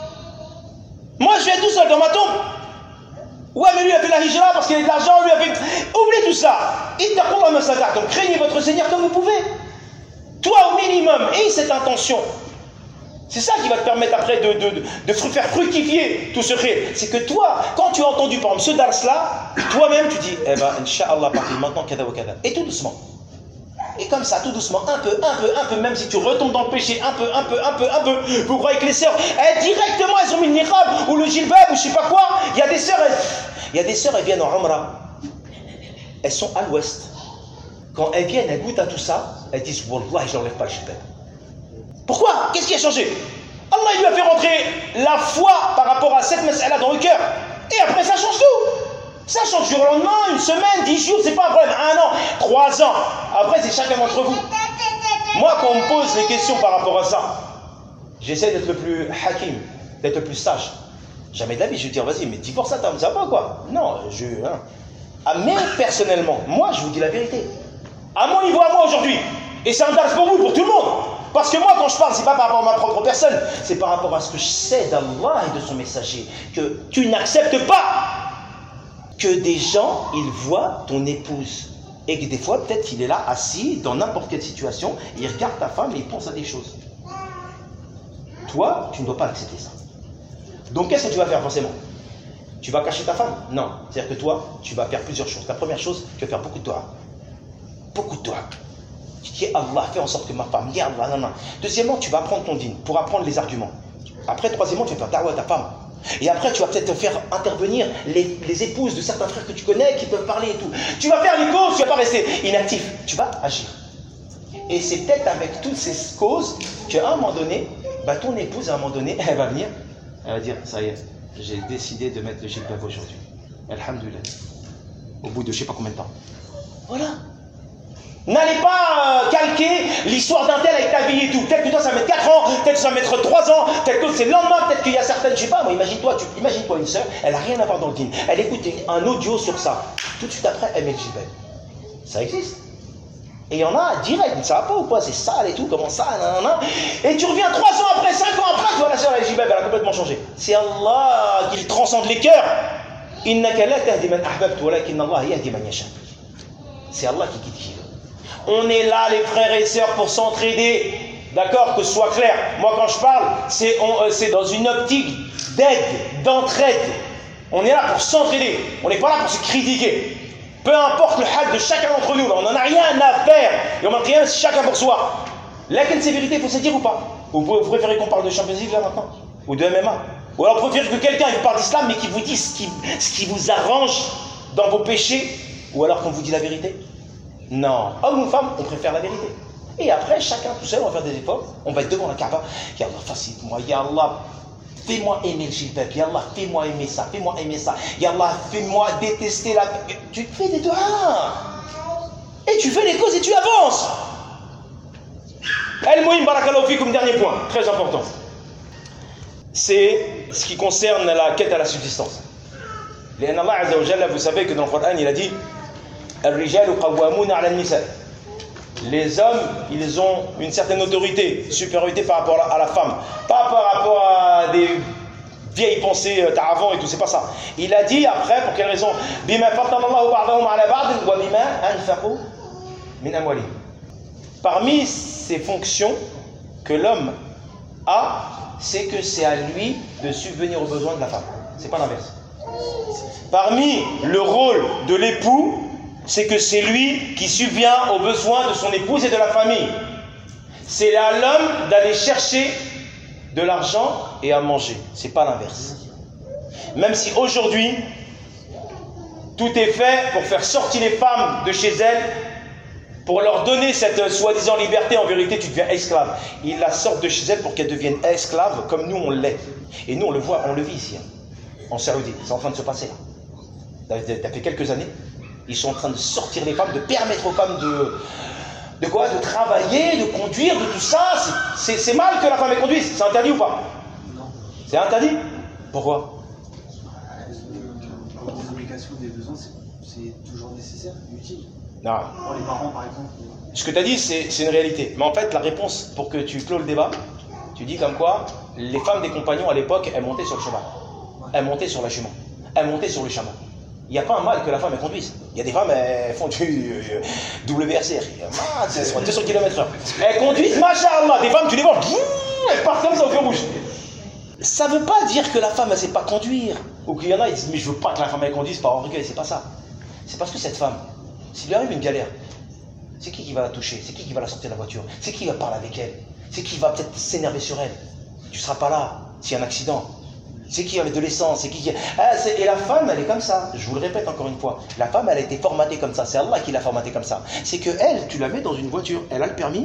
Moi, je vais être tout seul dans ma tombe. Ouais, mais lui a fait la hijra parce qu'il a de l'argent, lui a fait... Oubliez tout ça. Donc, craignez votre Seigneur comme vous pouvez. Toi, au minimum, aie cette intention. C'est ça qui va te permettre après de, de, de, de faire fructifier tout ce khir. C'est que toi, quand tu as entendu par exemple ce dars-là, toi-même tu dis, eh ben, Inch'Allah, partir maintenant, kada wa kada. Et tout doucement. Et comme ça, tout doucement, un peu, un peu, un peu, même si tu retombes dans le péché, un peu, un peu, un peu, un peu. Vous croyez que les sœurs, elles, directement, elles ont mis le niqab ou le jilbab ou je sais pas quoi. Il y a des sœurs, elles, il y a des sœurs, elles viennent en Umrah. Elles sont à l'ouest. Quand elles viennent, elles goûtent à tout ça, elles disent, Wallah, je n'enlève pas le jilbab. Pourquoi? Qu'est-ce qui a changé? Allah il lui a fait rentrer la foi par rapport à cette mas'ala dans le cœur. Et après ça change tout. Ça change du jour au lendemain, une semaine, dix jours, c'est pas un problème. Un an, trois ans. Après c'est chacun d'entre vous. Moi quand on me pose les questions par rapport à ça, j'essaie d'être le plus hakim, d'être le plus sage. Jamais de la vie je vais dire vas-y mais divorce ça, ça va pas quoi. Non, je... Hein. Ah, mais personnellement, moi je vous dis la vérité. À mon niveau à moi aujourd'hui, et c'est un dars pour vous, pour tout le monde. Parce que moi, quand je parle, c'est pas par rapport à ma propre personne, c'est par rapport à ce que je sais d'Allah et de son messager. Que tu n'acceptes pas que des gens, ils voient ton épouse. Et que des fois, peut-être qu'il est là, assis, dans n'importe quelle situation, et il regarde ta femme et il pense à des choses. Toi, tu ne dois pas accepter ça. Donc, qu'est-ce que tu vas faire forcément? Tu vas cacher ta femme? Non. C'est-à-dire que toi, tu vas faire plusieurs choses. La première chose, tu vas faire beaucoup de dua. Beaucoup de dua. Tu dis Allah, fais en sorte que ma femme, ya Allah, non, non. Deuxièmement, tu vas apprendre ton dîne pour apprendre les arguments. Après, troisièmement, tu vas faire da'wa à ta femme. Et après, tu vas peut-être faire intervenir les, les épouses de certains frères que tu connais qui peuvent parler et tout. Tu vas faire les causes, tu ne vas pas rester inactif. Tu vas agir. Et c'est peut-être avec toutes ces causes qu'à un moment donné, bah, ton épouse, à un moment donné, elle va venir, elle va dire, ça y est, j'ai décidé de mettre le jilbab aujourd'hui. Alhamdulillah. Au bout de je ne sais pas combien de temps. Voilà. N'allez pas euh, calquer l'histoire d'un tel avec ta vie et tout. Peut-être que toi ça va mettre quatre ans, peut-être que ça va mettre trois ans, peut-être que c'est le lendemain, peut-être qu'il y a certaines, je sais pas, moi imagine-toi, tu, imagine-toi une sœur, elle n'a rien à voir dans le dîn. Elle écoute un audio sur ça. Tout de suite après, elle met le jilbab. Ça existe. Et il y en a direct, ça va pas ou quoi, c'est sale et tout, comment ça, nanana. Et tu reviens trois ans après, cinq ans après, tu vois la sœur avec le jilbab, elle a complètement changé. C'est Allah qui transcende les cœurs. Innaka la tahdi man ahbabta walakin Allah yahdi man yasha. C'est Allah qui guide qui veut. On est là, les frères et sœurs, pour s'entraider. D'accord, que ce soit clair. Moi, quand je parle, c'est euh, dans une optique d'aide, d'entraide. On est là pour s'entraider. On n'est pas là pour se critiquer. Peu importe le hal de chacun d'entre nous, on n'en a rien à faire. Et on n'a rien, c'est chacun pour soi. Laquelle c'est vérité, il faut se dire ou pas? Ou vous préférez qu'on parle de Champions League là maintenant? Ou de M M A? Ou alors vous préférez que quelqu'un vous parle d'islam, mais qui vous dise ce qui, ce qui vous arrange dans vos péchés? Ou alors qu'on vous dit la vérité? Non, homme ou femme, on préfère la vérité. Et après, chacun tout seul, on va faire des efforts, on va être devant la Kaaba. Ya Allah, facilite-moi, Ya Allah, fais-moi aimer le jilbab, Ya Allah, fais-moi aimer ça, fais-moi aimer ça, Ya Allah, fais-moi détester la... Tu fais des doigts, et tu fais les causes et tu avances. El-Mouhim, barakallahu fikum, dernier point, très important. C'est ce qui concerne la quête à la subsistance. Les Allah Azza wa Jalla, vous savez que dans le Coran, il a dit les hommes, ils ont une certaine autorité, supériorité par rapport à la femme, pas par rapport à des vieilles pensées d'avant et tout, c'est pas ça. Il a dit après, pour quelle raison? Parmi ces fonctions que l'homme a, c'est que c'est à lui de subvenir aux besoins de la femme. C'est pas l'inverse. Parmi le rôle de l'époux, c'est que c'est lui qui subvient aux besoins de son épouse et de la famille. C'est à l'homme d'aller chercher de l'argent et à manger. C'est pas l'inverse. Même si aujourd'hui, tout est fait pour faire sortir les femmes de chez elles, pour leur donner cette soi-disant liberté, en vérité, tu deviens esclave. Ils la sortent de chez elles pour qu'elles deviennent esclaves, comme nous on l'est. Et nous on le voit, on le vit ici, hein, en Saoudie. C'est en train de se passer là. Ça fait quelques années. Ils sont en train de sortir les femmes, de permettre aux femmes de, De quoi? De travailler, de conduire, de tout ça. C'est mal que la femme conduise. C'est interdit ou pas? Non. C'est interdit? Pourquoi? Pour des obligations, des besoins, c'est toujours nécessaire, utile. Non. Pour les parents, par exemple. Ce que tu as dit, c'est une réalité. Mais en fait, la réponse, pour que tu clôt le débat, tu dis comme quoi les femmes des compagnons à l'époque, elles montaient sur le cheval. Elles montaient sur la jument. Elles montaient sur le chameau. Il n'y a pas un mal que la femme elle conduise. Il y a des femmes, elles font du euh, W R C, deux cents kilomètres heure. Elles conduisent, machallah. Des femmes, tu les vois, elles partent comme ça au feu rouge. Ça ne veut pas dire que la femme, elle ne sait pas conduire. Ou qu'il y en a, ils disent, mais je ne veux pas que la femme, elle conduise par orgueil. C'est pas ça. C'est parce que cette femme, s'il lui arrive une galère, c'est qui qui va la toucher? C'est qui qui va la sortir de la voiture? C'est qui qui va parler avec elle? C'est qui va peut-être s'énerver sur elle? Tu ne seras pas là s'il y a un accident. C'est qui avec de l'essence? C'est qui qui... Ah, et la femme, elle est comme ça. Je vous le répète encore une fois. La femme, elle a été formatée comme ça. C'est Allah qui l'a formatée comme ça. C'est que elle, tu la mets dans une voiture, elle a le permis.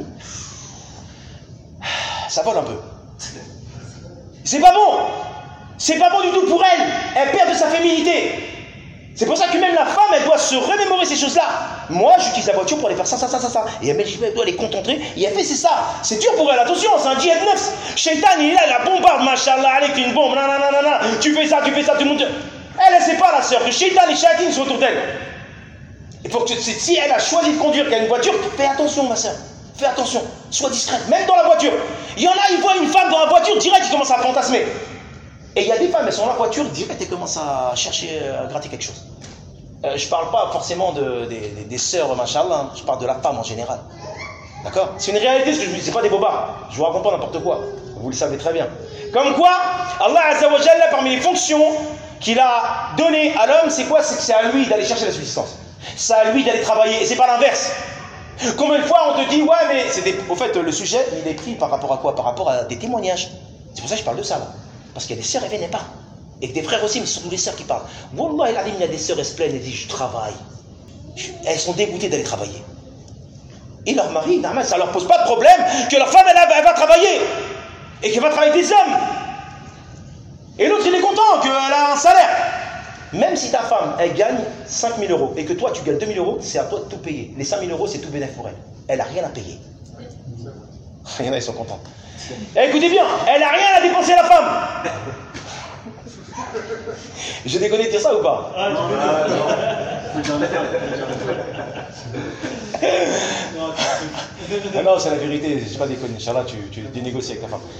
Ça vole un peu. C'est pas bon. C'est pas bon du tout pour elle. Elle perd de sa féminité. C'est pour ça que même la femme, elle doit se remémorer ces choses-là. Moi, j'utilise la voiture pour aller faire ça, ça, ça, ça, ça. Et elle, elle doit les contenter. Et elle fait, c'est ça. C'est dur pour elle. Attention, c'est un djihad neuf. Shaitan, il est là, la bombarde, machallah, avec une bombe. Nanana, tu fais ça, tu fais ça, tout le monde. Elle, elle sait pas, la sœur, que Shaitan et Shaitan sont autour d'elle. Il faut que tu, si elle a choisi de conduire, qu'elle a une voiture, fais attention, ma sœur. Fais attention. Sois discrète, même dans la voiture. Il y en a, ils voient une femme dans la voiture, direct, ils commencent à fantasmer. Et il y a des femmes, elles sont dans la voiture, direct, elles commencent à chercher, à gratter quelque chose. Euh, je ne parle pas forcément de, des, des, des sœurs, machallah, hein. Je parle de la femme en général. D'accord? C'est une réalité, ce que je vous dis, c'est pas des bobards. Je vous raconte pas n'importe quoi. Vous le savez très bien. Comme quoi, Allah Azza wa Jalla, parmi les fonctions qu'il a données à l'homme, c'est quoi? C'est que c'est à lui d'aller chercher la subsistance. C'est à lui d'aller travailler, et c'est pas l'inverse. Combien de fois on te dit, ouais, mais c'est des... Au fait, le sujet, il est pris par rapport à quoi? Par rapport à des témoignages. C'est pour ça que je parle de ça, là. Parce qu'il y a des sœurs, elles viennent pas. Et que des frères aussi, mais ce sont des sœurs qui parlent. Wallah, il y a des sœurs, elles se plaignent, elles disent, je travaille. Elles sont dégoûtées d'aller travailler. Et leur mari, ça ne leur pose pas de problème que leur femme, elle, elle va travailler. Et qu'elle va travailler avec des hommes. Et l'autre, il est content qu'elle a un salaire. Même si ta femme, elle gagne cinq mille euros et que toi, tu gagnes deux mille euros, c'est à toi de tout payer. Les cinq mille euros, c'est tout bénéfice pour elle. Elle n'a rien à payer. Il y en a, ils sont contents. Et écoutez bien, elle n'a rien à dépenser à la femme. Je déconne de dire ça ou pas? Ah, non, non, non, c'est la vérité, je ne sais pas déconner. Inch'Allah, tu, tu dénégocies avec ta femme.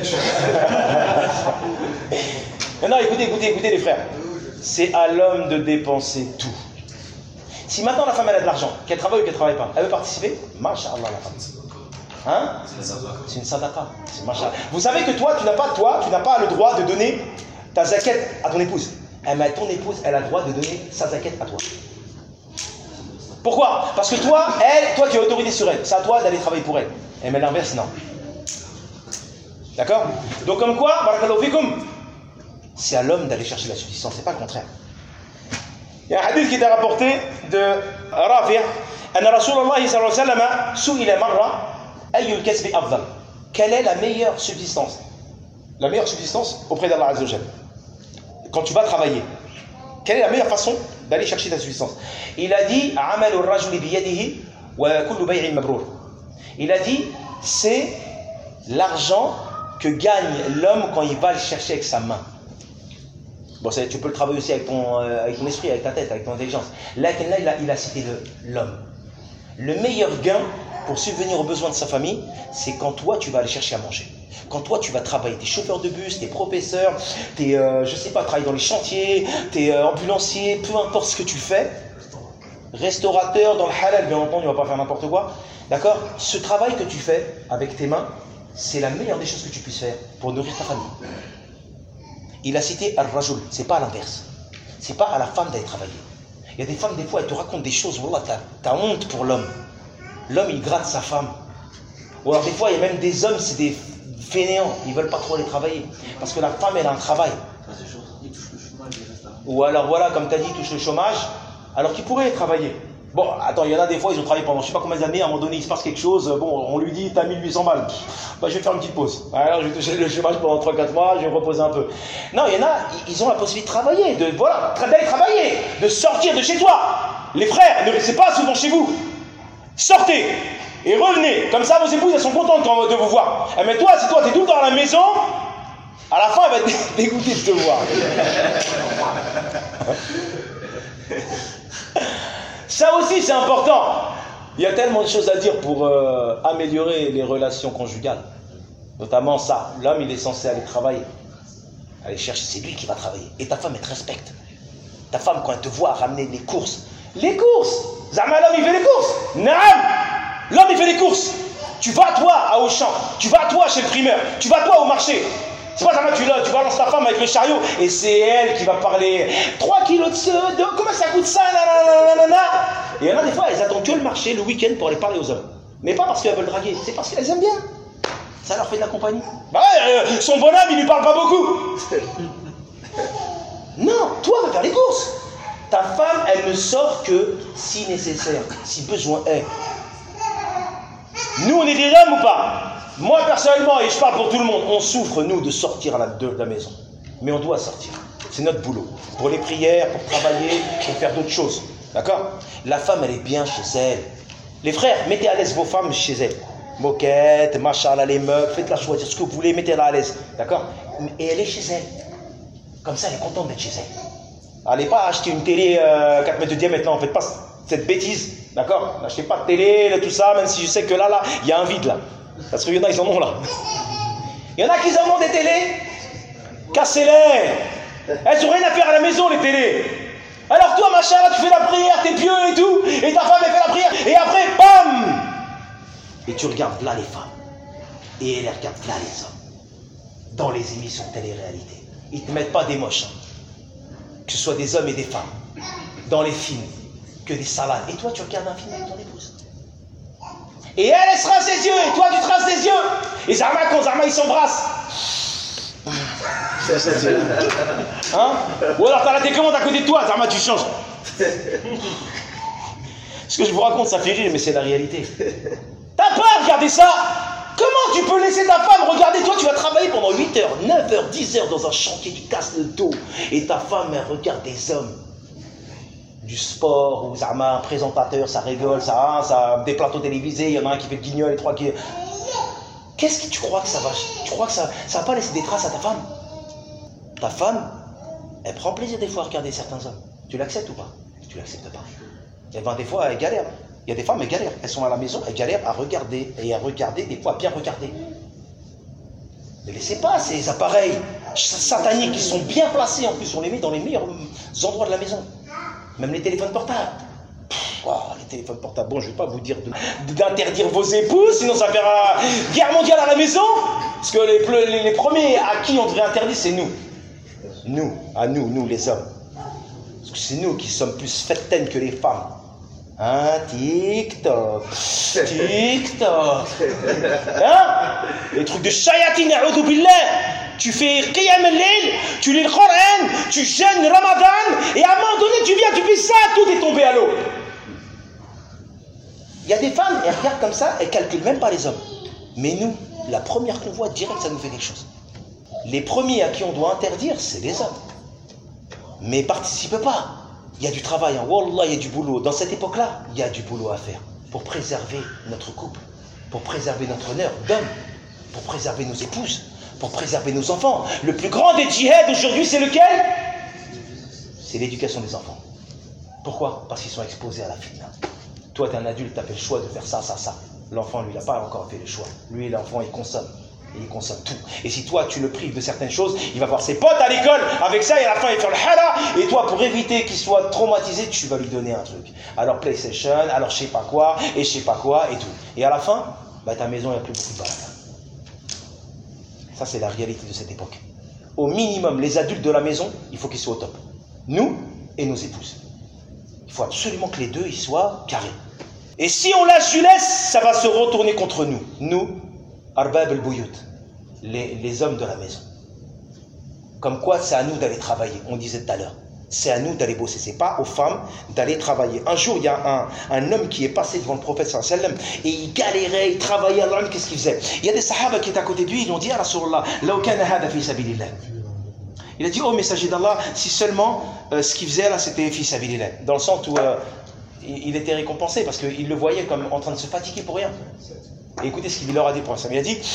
Non, non, écoutez, écoutez, écoutez les frères. C'est à l'homme de dépenser tout. Si maintenant la femme elle a de l'argent, qu'elle travaille ou qu'elle ne travaille pas, elle veut participer, masha'Allah la femme. Hein? C'est une sadaqa. Vous savez que toi, tu n'as pas, toi, tu n'as pas le droit de donner ta zakat à ton épouse. Mais ton épouse, elle a le droit de donner sa zakat à toi. Pourquoi? Parce que toi, elle, toi tu as autorité sur elle. C'est à toi d'aller travailler pour elle. Et mais l'inverse, non. D'accord? Donc comme quoi, barakallahu fikum, c'est à l'homme d'aller chercher la subsistance, c'est pas le contraire. Il y a un hadith qui est rapporté de Rafi' anna Rasulullah sallallahu alayhi wa sallam su'ila marra ayyul kasbi afdal. Quelle est la meilleure subsistance? La meilleure subsistance auprès d'Allah Azza wa Jalla. Quand tu vas travailler, quelle est la meilleure façon d'aller chercher ta subsistance? Il a dit amalu ar-rajuli bi yadihi wa kullu bay'in mabrur. Il a dit c'est l'argent que gagne l'homme quand il va le chercher avec sa main. Bon, tu peux le travailler aussi avec ton, euh, avec ton esprit, avec ta tête, avec ton intelligence. Là, là il, a, il a cité l'homme. Le, le meilleur gain pour subvenir aux besoins de sa famille, c'est quand toi, tu vas aller chercher à manger. Quand toi, tu vas travailler. T'es chauffeur de bus, t'es professeur, t'es, euh, je sais pas, travailler dans les chantiers, t'es euh, ambulancier, peu importe ce que tu fais. Restaurateur, dans le halal, bien entendu, on va pas faire n'importe quoi. D'accord? Ce travail que tu fais avec tes mains, c'est la meilleure des choses que tu puisses faire pour nourrir ta famille. Il a cité Ar-Rajul, c'est pas à l'inverse. C'est pas à la femme d'aller travailler. Il y a des femmes, des fois, elles te racontent des choses, voilà, t'as, t'as honte pour l'homme. L'homme, il gratte sa femme. Ou alors, des fois, il y a même des hommes, c'est des fainéants, ils veulent pas trop aller travailler. Parce que la femme, elle a un travail. Ou alors, voilà, comme tu as dit, il touche le chômage, alors qu'il pourrait travailler. Bon, attends, il y en a des fois, ils ont travaillé pendant je sais pas combien d'années, à un moment donné, il se passe quelque chose, bon, on lui dit, t'as mille huit cents balles. Bah, je vais faire une petite pause. Alors, je vais toucher le chômage pendant trois quatre mois, je vais me reposer un peu. Non, il y en a, ils ont la possibilité de travailler, de, voilà, d'aller travailler, de sortir de chez toi. Les frères, ne restez pas souvent chez vous. Sortez. Et revenez. Comme ça, vos épouses, elles sont contentes de vous voir. Eh, mais toi, si toi, tu es tout le temps à la maison, à la fin, elle va être dégoûtée de te voir. Ça aussi, c'est important. Il y a tellement de choses à dire pour euh, améliorer les relations conjugales. Notamment ça. L'homme, il est censé aller travailler. Aller chercher, c'est lui qui va travailler. Et ta femme, elle te respecte. Ta femme, quand elle te voit ramener les courses. Les courses! Zama, l'homme, il fait les courses! Naam! L'homme, il fait les courses! Tu vas, toi, à Auchan. Tu vas, toi, chez le primeur. Tu vas, toi, au marché. C'est pas Zama, tu, tu balances ta femme avec le chariot et c'est elle qui va parler. trois kilos de ce, de, comment ça coûte ça? Nanana. Et il y en a des fois, elles attendent que le marché, le week-end, pour aller parler aux hommes. Mais pas parce qu'elles veulent draguer, c'est parce qu'elles aiment bien. Ça leur fait de la compagnie. Bah ouais, euh, son bonhomme, il lui parle pas beaucoup. Non, toi, va faire les courses. Ta femme, elle ne sort que si nécessaire, si besoin est. Nous, on est des hommes ou pas? Moi, personnellement, et je parle pour tout le monde, on souffre, nous, de sortir à la, de la maison. Mais on doit sortir. C'est notre boulot. Pour les prières, pour travailler, pour faire d'autres choses. D'accord? La femme, elle est bien chez elle. Les frères, mettez à l'aise vos femmes chez elles. Moquette, machallah, les meubles, faites-la choisir ce que vous voulez, mettez-la à l'aise. D'accord? Et elle est chez elle. Comme ça, elle est contente d'être chez elle. Allez pas acheter une télé euh, quatre mètres de diamètre, non, faites pas cette bêtise. D'accord? N'achetez pas de télé, tout ça, même si je sais que là, là, il y a un vide là. Parce qu'il y en a, ils en ont là. Il y en a qui en ont des télés. Cassez-les. Elles n'ont rien à faire à la maison, les télés. Alors toi, machin, là, tu fais la prière, t'es pieux et tout. Et ta femme, elle fait la prière. Et après, bam. Et tu regardes là les femmes. Et elle regarde là les hommes. Dans les émissions de télé-réalité. Ils ne te mettent pas des moches. Hein. Que ce soit des hommes et des femmes. Dans les films. Que des salades. Et toi, tu regardes un film avec ton épouse. Et elle, elle se rince les yeux, et toi, tu te rinces les yeux. Et Zarma, quand Zarma, ils s'embrassent. Hein? Ou alors, t'as la télécommande à côté de toi, Zarma, tu changes. Ce que je vous raconte, ça fait rire, mais c'est la réalité. T'as pas à regarder ça. Comment tu peux laisser ta femme regarder? Toi, tu vas travailler pendant huit heures, neuf heures, dix heures dans un chantier qui casse le dos. Et ta femme, elle regarde des hommes. Du sport, ou Zama, un présentateur, ça rigole, ça, ça, des plateaux télévisés, il y en a un qui fait le guignol et trois qui... Qu'est-ce que tu crois que ça va... Tu crois que ça ça va pas laisser des traces à ta femme? Ta femme, elle prend plaisir des fois à regarder certains hommes. Tu l'acceptes ou pas? Tu l'acceptes pas. Et ben des fois, elle galère. Il y a des femmes, elles galèrent. Elles sont à la maison, elles galèrent à regarder, et à regarder, des fois à bien regarder. Ne laissez pas ces appareils sataniques qui sont bien placés, en plus on les met dans les meilleurs endroits de la maison. Même les téléphones portables. Pff, oh, les téléphones portables, bon, je ne vais pas vous dire d'interdire vos épouses, sinon ça fera guerre mondiale à la maison. Parce que les, les, les premiers à qui on devrait interdire, c'est nous. Nous, à nous, nous les hommes. Parce que c'est nous qui sommes plus fêtaines que les femmes. Hein, TikTok, TikTok. Hein? Les trucs de shayatin, a'udhu billah. Tu fais Qiyam al-Layl, tu lis le Coran, tu jeûnes Ramadan, et à un moment donné, tu viens, tu fais ça, tout est tombé à l'eau. Il y a des femmes, elles regardent comme ça, elles ne calculent même pas les hommes. Mais nous, la première qu'on voit, direct, ça nous fait quelque chose. Les premiers à qui on doit interdire, c'est les hommes. Mais participez pas. Il y a du travail, hein. Wallah, il y a du boulot. Dans cette époque-là, il y a du boulot à faire pour préserver notre couple, pour préserver notre honneur d'homme, pour préserver nos épouses, pour préserver nos enfants. Le plus grand des djihad aujourd'hui, c'est lequel? C'est l'éducation des enfants. Pourquoi? Parce qu'ils sont exposés à la fitna. Toi, tu es un adulte, tu as fait le choix de faire ça, ça, ça. L'enfant, lui, il n'a pas encore fait le choix. Lui, l'enfant, il consomme. Et il consomme tout. Et si toi, tu le prives de certaines choses, il va voir ses potes à l'école avec ça, et à la fin, il fait le hala. Et toi, pour éviter qu'il soit traumatisé, tu vas lui donner un truc. Alors, PlayStation, alors je sais pas quoi, et je sais pas quoi, et tout. Et à la fin, bah, ta maison, il n'y a plus beaucoup de balade. Ça, c'est la réalité de cette époque. Au minimum, les adultes de la maison, il faut qu'ils soient au top. Nous et nos épouses. Il faut absolument que les deux, ils soient carrés. Et si on lâche du laisse, ça va se retourner contre nous. Nous, Arbab al-Buyut, les, les hommes de la maison. Comme quoi, c'est à nous d'aller travailler, on disait tout à l'heure. C'est à nous d'aller bosser, c'est pas aux femmes d'aller travailler. Un jour, il y a un, un homme qui est passé devant le prophète sallallahu alayhi wa sallam et il galérait, il travaillait, alors qu'est-ce qu'il faisait? Il y a des sahaba qui étaient à côté de lui, ils lui ont dit, ah Rasulallah, law kana hada fi sabilillah. Il a dit, oh messager d'Allah, si seulement euh, ce qu'il faisait là, c'était fi sabilillah. Dans le sens où euh, il était récompensé parce qu'il le voyait comme en train de se fatiguer pour rien. Et écoutez ce qu'il leur a dit pour l'instant. Il a dit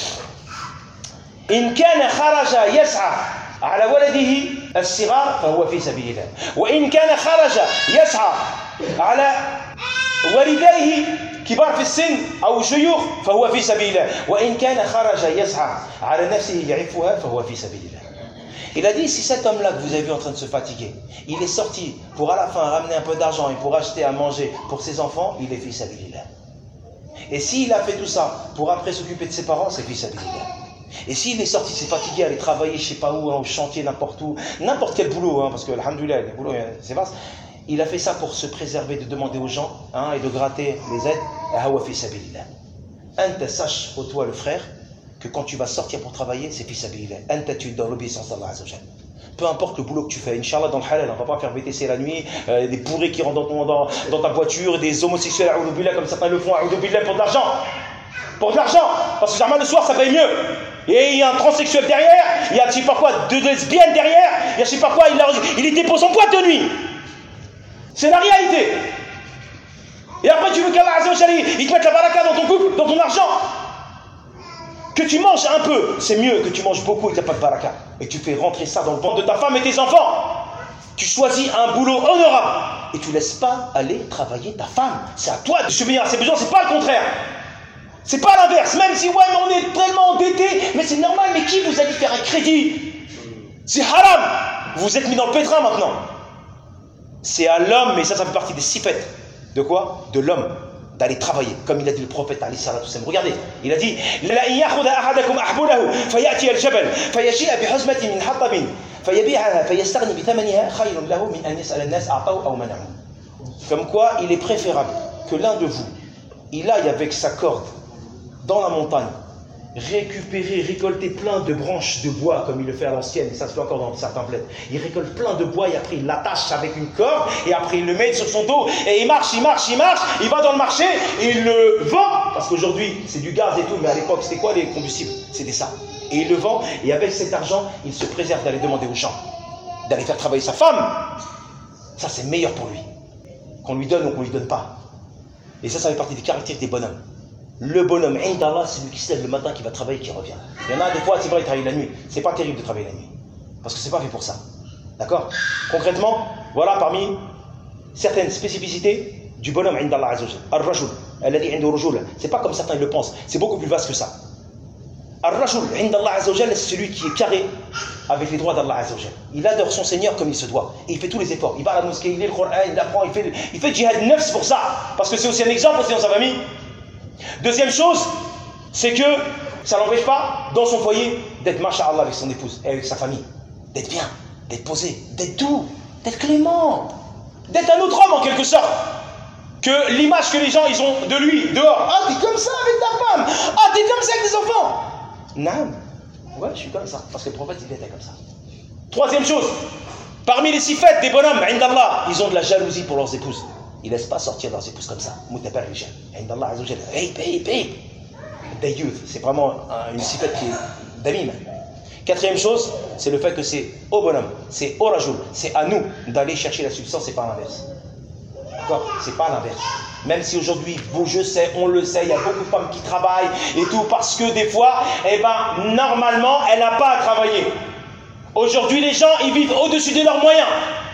إن كان خرج يسعى على ولده الصغار فهو في سبيل الله وإن كان خرج يسعى على والديه كبار في السن أو شيوخ فهو في سبيل الله وإن كان خرج يسعى على نفسه يعفها فهو في سبيل الله. Il a dit, si cet homme-là que vous avez vu en train de se fatiguer, il est sorti pour à la fin ramener un peu d'argent et pour acheter à manger pour ses enfants, il est fi sabilillah. Et s'il a fait tout ça pour après s'occuper de ses parents, c'est fi sabilillah. Et s'il est sorti, s'est fatigué, aller travailler je sais pas où, hein, au chantier, n'importe où, n'importe quel boulot, hein, parce que alhamdoulilah, les boulots, c'est vaste, il a fait ça pour se préserver, de demander aux gens hein, et de gratter les aides. Hawa fi sabilillah. Anta, sache, ô toi le frère, que quand tu vas sortir pour travailler, c'est fi sabilillah. Anta, tu es dans l'obéissance d'Allah Azza wa Jal. Peu importe le boulot que tu fais, Inch'Allah dans le halal, on ne va pas faire V T C la nuit, euh, des bourrés qui rentrent dans, ton, dans, dans ta voiture, des homosexuels a'oudou billah, comme certains le font, a'oudou billah, pour de l'argent. Pour de l'argent, parce que jamais le soir ça paye mieux. Et il y a un transsexuel derrière, il y a je sais pas quoi, deux lesbiennes derrière, il y a je sais pas quoi, il, a, il y dépose en boîte de nuit. C'est la réalité. Et après tu veux qu'Allah Azza wa Jalla il te mette la baraka dans ton couple, dans ton argent. Que tu manges un peu, c'est mieux que tu manges beaucoup et que tu n'as pas de baraka. Et tu fais rentrer ça dans le ventre de ta femme et tes enfants. Tu choisis un boulot honorable et tu ne laisses pas aller travailler ta femme. C'est à toi de subvenir à ses besoins, c'est pas le contraire. C'est pas l'inverse, même si ouais mais on est tellement endetté, mais c'est normal, mais qui vous a dit faire un crédit? C'est haram. Vous vous êtes mis dans le pétrin maintenant. C'est à l'homme, mais ça, ça fait partie des sifettes. De quoi? De l'homme, d'aller travailler, comme il a dit le prophète alayhi salatu wassalam. Regardez, il a dit la in yakhudha ahadakum ahbulahu fayati al-jabal fayashi'a bi huzmati min hatabin fayabi'aha fayastaghni bi thamaniha khayrun lahu min an yas'ala an-nas a'tahu aw mana'u. Comme quoi, il est préférable que l'un de vous, il aille avec sa corde dans la montagne, récupérer, récolter plein de branches de bois, comme il le fait à l'ancienne, et ça se fait encore dans certains bleds. Il récolte plein de bois et après il l'attache avec une corde, et après il le met sur son dos, et il marche, il marche, il marche, il va dans le marché, et il le vend, parce qu'aujourd'hui c'est du gaz et tout, mais à l'époque c'était quoi les combustibles? C'était ça. Et il le vend, et avec cet argent, il se préserve d'aller demander aux gens, d'aller faire travailler sa femme. Ça c'est meilleur pour lui. Qu'on lui donne ou qu'on lui donne pas. Et ça, ça fait partie des caractéristiques des bonhommes. Le bonhomme, Indallah, c'est celui qui se lève le matin, qui va travailler, qui revient. Il y en a des fois, c'est vrai, il travaille la nuit. C'est pas terrible de travailler la nuit. Parce que c'est pas fait pour ça. D'accord? Concrètement, voilà parmi certaines spécificités du bonhomme, Indallah Azza wa Jal. Ar-Rajul, alladhi indu rujula. C'est pas comme certains le pensent. C'est beaucoup plus vaste que ça. Ar-Rajul, Indallah Azza wa Jal, c'est celui qui est carré avec les droits d'Allah Azza wa Jal. Il adore son Seigneur comme il se doit. Et il fait tous les efforts. Il va à la mosquée, il lit le Coran, il apprend, il fait, il fait jihad nafs pour ça. Parce que c'est aussi un exemple aussi dans sa famille. Deuxième chose, c'est que ça n'empêche pas, dans son foyer, d'être masha'Allah avec son épouse et avec sa famille. D'être bien, d'être posé, d'être doux, d'être clément, d'être un autre homme en quelque sorte. Que l'image que les gens ils ont de lui dehors. Ah, t'es comme ça avec ta femme. Ah, t'es comme ça avec tes enfants. Naam. Ouais, je suis comme ça. Parce que le prophète, il était comme ça. Troisième chose, parmi les sifettes des bonhommes, Indallah, ils ont de la jalousie pour leurs épouses. Ils ne laissent pas sortir leurs épouses comme ça. Mutabarrijah. Indallah Azza wa Jalla. Hey, hey, hey. Dayuth. C'est vraiment une sifette qui est damim. Quatrième chose, c'est le fait que c'est au bonhomme, c'est au rajoul, c'est à nous d'aller chercher la substance, c'est pas l'inverse. D'accord? C'est pas l'inverse. Même si aujourd'hui, vous, je sais, on le sait, il y a beaucoup de femmes qui travaillent et tout, parce que des fois, eh ben, normalement, elle n'a pas à travailler. Aujourd'hui, les gens, ils vivent au-dessus de leurs moyens.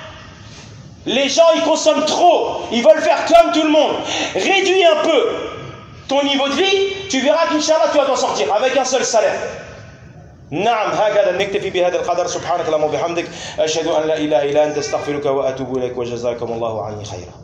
Les gens, ils consomment trop. Ils veulent faire comme tout le monde. Réduis un peu ton niveau de vie, tu verras qu'Inch'Allah, tu vas t'en sortir avec un seul salaire. نعم هكذا نكتفي بهذا القدر سبحانك اللهم وبحمدك أشهد أن لا إله إلا أنت أستغفرك وأتوب إليك وجزاكم الله عني خيرا